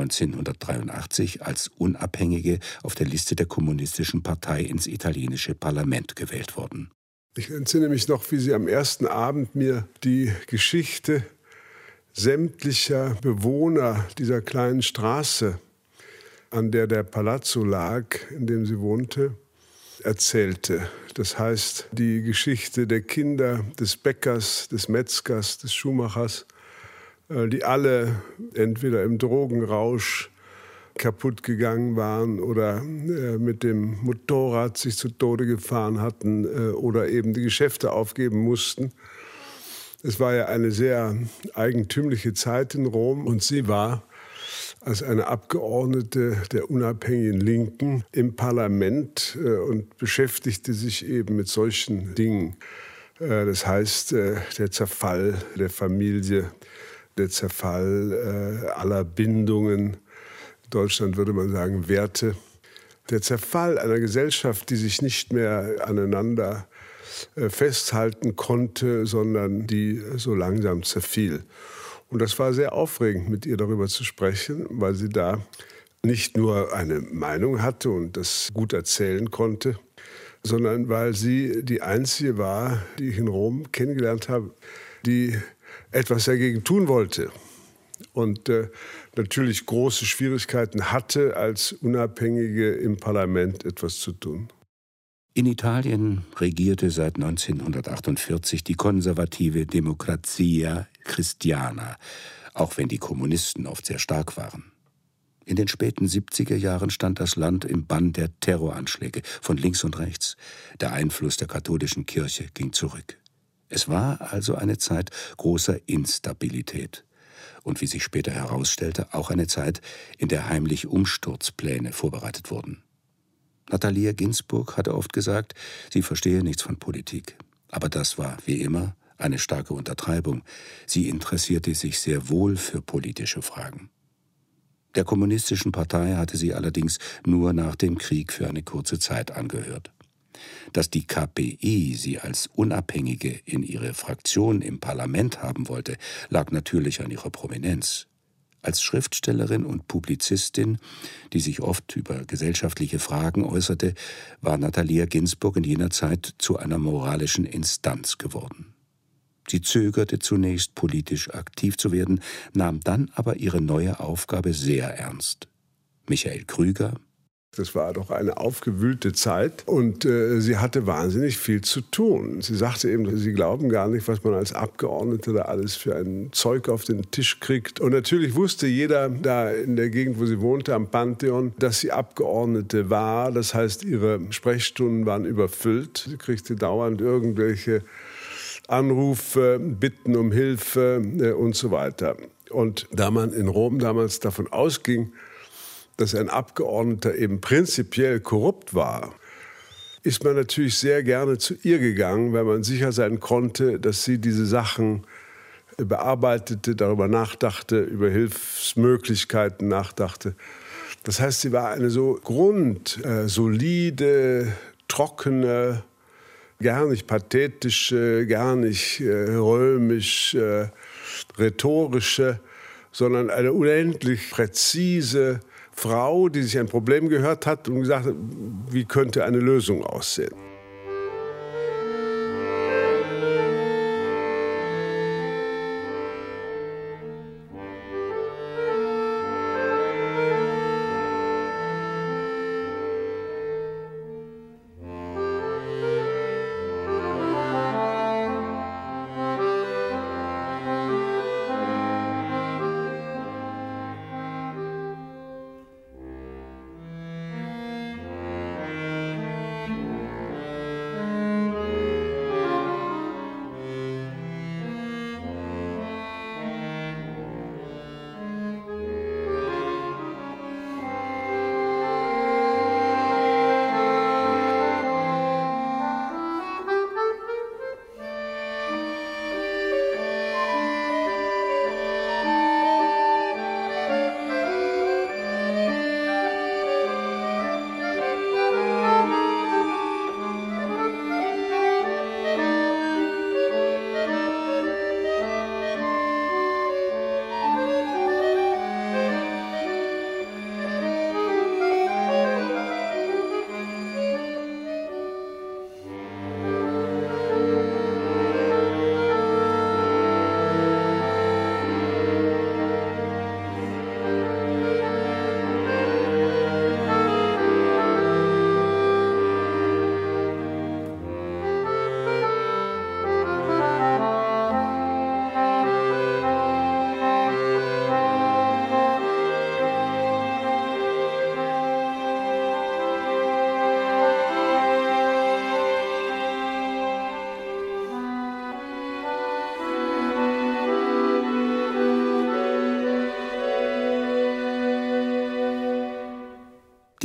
1983 als Unabhängige auf der Liste der Kommunistischen Partei ins italienische Parlament gewählt worden. Ich entsinne mich noch, wie sie am ersten Abend mir die Geschichte sämtlicher Bewohner dieser kleinen Straße, an der der Palazzo lag, in dem sie wohnte, erzählte. Das heißt, die Geschichte der Kinder, des Bäckers, des Metzgers, des Schuhmachers, die alle entweder im Drogenrausch kaputt gegangen waren oder mit dem Motorrad sich zu Tode gefahren hatten oder eben die Geschäfte aufgeben mussten. Es war ja eine sehr eigentümliche Zeit in Rom und sie war als eine Abgeordnete der unabhängigen Linken im Parlament und beschäftigte sich eben mit solchen Dingen. Das heißt, der Zerfall der Familie, der Zerfall aller Bindungen, in Deutschland würde man sagen Werte, der Zerfall einer Gesellschaft, die sich nicht mehr aneinander festhalten konnte, sondern die so langsam zerfiel. Und das war sehr aufregend, mit ihr darüber zu sprechen, weil sie da nicht nur eine Meinung hatte und das gut erzählen konnte, sondern weil sie die Einzige war, die ich in Rom kennengelernt habe, die etwas dagegen tun wollte. Und natürlich große Schwierigkeiten hatte, als Unabhängige im Parlament etwas zu tun. In Italien regierte seit 1948 die konservative Democrazia Cristiana, auch wenn die Kommunisten oft sehr stark waren. In den späten 70er Jahren stand das Land im Bann der Terroranschläge von links und rechts. Der Einfluss der katholischen Kirche ging zurück. Es war also eine Zeit großer Instabilität. Und wie sich später herausstellte, auch eine Zeit, in der heimlich Umsturzpläne vorbereitet wurden. Natalia Ginzburg hatte oft gesagt, sie verstehe nichts von Politik. Aber das war, wie immer, eine starke Untertreibung. Sie interessierte sich sehr wohl für politische Fragen. Der Kommunistischen Partei hatte sie allerdings nur nach dem Krieg für eine kurze Zeit angehört. Dass die KPI sie als Unabhängige in ihre Fraktion im Parlament haben wollte, lag natürlich an ihrer Prominenz. Als Schriftstellerin und Publizistin, die sich oft über gesellschaftliche Fragen äußerte, war Natalia Ginzburg in jener Zeit zu einer moralischen Instanz geworden. Sie zögerte zunächst, politisch aktiv zu werden, nahm dann aber ihre neue Aufgabe sehr ernst. Michael Krüger: Das war doch eine aufgewühlte Zeit und sie hatte wahnsinnig viel zu tun. Sie sagte eben, sie glauben gar nicht, was man als Abgeordneter da alles für ein Zeug auf den Tisch kriegt. Und natürlich wusste jeder da in der Gegend, wo sie wohnte, am Pantheon, dass sie Abgeordnete war. Das heißt, ihre Sprechstunden waren überfüllt. Sie kriegte dauernd irgendwelche Anrufe, Bitten um Hilfe und so weiter. Und da man in Rom damals davon ausging, dass ein Abgeordneter eben prinzipiell korrupt war, ist man natürlich sehr gerne zu ihr gegangen, weil man sicher sein konnte, dass sie diese Sachen bearbeitete, darüber nachdachte, über Hilfsmöglichkeiten nachdachte. Das heißt, sie war eine so solide, trockene, gar nicht pathetische, gar nicht römisch, rhetorische, sondern eine unendlich präzise Frau, die sich ein Problem gehört hat und gesagt hat, wie könnte eine Lösung aussehen.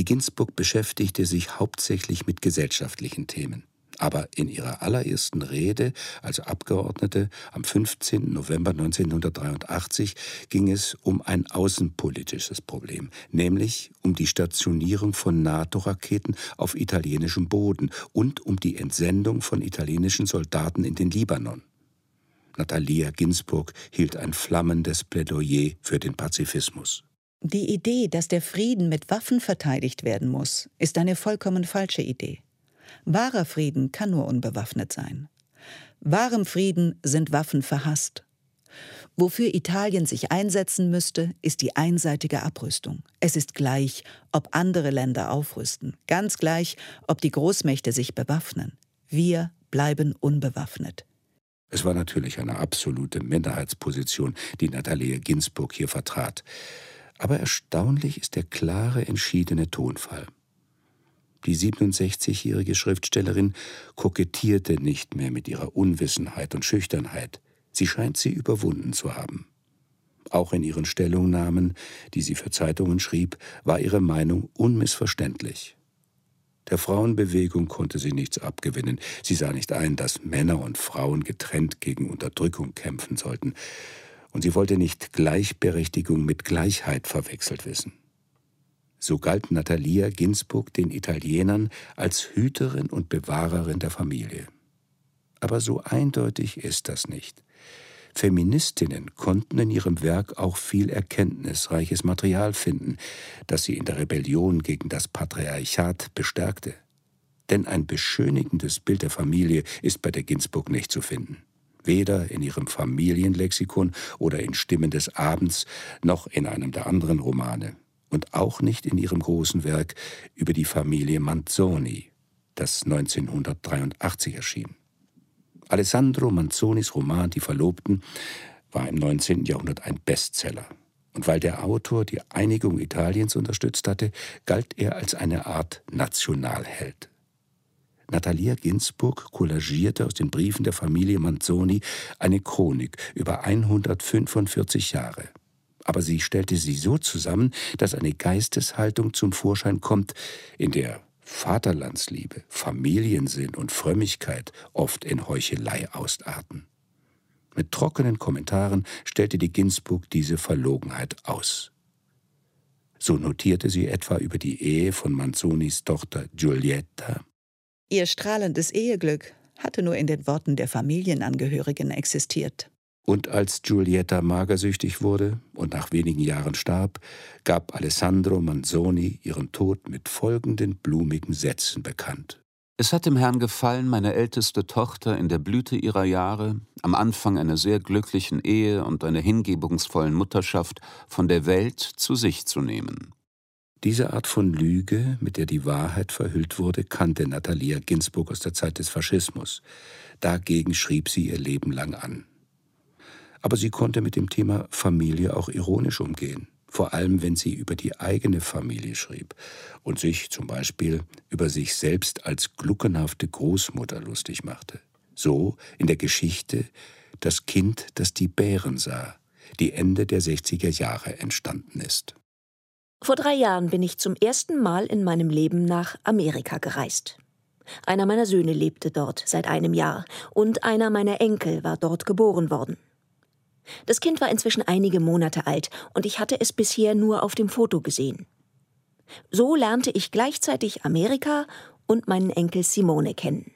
Die Ginsburg beschäftigte sich hauptsächlich mit gesellschaftlichen Themen. Aber in ihrer allerersten Rede als Abgeordnete am 15. November 1983 ging es um ein außenpolitisches Problem, nämlich um die Stationierung von NATO-Raketen auf italienischem Boden und um die Entsendung von italienischen Soldaten in den Libanon. Natalia Ginsburg hielt ein flammendes Plädoyer für den Pazifismus. Die Idee, dass der Frieden mit Waffen verteidigt werden muss, ist eine vollkommen falsche Idee. Wahrer Frieden kann nur unbewaffnet sein. Wahrem Frieden sind Waffen verhasst. Wofür Italien sich einsetzen müsste, ist die einseitige Abrüstung. Es ist gleich, ob andere Länder aufrüsten. Ganz gleich, ob die Großmächte sich bewaffnen. Wir bleiben unbewaffnet. Es war natürlich eine absolute Minderheitsposition, die Natalia Ginsburg hier vertrat. Aber erstaunlich ist der klare, entschiedene Tonfall. Die 67-jährige Schriftstellerin kokettierte nicht mehr mit ihrer Unwissenheit und Schüchternheit. Sie scheint sie überwunden zu haben. Auch in ihren Stellungnahmen, die sie für Zeitungen schrieb, war ihre Meinung unmissverständlich. Der Frauenbewegung konnte sie nichts abgewinnen. Sie sah nicht ein, dass Männer und Frauen getrennt gegen Unterdrückung kämpfen sollten. Und sie wollte nicht Gleichberechtigung mit Gleichheit verwechselt wissen. So galt Natalia Ginsburg den Italienern als Hüterin und Bewahrerin der Familie. Aber so eindeutig ist das nicht. Feministinnen konnten in ihrem Werk auch viel erkenntnisreiches Material finden, das sie in der Rebellion gegen das Patriarchat bestärkte. Denn ein beschönigendes Bild der Familie ist bei der Ginsburg nicht zu finden. Weder in ihrem Familienlexikon oder in Stimmen des Abends, noch in einem der anderen Romane. Und auch nicht in ihrem großen Werk über die Familie Manzoni, das 1983 erschien. Alessandro Manzonis Roman »Die Verlobten« war im 19. Jahrhundert ein Bestseller. Und weil der Autor die Einigung Italiens unterstützt hatte, galt er als eine Art Nationalheld. Natalia Ginsburg kollagierte aus den Briefen der Familie Manzoni eine Chronik über 145 Jahre. Aber sie stellte sie so zusammen, dass eine Geisteshaltung zum Vorschein kommt, in der Vaterlandsliebe, Familiensinn und Frömmigkeit oft in Heuchelei ausarten. Mit trockenen Kommentaren stellte die Ginsburg diese Verlogenheit aus. So notierte sie etwa über die Ehe von Manzonis Tochter Giulietta: Ihr strahlendes Eheglück hatte nur in den Worten der Familienangehörigen existiert. Und als Giulietta magersüchtig wurde und nach wenigen Jahren starb, gab Alessandro Manzoni ihren Tod mit folgenden blumigen Sätzen bekannt. Es hat dem Herrn gefallen, meine älteste Tochter in der Blüte ihrer Jahre, am Anfang einer sehr glücklichen Ehe und einer hingebungsvollen Mutterschaft, von der Welt zu sich zu nehmen. Diese Art von Lüge, mit der die Wahrheit verhüllt wurde, kannte Natalia Ginsburg aus der Zeit des Faschismus. Dagegen schrieb sie ihr Leben lang an. Aber sie konnte mit dem Thema Familie auch ironisch umgehen, vor allem wenn sie über die eigene Familie schrieb und sich zum Beispiel über sich selbst als gluckenhafte Großmutter lustig machte. So in der Geschichte »Das Kind, das die Bären sah«, die Ende der 60er Jahre entstanden ist. Vor 3 Jahren bin ich zum ersten Mal in meinem Leben nach Amerika gereist. Einer meiner Söhne lebte dort seit einem Jahr und einer meiner Enkel war dort geboren worden. Das Kind war inzwischen einige Monate alt und ich hatte es bisher nur auf dem Foto gesehen. So lernte ich gleichzeitig Amerika und meinen Enkel Simone kennen.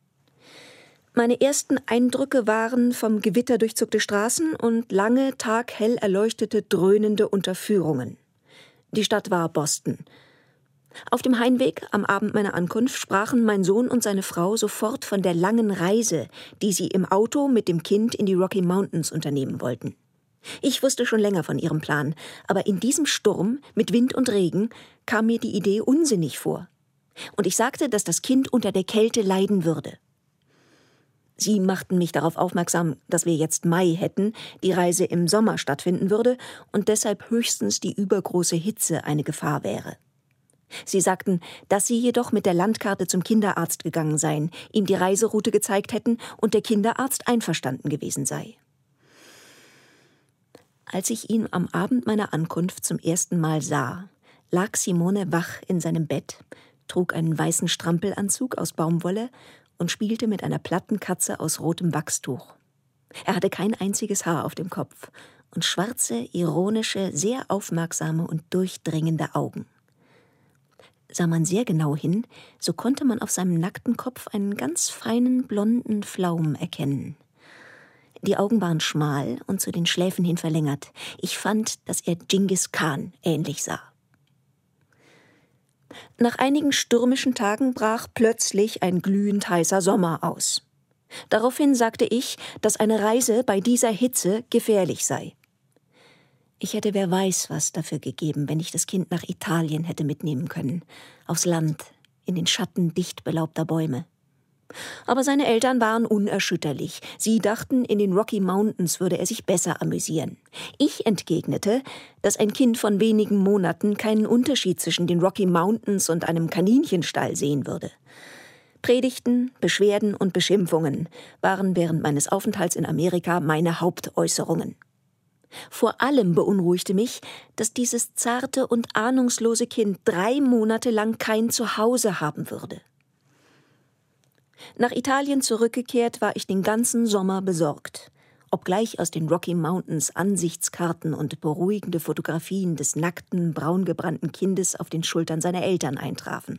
Meine ersten Eindrücke waren vom Gewitter durchzuckte Straßen und lange, taghell erleuchtete, dröhnende Unterführungen. Die Stadt war Boston. Auf dem Heimweg am Abend meiner Ankunft sprachen mein Sohn und seine Frau sofort von der langen Reise, die sie im Auto mit dem Kind in die Rocky Mountains unternehmen wollten. Ich wusste schon länger von ihrem Plan, aber in diesem Sturm mit Wind und Regen kam mir die Idee unsinnig vor. Und ich sagte, dass das Kind unter der Kälte leiden würde. Sie machten mich darauf aufmerksam, dass wir jetzt Mai hätten, die Reise im Sommer stattfinden würde und deshalb höchstens die übergroße Hitze eine Gefahr wäre. Sie sagten, dass sie jedoch mit der Landkarte zum Kinderarzt gegangen seien, ihm die Reiseroute gezeigt hätten und der Kinderarzt einverstanden gewesen sei. Als ich ihn am Abend meiner Ankunft zum ersten Mal sah, lag Simone wach in seinem Bett, trug einen weißen Strampelanzug aus Baumwolle und spielte mit einer Plattenkatze aus rotem Wachstuch. Er hatte kein einziges Haar auf dem Kopf und schwarze, ironische, sehr aufmerksame und durchdringende Augen. Sah man sehr genau hin, so konnte man auf seinem nackten Kopf einen ganz feinen, blonden Flaum erkennen. Die Augen waren schmal und zu den Schläfen hin verlängert. Ich fand, dass er Dschingis Khan ähnlich sah. Nach einigen stürmischen Tagen brach plötzlich ein glühend heißer Sommer aus. Daraufhin sagte ich, dass eine Reise bei dieser Hitze gefährlich sei. Ich hätte wer weiß was dafür gegeben, wenn ich das Kind nach Italien hätte mitnehmen können, aufs Land, in den Schatten dicht belaubter Bäume. Aber seine Eltern waren unerschütterlich. Sie dachten, in den Rocky Mountains würde er sich besser amüsieren. Ich entgegnete, dass ein Kind von wenigen Monaten keinen Unterschied zwischen den Rocky Mountains und einem Kaninchenstall sehen würde. Predigten, Beschwerden und Beschimpfungen waren während meines Aufenthalts in Amerika meine Hauptäußerungen. Vor allem beunruhigte mich, dass dieses zarte und ahnungslose Kind 3 Monate lang kein Zuhause haben würde. Nach Italien zurückgekehrt war ich den ganzen Sommer besorgt. Obgleich aus den Rocky Mountains Ansichtskarten und beruhigende Fotografien des nackten, braungebrannten Kindes auf den Schultern seiner Eltern eintrafen.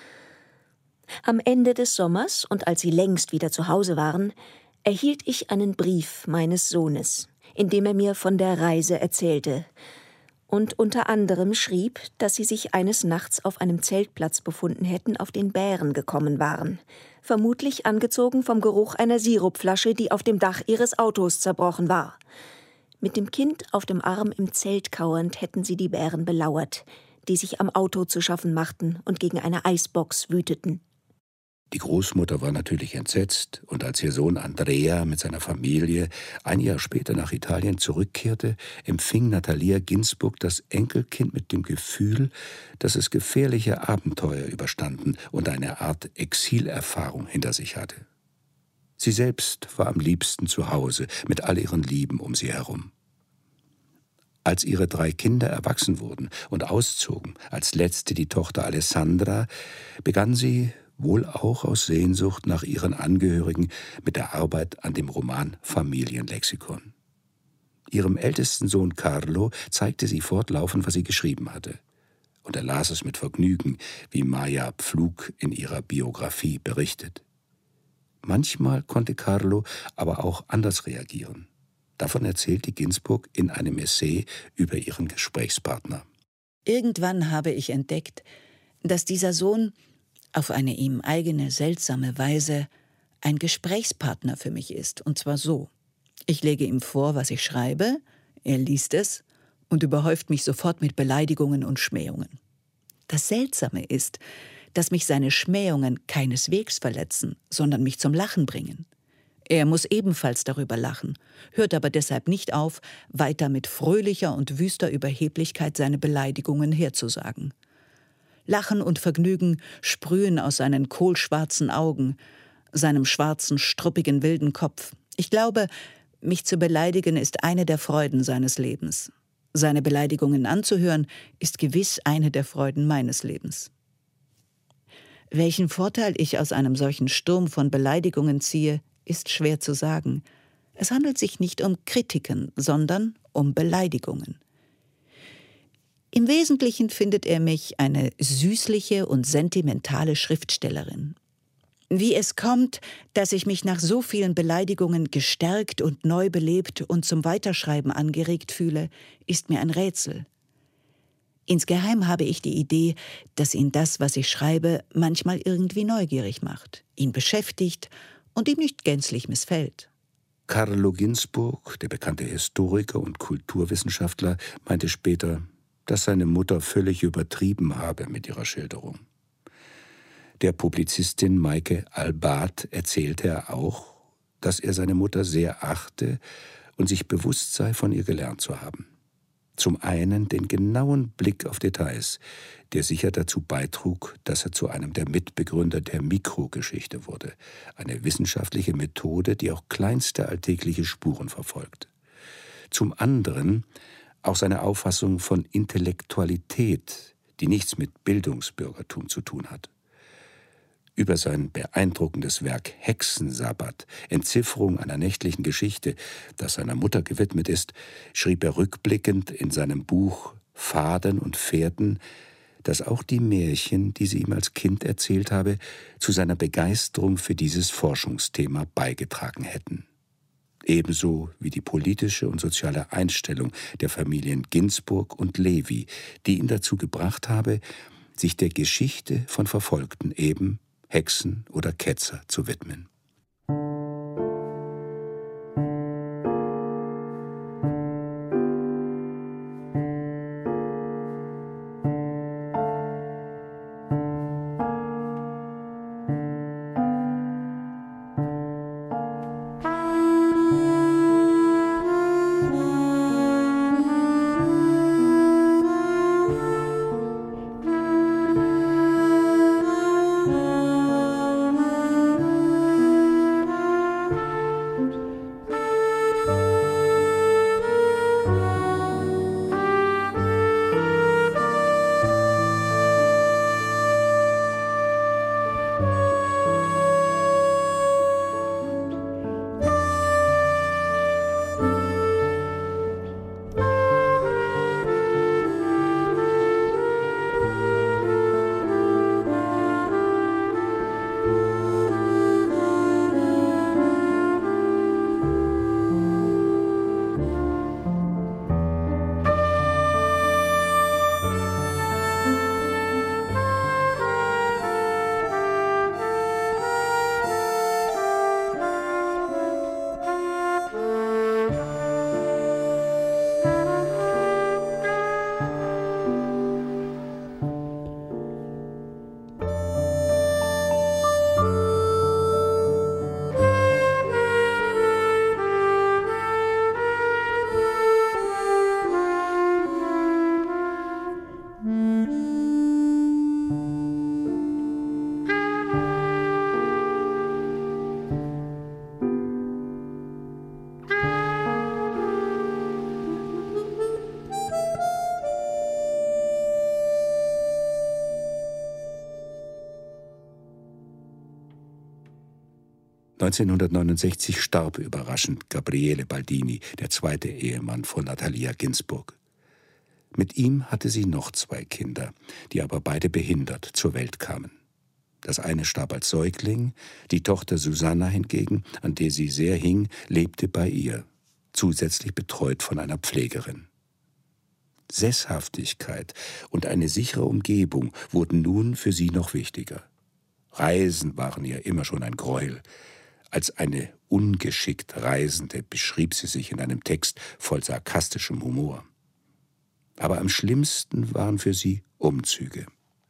Am Ende des Sommers, und als sie längst wieder zu Hause waren, erhielt ich einen Brief meines Sohnes, in dem er mir von der Reise erzählte und unter anderem schrieb, dass sie sich eines Nachts auf einem Zeltplatz befunden hätten, auf den Bären gekommen waren, vermutlich angezogen vom Geruch einer Sirupflasche, die auf dem Dach ihres Autos zerbrochen war. Mit dem Kind auf dem Arm im Zelt kauernd hätten sie die Bären belauert, die sich am Auto zu schaffen machten und gegen eine Eisbox wüteten. Die Großmutter war natürlich entsetzt, und als ihr Sohn Andrea mit seiner Familie ein Jahr später nach Italien zurückkehrte, empfing Natalia Ginzburg das Enkelkind mit dem Gefühl, dass es gefährliche Abenteuer überstanden und eine Art Exilerfahrung hinter sich hatte. Sie selbst war am liebsten zu Hause, mit all ihren Lieben um sie herum. Als ihre 3 Kinder erwachsen wurden und auszogen, als letzte die Tochter Alessandra, begann sie, wohl auch aus Sehnsucht nach ihren Angehörigen, mit der Arbeit an dem Roman Familienlexikon. Ihrem ältesten Sohn Carlo zeigte sie fortlaufend, was sie geschrieben hatte. Und er las es mit Vergnügen, wie Maja Pflug in ihrer Biografie berichtet. Manchmal konnte Carlo aber auch anders reagieren. Davon erzählt die Ginzburg in einem Essay über ihren Gesprächspartner. Irgendwann habe ich entdeckt, dass dieser Sohn auf eine ihm eigene, seltsame Weise ein Gesprächspartner für mich ist. Und zwar so: Ich lege ihm vor, was ich schreibe, er liest es und überhäuft mich sofort mit Beleidigungen und Schmähungen. Das Seltsame ist, dass mich seine Schmähungen keineswegs verletzen, sondern mich zum Lachen bringen. Er muss ebenfalls darüber lachen, hört aber deshalb nicht auf, weiter mit fröhlicher und wüster Überheblichkeit seine Beleidigungen herzusagen. Lachen und Vergnügen sprühen aus seinen kohlschwarzen Augen, seinem schwarzen, struppigen, wilden Kopf. Ich glaube, mich zu beleidigen ist eine der Freuden seines Lebens. Seine Beleidigungen anzuhören, ist gewiss eine der Freuden meines Lebens. Welchen Vorteil ich aus einem solchen Sturm von Beleidigungen ziehe, ist schwer zu sagen. Es handelt sich nicht um Kritiken, sondern um Beleidigungen. Im Wesentlichen findet er mich eine süßliche und sentimentale Schriftstellerin. Wie es kommt, dass ich mich nach so vielen Beleidigungen gestärkt und neu belebt und zum Weiterschreiben angeregt fühle, ist mir ein Rätsel. Insgeheim habe ich die Idee, dass ihn das, was ich schreibe, manchmal irgendwie neugierig macht, ihn beschäftigt und ihm nicht gänzlich missfällt. Carlo Ginzburg, der bekannte Historiker und Kulturwissenschaftler, meinte später, dass seine Mutter völlig übertrieben habe mit ihrer Schilderung. Der Publizistin Maike Albat erzählte er auch, dass er seine Mutter sehr achte und sich bewusst sei, von ihr gelernt zu haben. Zum einen den genauen Blick auf Details, der sicher dazu beitrug, dass er zu einem der Mitbegründer der Mikrogeschichte wurde, eine wissenschaftliche Methode, die auch kleinste alltägliche Spuren verfolgt. Zum anderen auch seine Auffassung von Intellektualität, die nichts mit Bildungsbürgertum zu tun hat. Über sein beeindruckendes Werk Hexensabbat, Entzifferung einer nächtlichen Geschichte, das seiner Mutter gewidmet ist, schrieb er rückblickend in seinem Buch Faden und Fährten, dass auch die Märchen, die sie ihm als Kind erzählt habe, zu seiner Begeisterung für dieses Forschungsthema beigetragen hätten. Ebenso wie die politische und soziale Einstellung der Familien Ginsburg und Levi, die ihn dazu gebracht habe, sich der Geschichte von Verfolgten, eben Hexen oder Ketzer, zu widmen. (1969) starb überraschend Gabriele Baldini, der zweite Ehemann von Natalia Ginsburg. Mit ihm hatte sie noch 2 Kinder, die aber beide behindert zur Welt kamen. Das eine starb als Säugling, die Tochter Susanna hingegen, an der sie sehr hing, lebte bei ihr, zusätzlich betreut von einer Pflegerin. Sesshaftigkeit und eine sichere Umgebung wurden nun für sie noch wichtiger. Reisen waren ihr immer schon ein Gräuel. Als eine ungeschickt Reisende beschrieb sie sich in einem Text voll sarkastischem Humor. Aber am schlimmsten waren für sie Umzüge.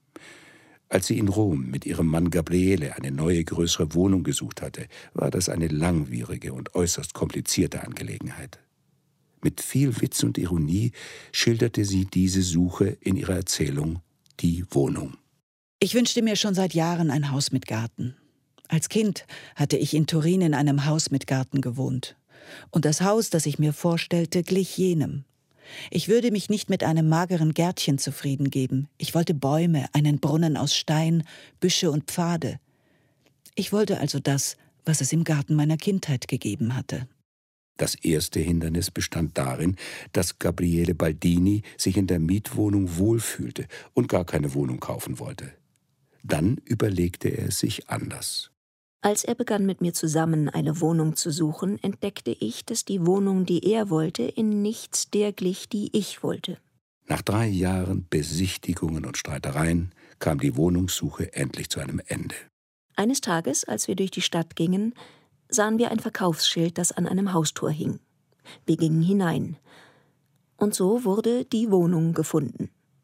Als sie in Rom mit ihrem Mann Gabriele eine neue, größere Wohnung gesucht hatte, war das eine langwierige und äußerst komplizierte Angelegenheit. Mit viel Witz und Ironie schilderte sie diese Suche in ihrer Erzählung »Die Wohnung«. Ich wünschte mir schon seit Jahren ein Haus mit Garten. Als Kind hatte ich in Turin in einem Haus mit Garten gewohnt. Und das Haus, das ich mir vorstellte, glich jenem. Ich würde mich nicht mit einem mageren Gärtchen zufrieden geben. Ich wollte Bäume, einen Brunnen aus Stein, Büsche und Pfade. Ich wollte also das, was es im Garten meiner Kindheit gegeben hatte. Das erste Hindernis bestand darin, dass Gabriele Baldini sich in der Mietwohnung wohlfühlte und gar keine Wohnung kaufen wollte. Dann überlegte er es sich anders. Als er begann, mit mir zusammen eine Wohnung zu suchen, entdeckte ich, dass die Wohnung, die er wollte, in nichts der glich, die ich wollte. Nach 3 Jahren Besichtigungen und Streitereien kam die Wohnungssuche endlich zu einem Ende. Eines Tages, als wir durch die Stadt gingen, sahen wir ein Verkaufsschild, das an einem Haustor hing. Wir gingen hinein. Und so wurde die Wohnung gefunden.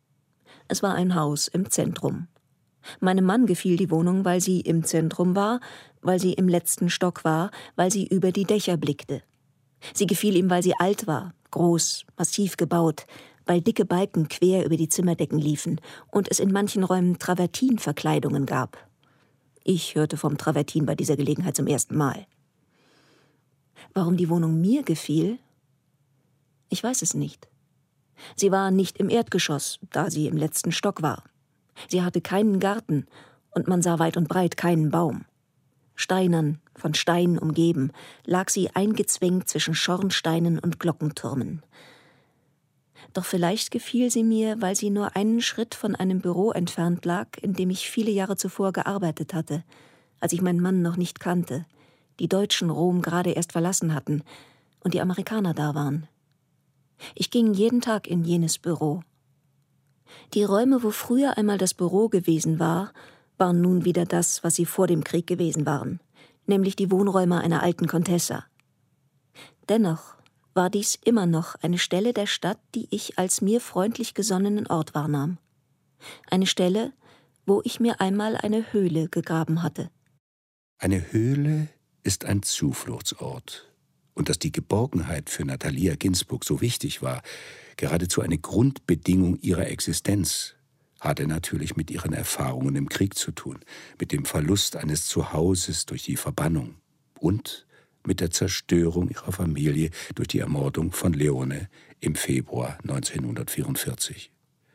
Es war ein Haus im Zentrum. Meinem Mann gefiel die Wohnung, weil sie im Zentrum war, weil sie im letzten Stock war, weil sie über die Dächer blickte. Sie gefiel ihm, weil sie alt war, groß, massiv gebaut, weil dicke Balken quer über die Zimmerdecken liefen und es in manchen Räumen Travertinverkleidungen gab. Ich hörte vom Travertin bei dieser Gelegenheit zum ersten Mal. Warum die Wohnung mir gefiel? Ich weiß es nicht. Sie war nicht im Erdgeschoss, da sie im letzten Stock war. Sie hatte keinen Garten und man sah weit und breit keinen Baum. Steinern, von Steinen umgeben, lag sie eingezwängt zwischen Schornsteinen und Glockentürmen. Doch vielleicht gefiel sie mir, weil sie nur einen Schritt von einem Büro entfernt lag, in dem ich viele Jahre zuvor gearbeitet hatte, als ich meinen Mann noch nicht kannte, die Deutschen Rom gerade erst verlassen hatten und die Amerikaner da waren. Ich ging jeden Tag in jenes Büro. Die Räume, wo früher einmal das Büro gewesen war, waren nun wieder das, was sie vor dem Krieg gewesen waren, nämlich die Wohnräume einer alten Contessa. Dennoch war dies immer noch eine Stelle der Stadt, die ich als mir freundlich gesonnenen Ort wahrnahm. Eine Stelle, wo ich mir einmal eine Höhle gegraben hatte. Eine Höhle ist ein Zufluchtsort. Und dass die Geborgenheit für Natalia Ginzburg so wichtig war, geradezu eine Grundbedingung ihrer Existenz, hatte natürlich mit ihren Erfahrungen im Krieg zu tun, mit dem Verlust eines Zuhauses durch die Verbannung und mit der Zerstörung ihrer Familie durch die Ermordung von Leone im Februar 1944.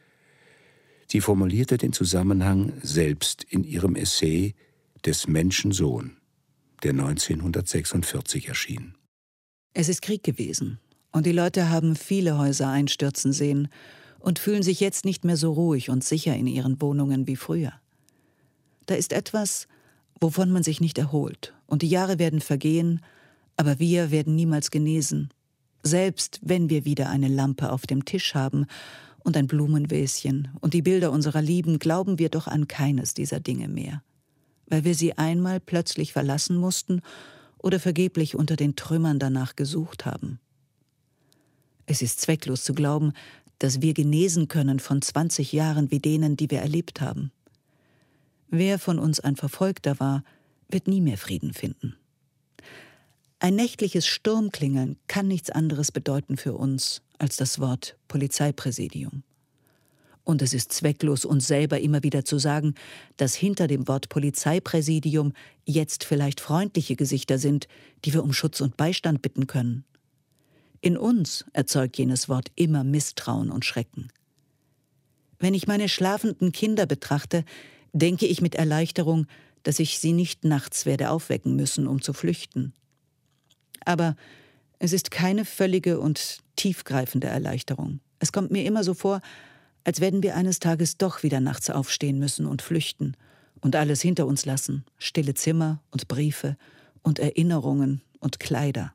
Sie formulierte den Zusammenhang selbst in ihrem Essay »Des Menschen Sohn«, der 1946 erschien. Es ist Krieg gewesen und die Leute haben viele Häuser einstürzen sehen und fühlen sich jetzt nicht mehr so ruhig und sicher in ihren Wohnungen wie früher. Da ist etwas, wovon man sich nicht erholt, und die Jahre werden vergehen, aber wir werden niemals genesen, selbst wenn wir wieder eine Lampe auf dem Tisch haben und ein Blumenväschen und die Bilder unserer Lieben, glauben wir doch an keines dieser Dinge mehr, weil wir sie einmal plötzlich verlassen mussten oder vergeblich unter den Trümmern danach gesucht haben. Es ist zwecklos zu glauben, dass wir genesen können von 20 Jahren wie denen, die wir erlebt haben. Wer von uns ein Verfolgter war, wird nie mehr Frieden finden. Ein nächtliches Sturmklingeln kann nichts anderes bedeuten für uns als das Wort Polizeipräsidium. Und es ist zwecklos, uns selber immer wieder zu sagen, dass hinter dem Wort Polizeipräsidium jetzt vielleicht freundliche Gesichter sind, die wir um Schutz und Beistand bitten können. In uns erzeugt jenes Wort immer Misstrauen und Schrecken. Wenn ich meine schlafenden Kinder betrachte, denke ich mit Erleichterung, dass ich sie nicht nachts werde aufwecken müssen, um zu flüchten. Aber es ist keine völlige und tiefgreifende Erleichterung. Es kommt mir immer so vor, als werden wir eines Tages doch wieder nachts aufstehen müssen und flüchten und alles hinter uns lassen, stille Zimmer und Briefe und Erinnerungen und Kleider.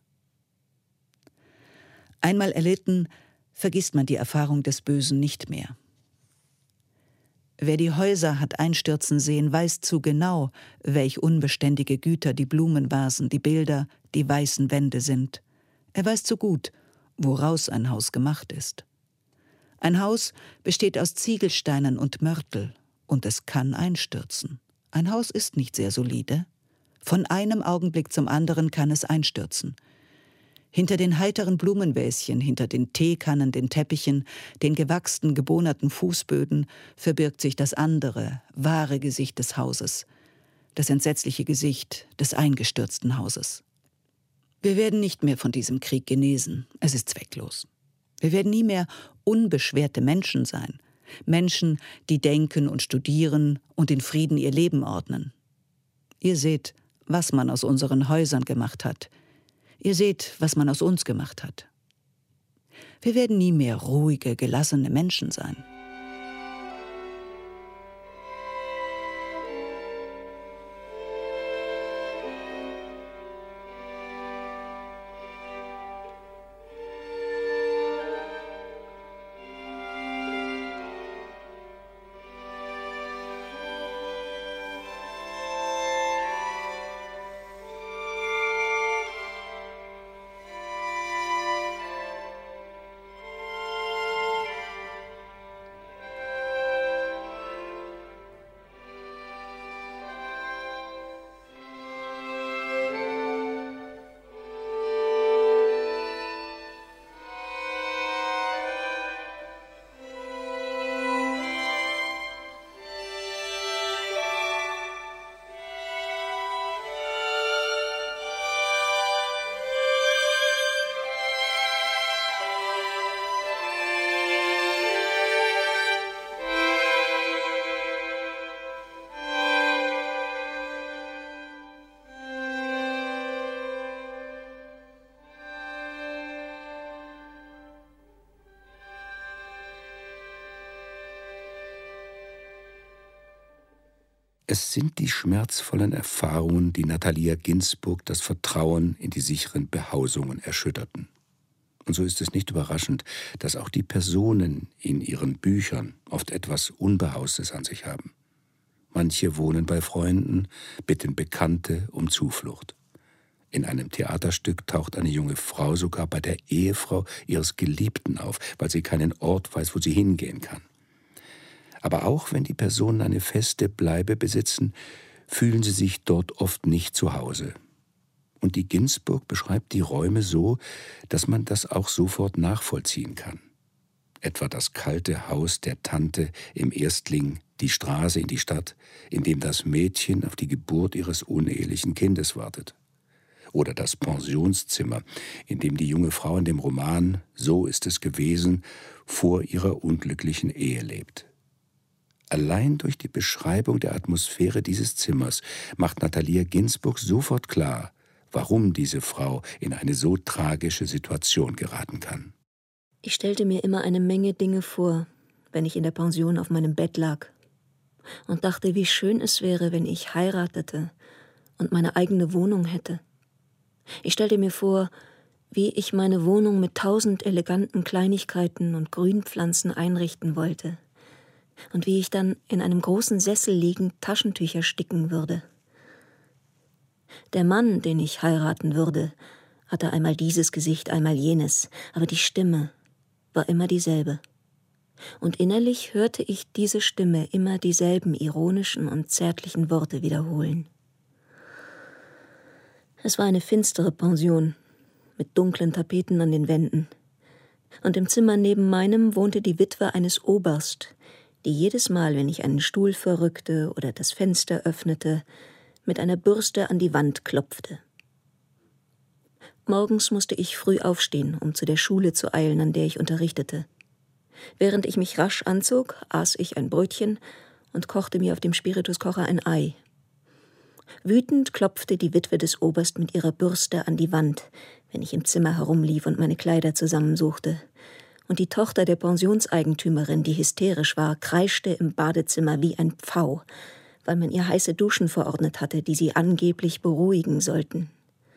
Einmal erlitten, vergisst man die Erfahrung des Bösen nicht mehr. Wer die Häuser hat einstürzen sehen, weiß zu genau, welch unbeständige Güter die Blumenvasen, die Bilder, die weißen Wände sind. Er weiß zu gut, woraus ein Haus gemacht ist. Ein Haus besteht aus Ziegelsteinen und Mörtel, und es kann einstürzen. Ein Haus ist nicht sehr solide. Von einem Augenblick zum anderen kann es einstürzen. Hinter den heiteren Blumenväschen, hinter den Teekannen, den Teppichen, den gewachsten, gebohnerten Fußböden verbirgt sich das andere, wahre Gesicht des Hauses, das entsetzliche Gesicht des eingestürzten Hauses. Wir werden nicht mehr von diesem Krieg genesen, es ist zwecklos. Wir werden nie mehr unbeschwerte Menschen sein, Menschen, die denken und studieren und in Frieden ihr Leben ordnen. Ihr seht, was man aus unseren Häusern gemacht hat. Ihr seht, was man aus uns gemacht hat. Wir werden nie mehr ruhige, gelassene Menschen sein. Es sind die schmerzvollen Erfahrungen, die Natalia Ginzburg das Vertrauen in die sicheren Behausungen erschütterten. Und so ist es nicht überraschend, dass auch die Personen in ihren Büchern oft etwas Unbehaustes an sich haben. Manche wohnen bei Freunden, bitten Bekannte um Zuflucht. In einem Theaterstück taucht eine junge Frau sogar bei der Ehefrau ihres Geliebten auf, weil sie keinen Ort weiß, wo sie hingehen kann. Aber auch wenn die Personen eine feste Bleibe besitzen, fühlen sie sich dort oft nicht zu Hause. Und die Ginzburg beschreibt die Räume so, dass man das auch sofort nachvollziehen kann. Etwa das kalte Haus der Tante im Erstling, die Straße in die Stadt, in dem das Mädchen auf die Geburt ihres unehelichen Kindes wartet. Oder das Pensionszimmer, in dem die junge Frau in dem Roman »So ist es gewesen« vor ihrer unglücklichen Ehe lebt. Allein durch die Beschreibung der Atmosphäre dieses Zimmers macht Natalia Ginzburg sofort klar, warum diese Frau in eine so tragische Situation geraten kann. Ich stellte mir immer eine Menge Dinge vor, wenn ich in der Pension auf meinem Bett lag und dachte, wie schön es wäre, wenn ich heiratete und meine eigene Wohnung hätte. Ich stellte mir vor, wie ich meine Wohnung mit 1000 eleganten Kleinigkeiten und Grünpflanzen einrichten wollte und wie ich dann in einem großen Sessel liegend Taschentücher sticken würde. Der Mann, den ich heiraten würde, hatte einmal dieses Gesicht, einmal jenes, aber die Stimme war immer dieselbe. Und innerlich hörte ich diese Stimme immer dieselben ironischen und zärtlichen Worte wiederholen. Es war eine finstere Pension, mit dunklen Tapeten an den Wänden. Und im Zimmer neben meinem wohnte die Witwe eines Oberst, die jedes Mal, wenn ich einen Stuhl verrückte oder das Fenster öffnete, mit einer Bürste an die Wand klopfte. Morgens musste ich früh aufstehen, um zu der Schule zu eilen, an der ich unterrichtete. Während ich mich rasch anzog, aß ich ein Brötchen und kochte mir auf dem Spirituskocher ein Ei. Wütend klopfte die Witwe des Oberst mit ihrer Bürste an die Wand, wenn ich im Zimmer herumlief und meine Kleider zusammensuchte. Und die Tochter der Pensionseigentümerin, die hysterisch war, kreischte im Badezimmer wie ein Pfau, weil man ihr heiße Duschen verordnet hatte, die sie angeblich beruhigen sollten.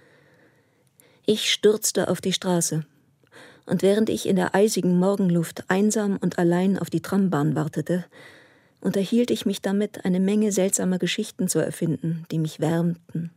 Ich stürzte auf die Straße, und während ich in der eisigen Morgenluft einsam und allein auf die Trambahn wartete, unterhielt ich mich damit, eine Menge seltsamer Geschichten zu erfinden, die mich wärmten.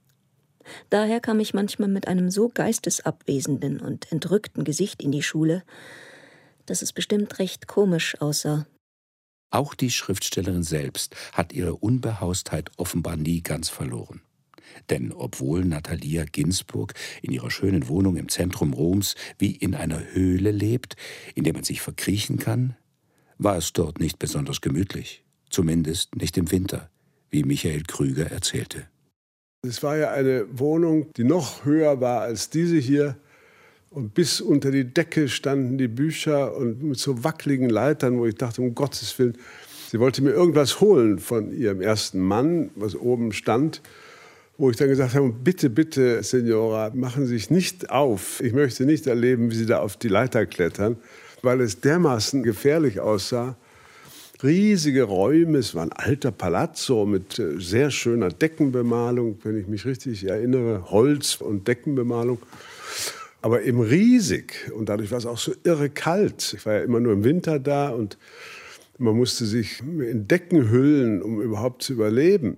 Daher kam ich manchmal mit einem so geistesabwesenden und entrückten Gesicht in die Schule, dass es bestimmt recht komisch aussah. Auch die Schriftstellerin selbst hat ihre Unbehaustheit offenbar nie ganz verloren. Denn obwohl Natalia Ginzburg in ihrer schönen Wohnung im Zentrum Roms wie in einer Höhle lebt, in der man sich verkriechen kann, war es dort nicht besonders gemütlich. Zumindest nicht im Winter, wie Michael Krüger erzählte. Es war ja eine Wohnung, die noch höher war als diese hier. Und bis unter die Decke standen die Bücher und mit so wackeligen Leitern, wo ich dachte, um Gottes Willen, sie wollte mir irgendwas holen von ihrem ersten Mann, was oben stand, wo ich dann gesagt habe, bitte, bitte, Signora, machen Sie sich nicht auf. Ich möchte nicht erleben, wie Sie da auf die Leiter klettern, weil es dermaßen gefährlich aussah. Riesige Räume, es war ein alter Palazzo mit sehr schöner Deckenbemalung, wenn ich mich richtig erinnere, Holz- und Deckenbemalung. Aber eben riesig und dadurch war es auch so irre kalt. Ich war ja immer nur im Winter da und man musste sich in Decken hüllen, um überhaupt zu überleben.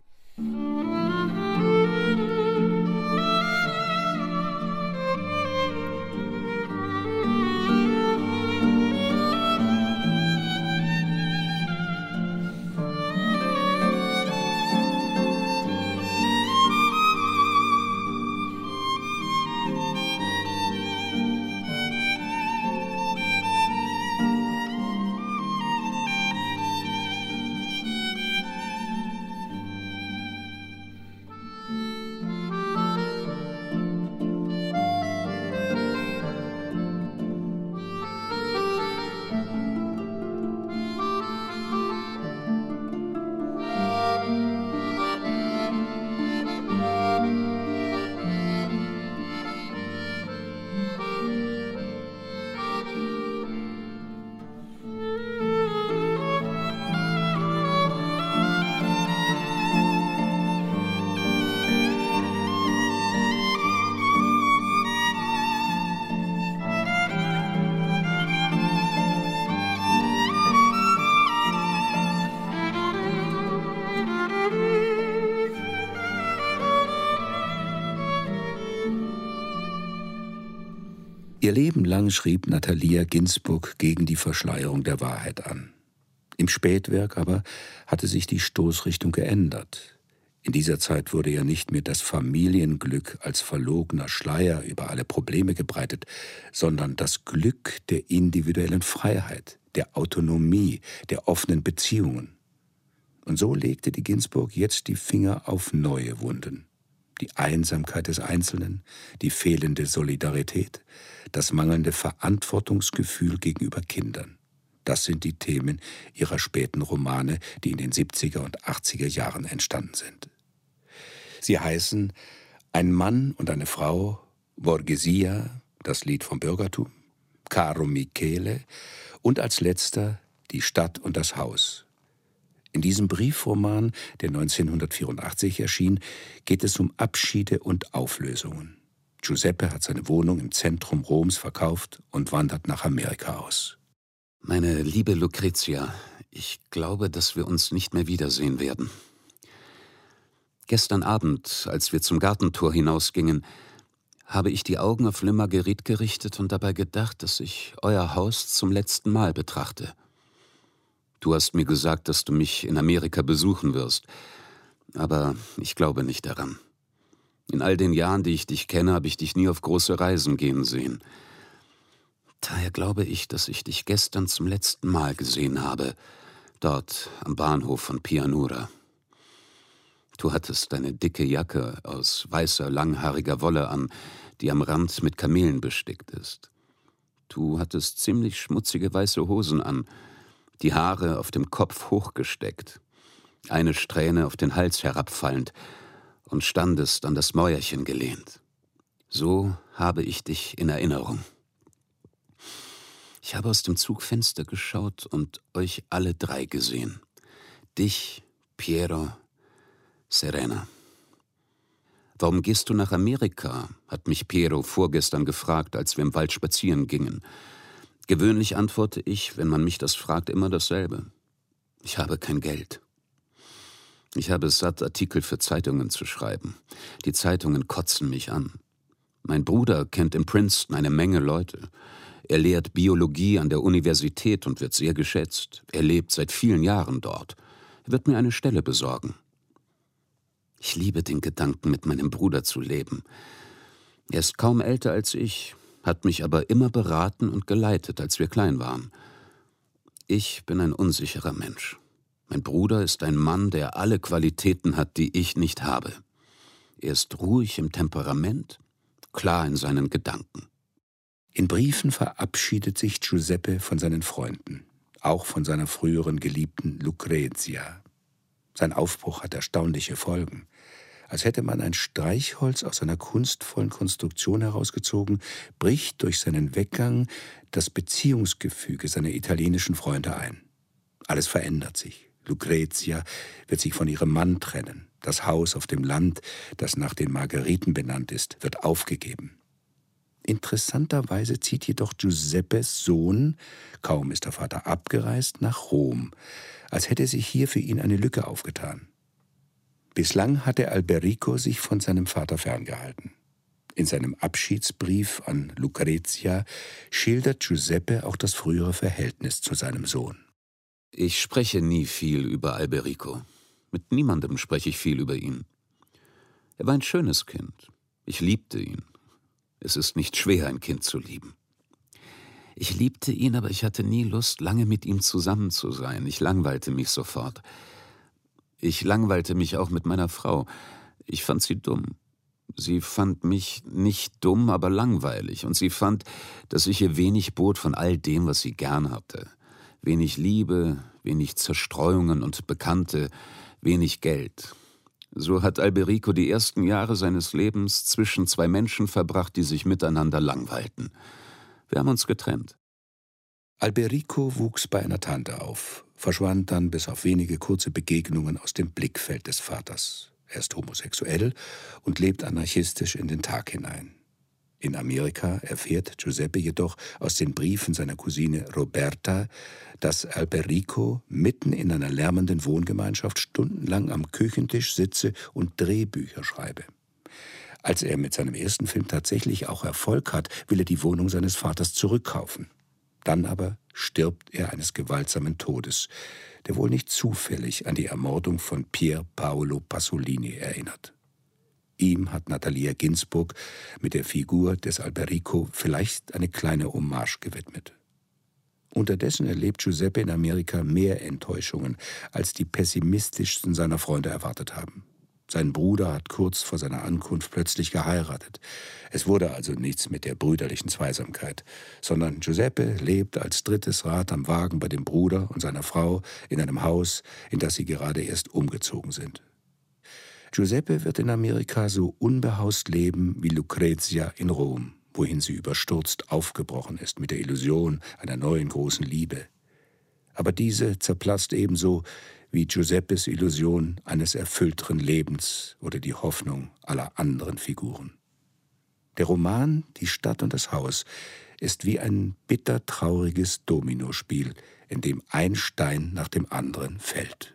Ihr Leben lang schrieb Natalia Ginzburg gegen die Verschleierung der Wahrheit an. Im Spätwerk aber hatte sich die Stoßrichtung geändert. In dieser Zeit wurde ja nicht mehr das Familienglück als verlogener Schleier über alle Probleme gebreitet, sondern das Glück der individuellen Freiheit, der Autonomie, der offenen Beziehungen. Und so legte die Ginzburg jetzt die Finger auf neue Wunden. Die Einsamkeit des Einzelnen, die fehlende Solidarität, das mangelnde Verantwortungsgefühl gegenüber Kindern. Das sind die Themen ihrer späten Romane, die in den 70er und 80er Jahren entstanden sind. Sie heißen Ein Mann und eine Frau, Borghesia, das Lied vom Bürgertum, Caro Michele und als letzter Die Stadt und das Haus. In diesem Briefroman, der 1984 erschien, geht es um Abschiede und Auflösungen. Giuseppe hat seine Wohnung im Zentrum Roms verkauft und wandert nach Amerika aus. Meine liebe Lucrezia, ich glaube, dass wir uns nicht mehr wiedersehen werden. Gestern Abend, als wir zum Gartentor hinausgingen, habe ich die Augen auf Le Marguerite gerichtet und dabei gedacht, dass ich euer Haus zum letzten Mal betrachte. Du hast mir gesagt, dass du mich in Amerika besuchen wirst, aber ich glaube nicht daran. In all den Jahren, die ich dich kenne, habe ich dich nie auf große Reisen gehen sehen. Daher glaube ich, dass ich dich gestern zum letzten Mal gesehen habe, dort am Bahnhof von Pianura. Du hattest deine dicke Jacke aus weißer, langhaariger Wolle an, die am Rand mit Kamelen bestickt ist. Du hattest ziemlich schmutzige weiße Hosen an, die Haare auf dem Kopf hochgesteckt, eine Strähne auf den Hals herabfallend und standest an das Mäuerchen gelehnt. So habe ich dich in Erinnerung. Ich habe aus dem Zugfenster geschaut und euch alle drei gesehen. Dich, Piero, Serena. »Warum gehst du nach Amerika?« hat mich Piero vorgestern gefragt, als wir im Wald spazieren gingen. Gewöhnlich antworte ich, wenn man mich das fragt, immer dasselbe. Ich habe kein Geld. Ich habe es satt, Artikel für Zeitungen zu schreiben. Die Zeitungen kotzen mich an. Mein Bruder kennt in Princeton eine Menge Leute. Er lehrt Biologie an der Universität und wird sehr geschätzt. Er lebt seit vielen Jahren dort. Er wird mir eine Stelle besorgen. Ich liebe den Gedanken, mit meinem Bruder zu leben. Er ist kaum älter als ich, hat mich aber immer beraten und geleitet, als wir klein waren. Ich bin ein unsicherer Mensch. Mein Bruder ist ein Mann, der alle Qualitäten hat, die ich nicht habe. Er ist ruhig im Temperament, klar in seinen Gedanken. In Briefen verabschiedet sich Giuseppe von seinen Freunden, auch von seiner früheren Geliebten Lucrezia. Sein Aufbruch hat erstaunliche Folgen. Als hätte man ein Streichholz aus einer kunstvollen Konstruktion herausgezogen, bricht durch seinen Weggang das Beziehungsgefüge seiner italienischen Freunde ein. Alles verändert sich. Lucrezia wird sich von ihrem Mann trennen. Das Haus auf dem Land, das nach den Margueriten benannt ist, wird aufgegeben. Interessanterweise zieht jedoch Giuseppes Sohn, kaum ist der Vater abgereist, nach Rom, als hätte sich hier für ihn eine Lücke aufgetan. Bislang hatte Alberico sich von seinem Vater ferngehalten. In seinem Abschiedsbrief an Lucrezia schildert Giuseppe auch das frühere Verhältnis zu seinem Sohn. Ich spreche nie viel über Alberico. Mit niemandem spreche ich viel über ihn. Er war ein schönes Kind. Ich liebte ihn. Es ist nicht schwer, ein Kind zu lieben. Ich liebte ihn, aber ich hatte nie Lust, lange mit ihm zusammen zu sein. Ich langweilte mich sofort. Ich langweilte mich auch mit meiner Frau. Ich fand sie dumm. Sie fand mich nicht dumm, aber langweilig. Und sie fand, dass ich ihr wenig bot von all dem, was sie gern hatte. Wenig Liebe, wenig Zerstreuungen und Bekannte, wenig Geld. So hat Alberico die ersten Jahre seines Lebens zwischen zwei Menschen verbracht, die sich miteinander langweilten. Wir haben uns getrennt. Alberico wuchs bei einer Tante auf, verschwand dann bis auf wenige kurze Begegnungen aus dem Blickfeld des Vaters. Er ist homosexuell und lebt anarchistisch in den Tag hinein. In Amerika erfährt Giuseppe jedoch aus den Briefen seiner Cousine Roberta, dass Alberico mitten in einer lärmenden Wohngemeinschaft stundenlang am Küchentisch sitze und Drehbücher schreibe. Als er mit seinem ersten Film tatsächlich auch Erfolg hat, will er die Wohnung seines Vaters zurückkaufen. Dann aber stirbt er eines gewaltsamen Todes, der wohl nicht zufällig an die Ermordung von Pier Paolo Pasolini erinnert. Ihm hat Natalia Ginzburg mit der Figur des Alberico vielleicht eine kleine Hommage gewidmet. Unterdessen erlebt Giuseppe in Amerika mehr Enttäuschungen, als die pessimistischsten seiner Freunde erwartet haben. Sein Bruder hat kurz vor seiner Ankunft plötzlich geheiratet. Es wurde also nichts mit der brüderlichen Zweisamkeit, sondern Giuseppe lebt als drittes Rad am Wagen bei dem Bruder und seiner Frau in einem Haus, in das sie gerade erst umgezogen sind. Giuseppe wird in Amerika so unbehaust leben wie Lucrezia in Rom, wohin sie überstürzt aufgebrochen ist mit der Illusion einer neuen großen Liebe. Aber diese zerplatzt ebenso wie Giuseppes Illusion eines erfüllteren Lebens oder die Hoffnung aller anderen Figuren. Der Roman »Die Stadt und das Haus« ist wie ein bittertrauriges Dominospiel, in dem ein Stein nach dem anderen fällt.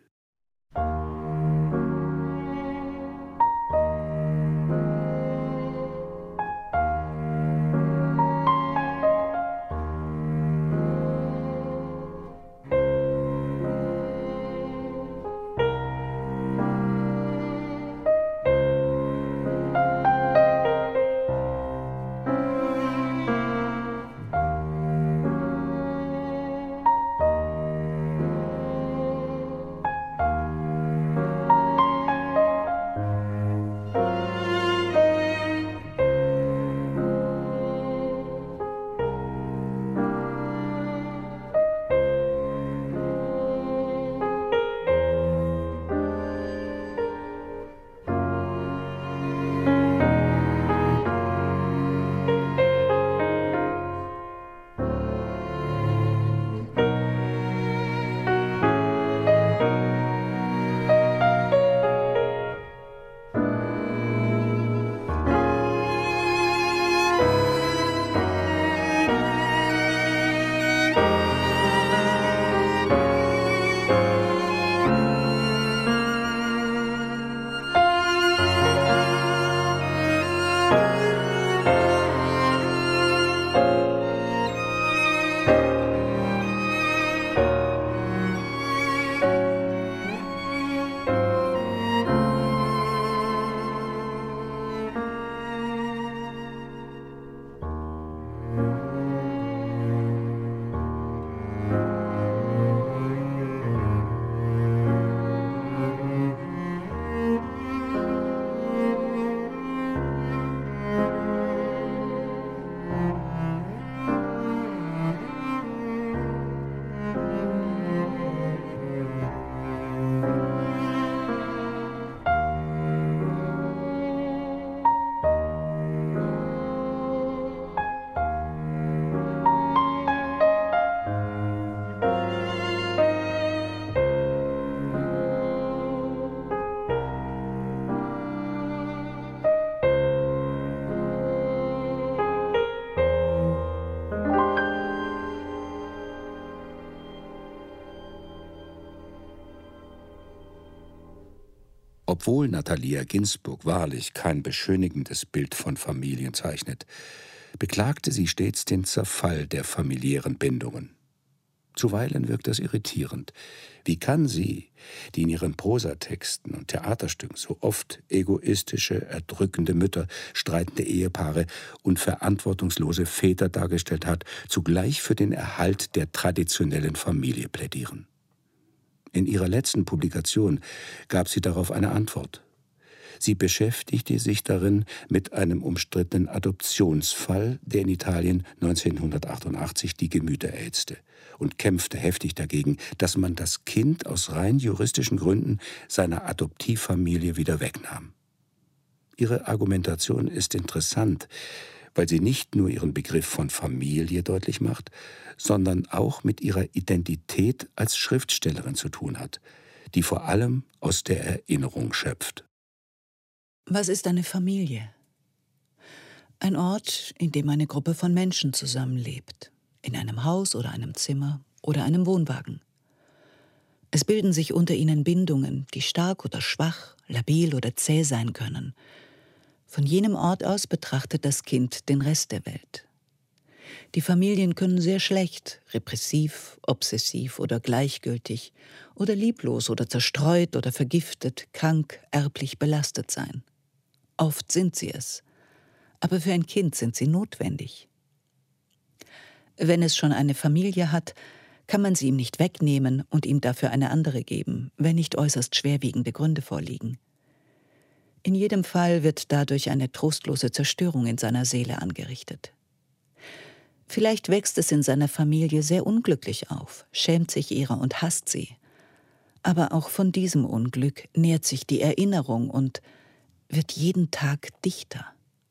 Obwohl Natalia Ginzburg wahrlich kein beschönigendes Bild von Familien zeichnet, beklagte sie stets den Zerfall der familiären Bindungen. Zuweilen wirkt das irritierend. Wie kann sie, die in ihren Prosatexten und Theaterstücken so oft egoistische, erdrückende Mütter, streitende Ehepaare und verantwortungslose Väter dargestellt hat, zugleich für den Erhalt der traditionellen Familie plädieren? In ihrer letzten Publikation gab sie darauf eine Antwort. Sie beschäftigte sich darin mit einem umstrittenen Adoptionsfall, der in Italien 1988 die Gemüter erhitzte, und kämpfte heftig dagegen, dass man das Kind aus rein juristischen Gründen seiner Adoptivfamilie wieder wegnahm. Ihre Argumentation ist interessant, weil sie nicht nur ihren Begriff von Familie deutlich macht, sondern auch mit ihrer Identität als Schriftstellerin zu tun hat, die vor allem aus der Erinnerung schöpft. Was ist eine Familie? Ein Ort, in dem eine Gruppe von Menschen zusammenlebt, in einem Haus oder einem Zimmer oder einem Wohnwagen. Es bilden sich unter ihnen Bindungen, die stark oder schwach, labil oder zäh sein können. Von jenem Ort aus betrachtet das Kind den Rest der Welt. Die Familien können sehr schlecht, repressiv, obsessiv oder gleichgültig oder lieblos oder zerstreut oder vergiftet, krank, erblich belastet sein. Oft sind sie es, aber für ein Kind sind sie notwendig. Wenn es schon eine Familie hat, kann man sie ihm nicht wegnehmen und ihm dafür eine andere geben, wenn nicht äußerst schwerwiegende Gründe vorliegen. In jedem Fall wird dadurch eine trostlose Zerstörung in seiner Seele angerichtet. Vielleicht wächst es in seiner Familie sehr unglücklich auf, schämt sich ihrer und hasst sie. Aber auch von diesem Unglück nährt sich die Erinnerung und wird jeden Tag dichter.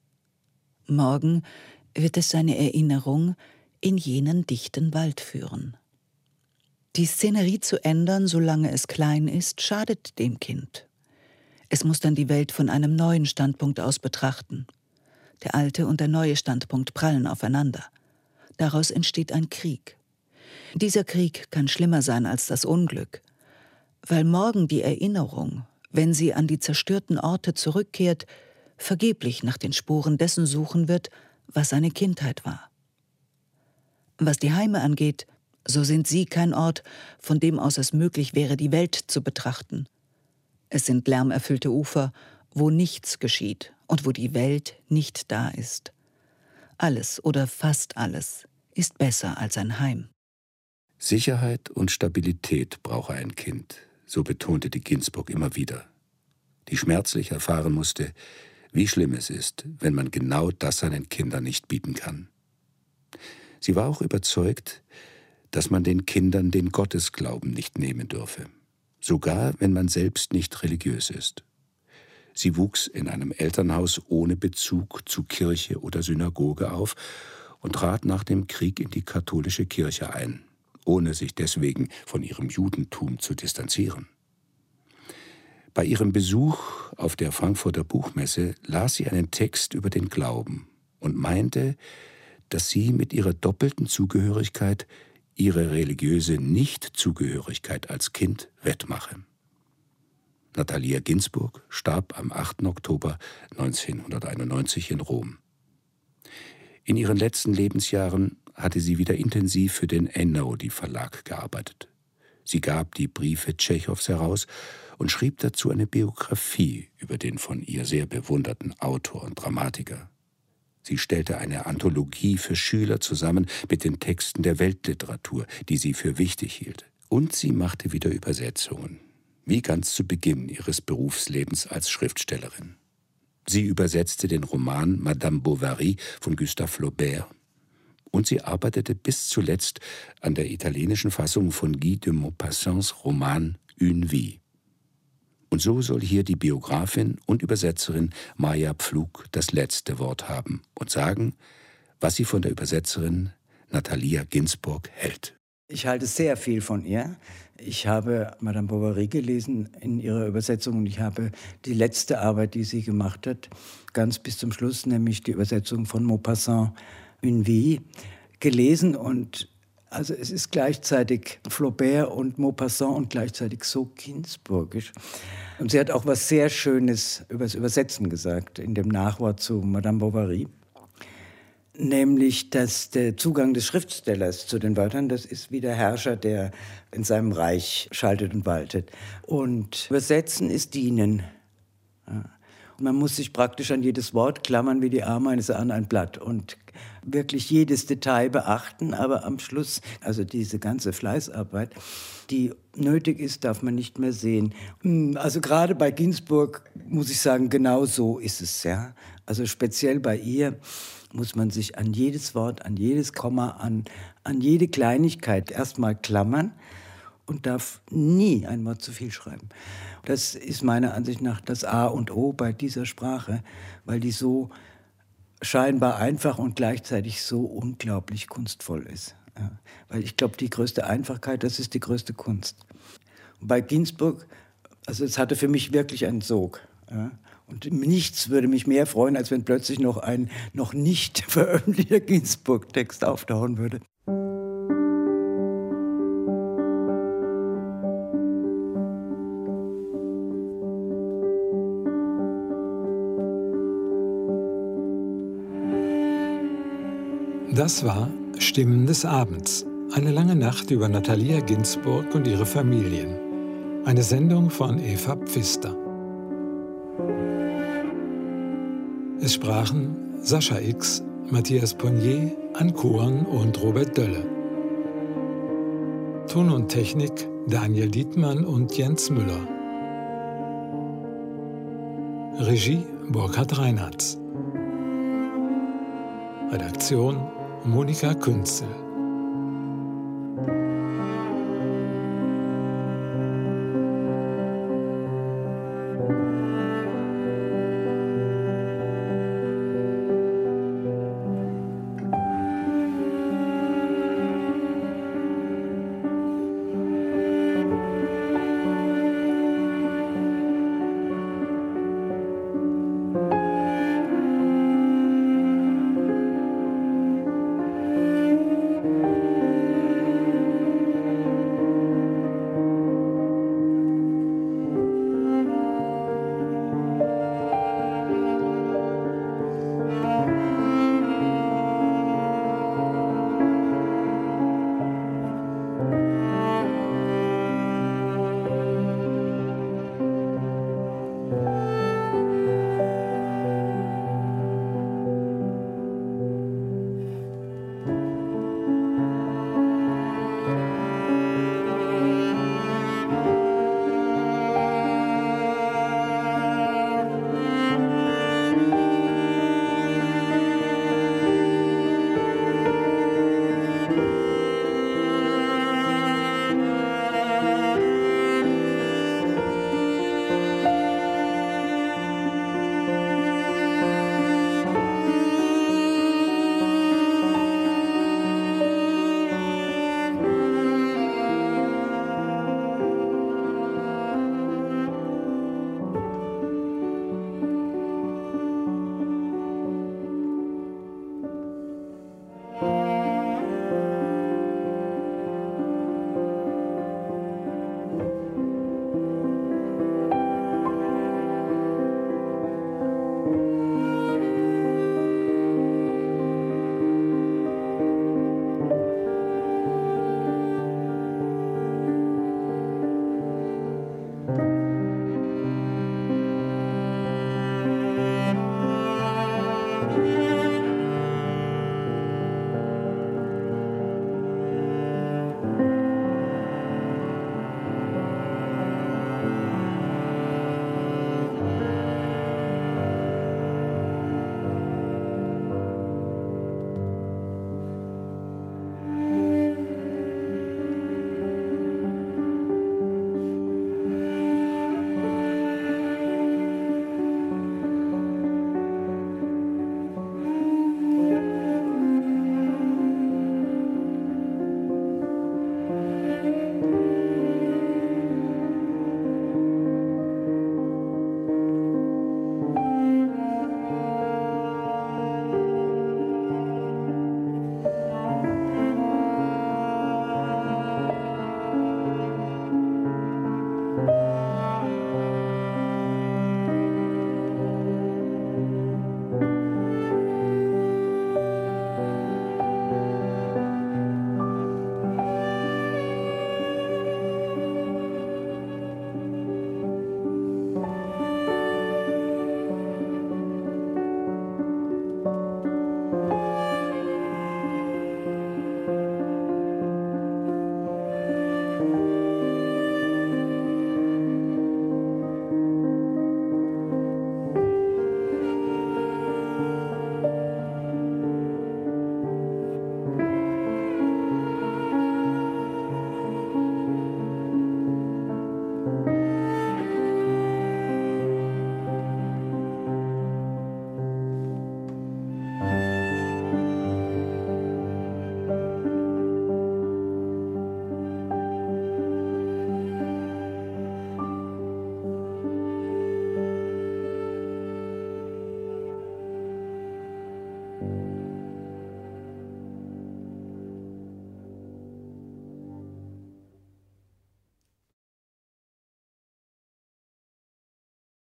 Morgen wird es seine Erinnerung in jenen dichten Wald führen. Die Szenerie zu ändern, solange es klein ist, schadet dem Kind. Es muss dann die Welt von einem neuen Standpunkt aus betrachten. Der alte und der neue Standpunkt prallen aufeinander. Daraus entsteht ein Krieg. Dieser Krieg kann schlimmer sein als das Unglück, weil morgen die Erinnerung, wenn sie an die zerstörten Orte zurückkehrt, vergeblich nach den Spuren dessen suchen wird, was seine Kindheit war. Was die Heime angeht, so sind sie kein Ort, von dem aus es möglich wäre, die Welt zu betrachten. Es sind lärmerfüllte Ufer, wo nichts geschieht und wo die Welt nicht da ist. Alles oder fast alles ist besser als ein Heim. Sicherheit und Stabilität brauche ein Kind, so betonte die Ginsburg immer wieder, die schmerzlich erfahren musste, wie schlimm es ist, wenn man genau das seinen Kindern nicht bieten kann. Sie war auch überzeugt, dass man den Kindern den Gottesglauben nicht nehmen dürfe, sogar wenn man selbst nicht religiös ist. Sie wuchs in einem Elternhaus ohne Bezug zu Kirche oder Synagoge auf und trat nach dem Krieg in die katholische Kirche ein, ohne sich deswegen von ihrem Judentum zu distanzieren. Bei ihrem Besuch auf der Frankfurter Buchmesse las sie einen Text über den Glauben und meinte, dass sie mit ihrer doppelten Zugehörigkeit ihre religiöse Nichtzugehörigkeit als Kind wettmache. Natalia Ginsburg starb am 8. Oktober 1991 in Rom. In ihren letzten Lebensjahren hatte sie wieder intensiv für den Einaudi Verlag gearbeitet. Sie gab die Briefe Tschechows heraus und schrieb dazu eine Biografie über den von ihr sehr bewunderten Autor und Dramatiker. Sie stellte eine Anthologie für Schüler zusammen mit den Texten der Weltliteratur, die sie für wichtig hielt. Und sie machte wieder Übersetzungen, wie ganz zu Beginn ihres Berufslebens als Schriftstellerin. Sie übersetzte den Roman Madame Bovary von Gustave Flaubert und sie arbeitete bis zuletzt an der italienischen Fassung von Guy de Maupassants Roman Une Vie. Und so soll hier die Biografin und Übersetzerin Maja Pflug das letzte Wort haben und sagen, was sie von der Übersetzerin Natalia Ginsburg hält. Ich halte sehr viel von ihr. Ich habe Madame Bovary gelesen in ihrer Übersetzung und ich habe die letzte Arbeit, die sie gemacht hat, ganz bis zum Schluss, nämlich die Übersetzung von Maupassant Une Vie, gelesen. Und also es ist gleichzeitig Flaubert und Maupassant und gleichzeitig so ginsburgisch. Und sie hat auch was sehr Schönes über das Übersetzen gesagt, in dem Nachwort zu Madame Bovary. Nämlich, dass der Zugang des Schriftstellers zu den Wörtern, das ist wie der Herrscher, der in seinem Reich schaltet und waltet. Und Übersetzen ist Dienen. Ja. Man muss sich praktisch an jedes Wort klammern wie die Ameise an ein Blatt und wirklich jedes Detail beachten, aber am Schluss, also diese ganze Fleißarbeit, die nötig ist, darf man nicht mehr sehen. Also gerade bei Ginsburg muss ich sagen, genau so ist es, ja. Also speziell bei ihr muss man sich an jedes Wort, an jedes Komma, an jede Kleinigkeit erstmal klammern und darf nie ein Wort zu viel schreiben. Das ist meiner Ansicht nach das A und O bei dieser Sprache, weil die so scheinbar einfach und gleichzeitig so unglaublich kunstvoll ist. Ja, weil ich glaube, die größte Einfachkeit, das ist die größte Kunst. Und bei Ginsburg, also es hatte für mich wirklich einen Sog. Ja, und nichts würde mich mehr freuen, als wenn plötzlich noch ein noch nicht veröffentlichter Ginsburg-Text auftauchen würde. Das war Stimmen des Abends. Eine lange Nacht über Natalia Ginzburg und ihre Familien. Eine Sendung von Eva Pfister. Es sprachen Sascha X, Matthias Ponnier, Ann Koren und Robert Dölle. Ton und Technik Daniel Dietmann und Jens Müller. Regie Burkhard Reinhartz. Redaktion Monika Künzel.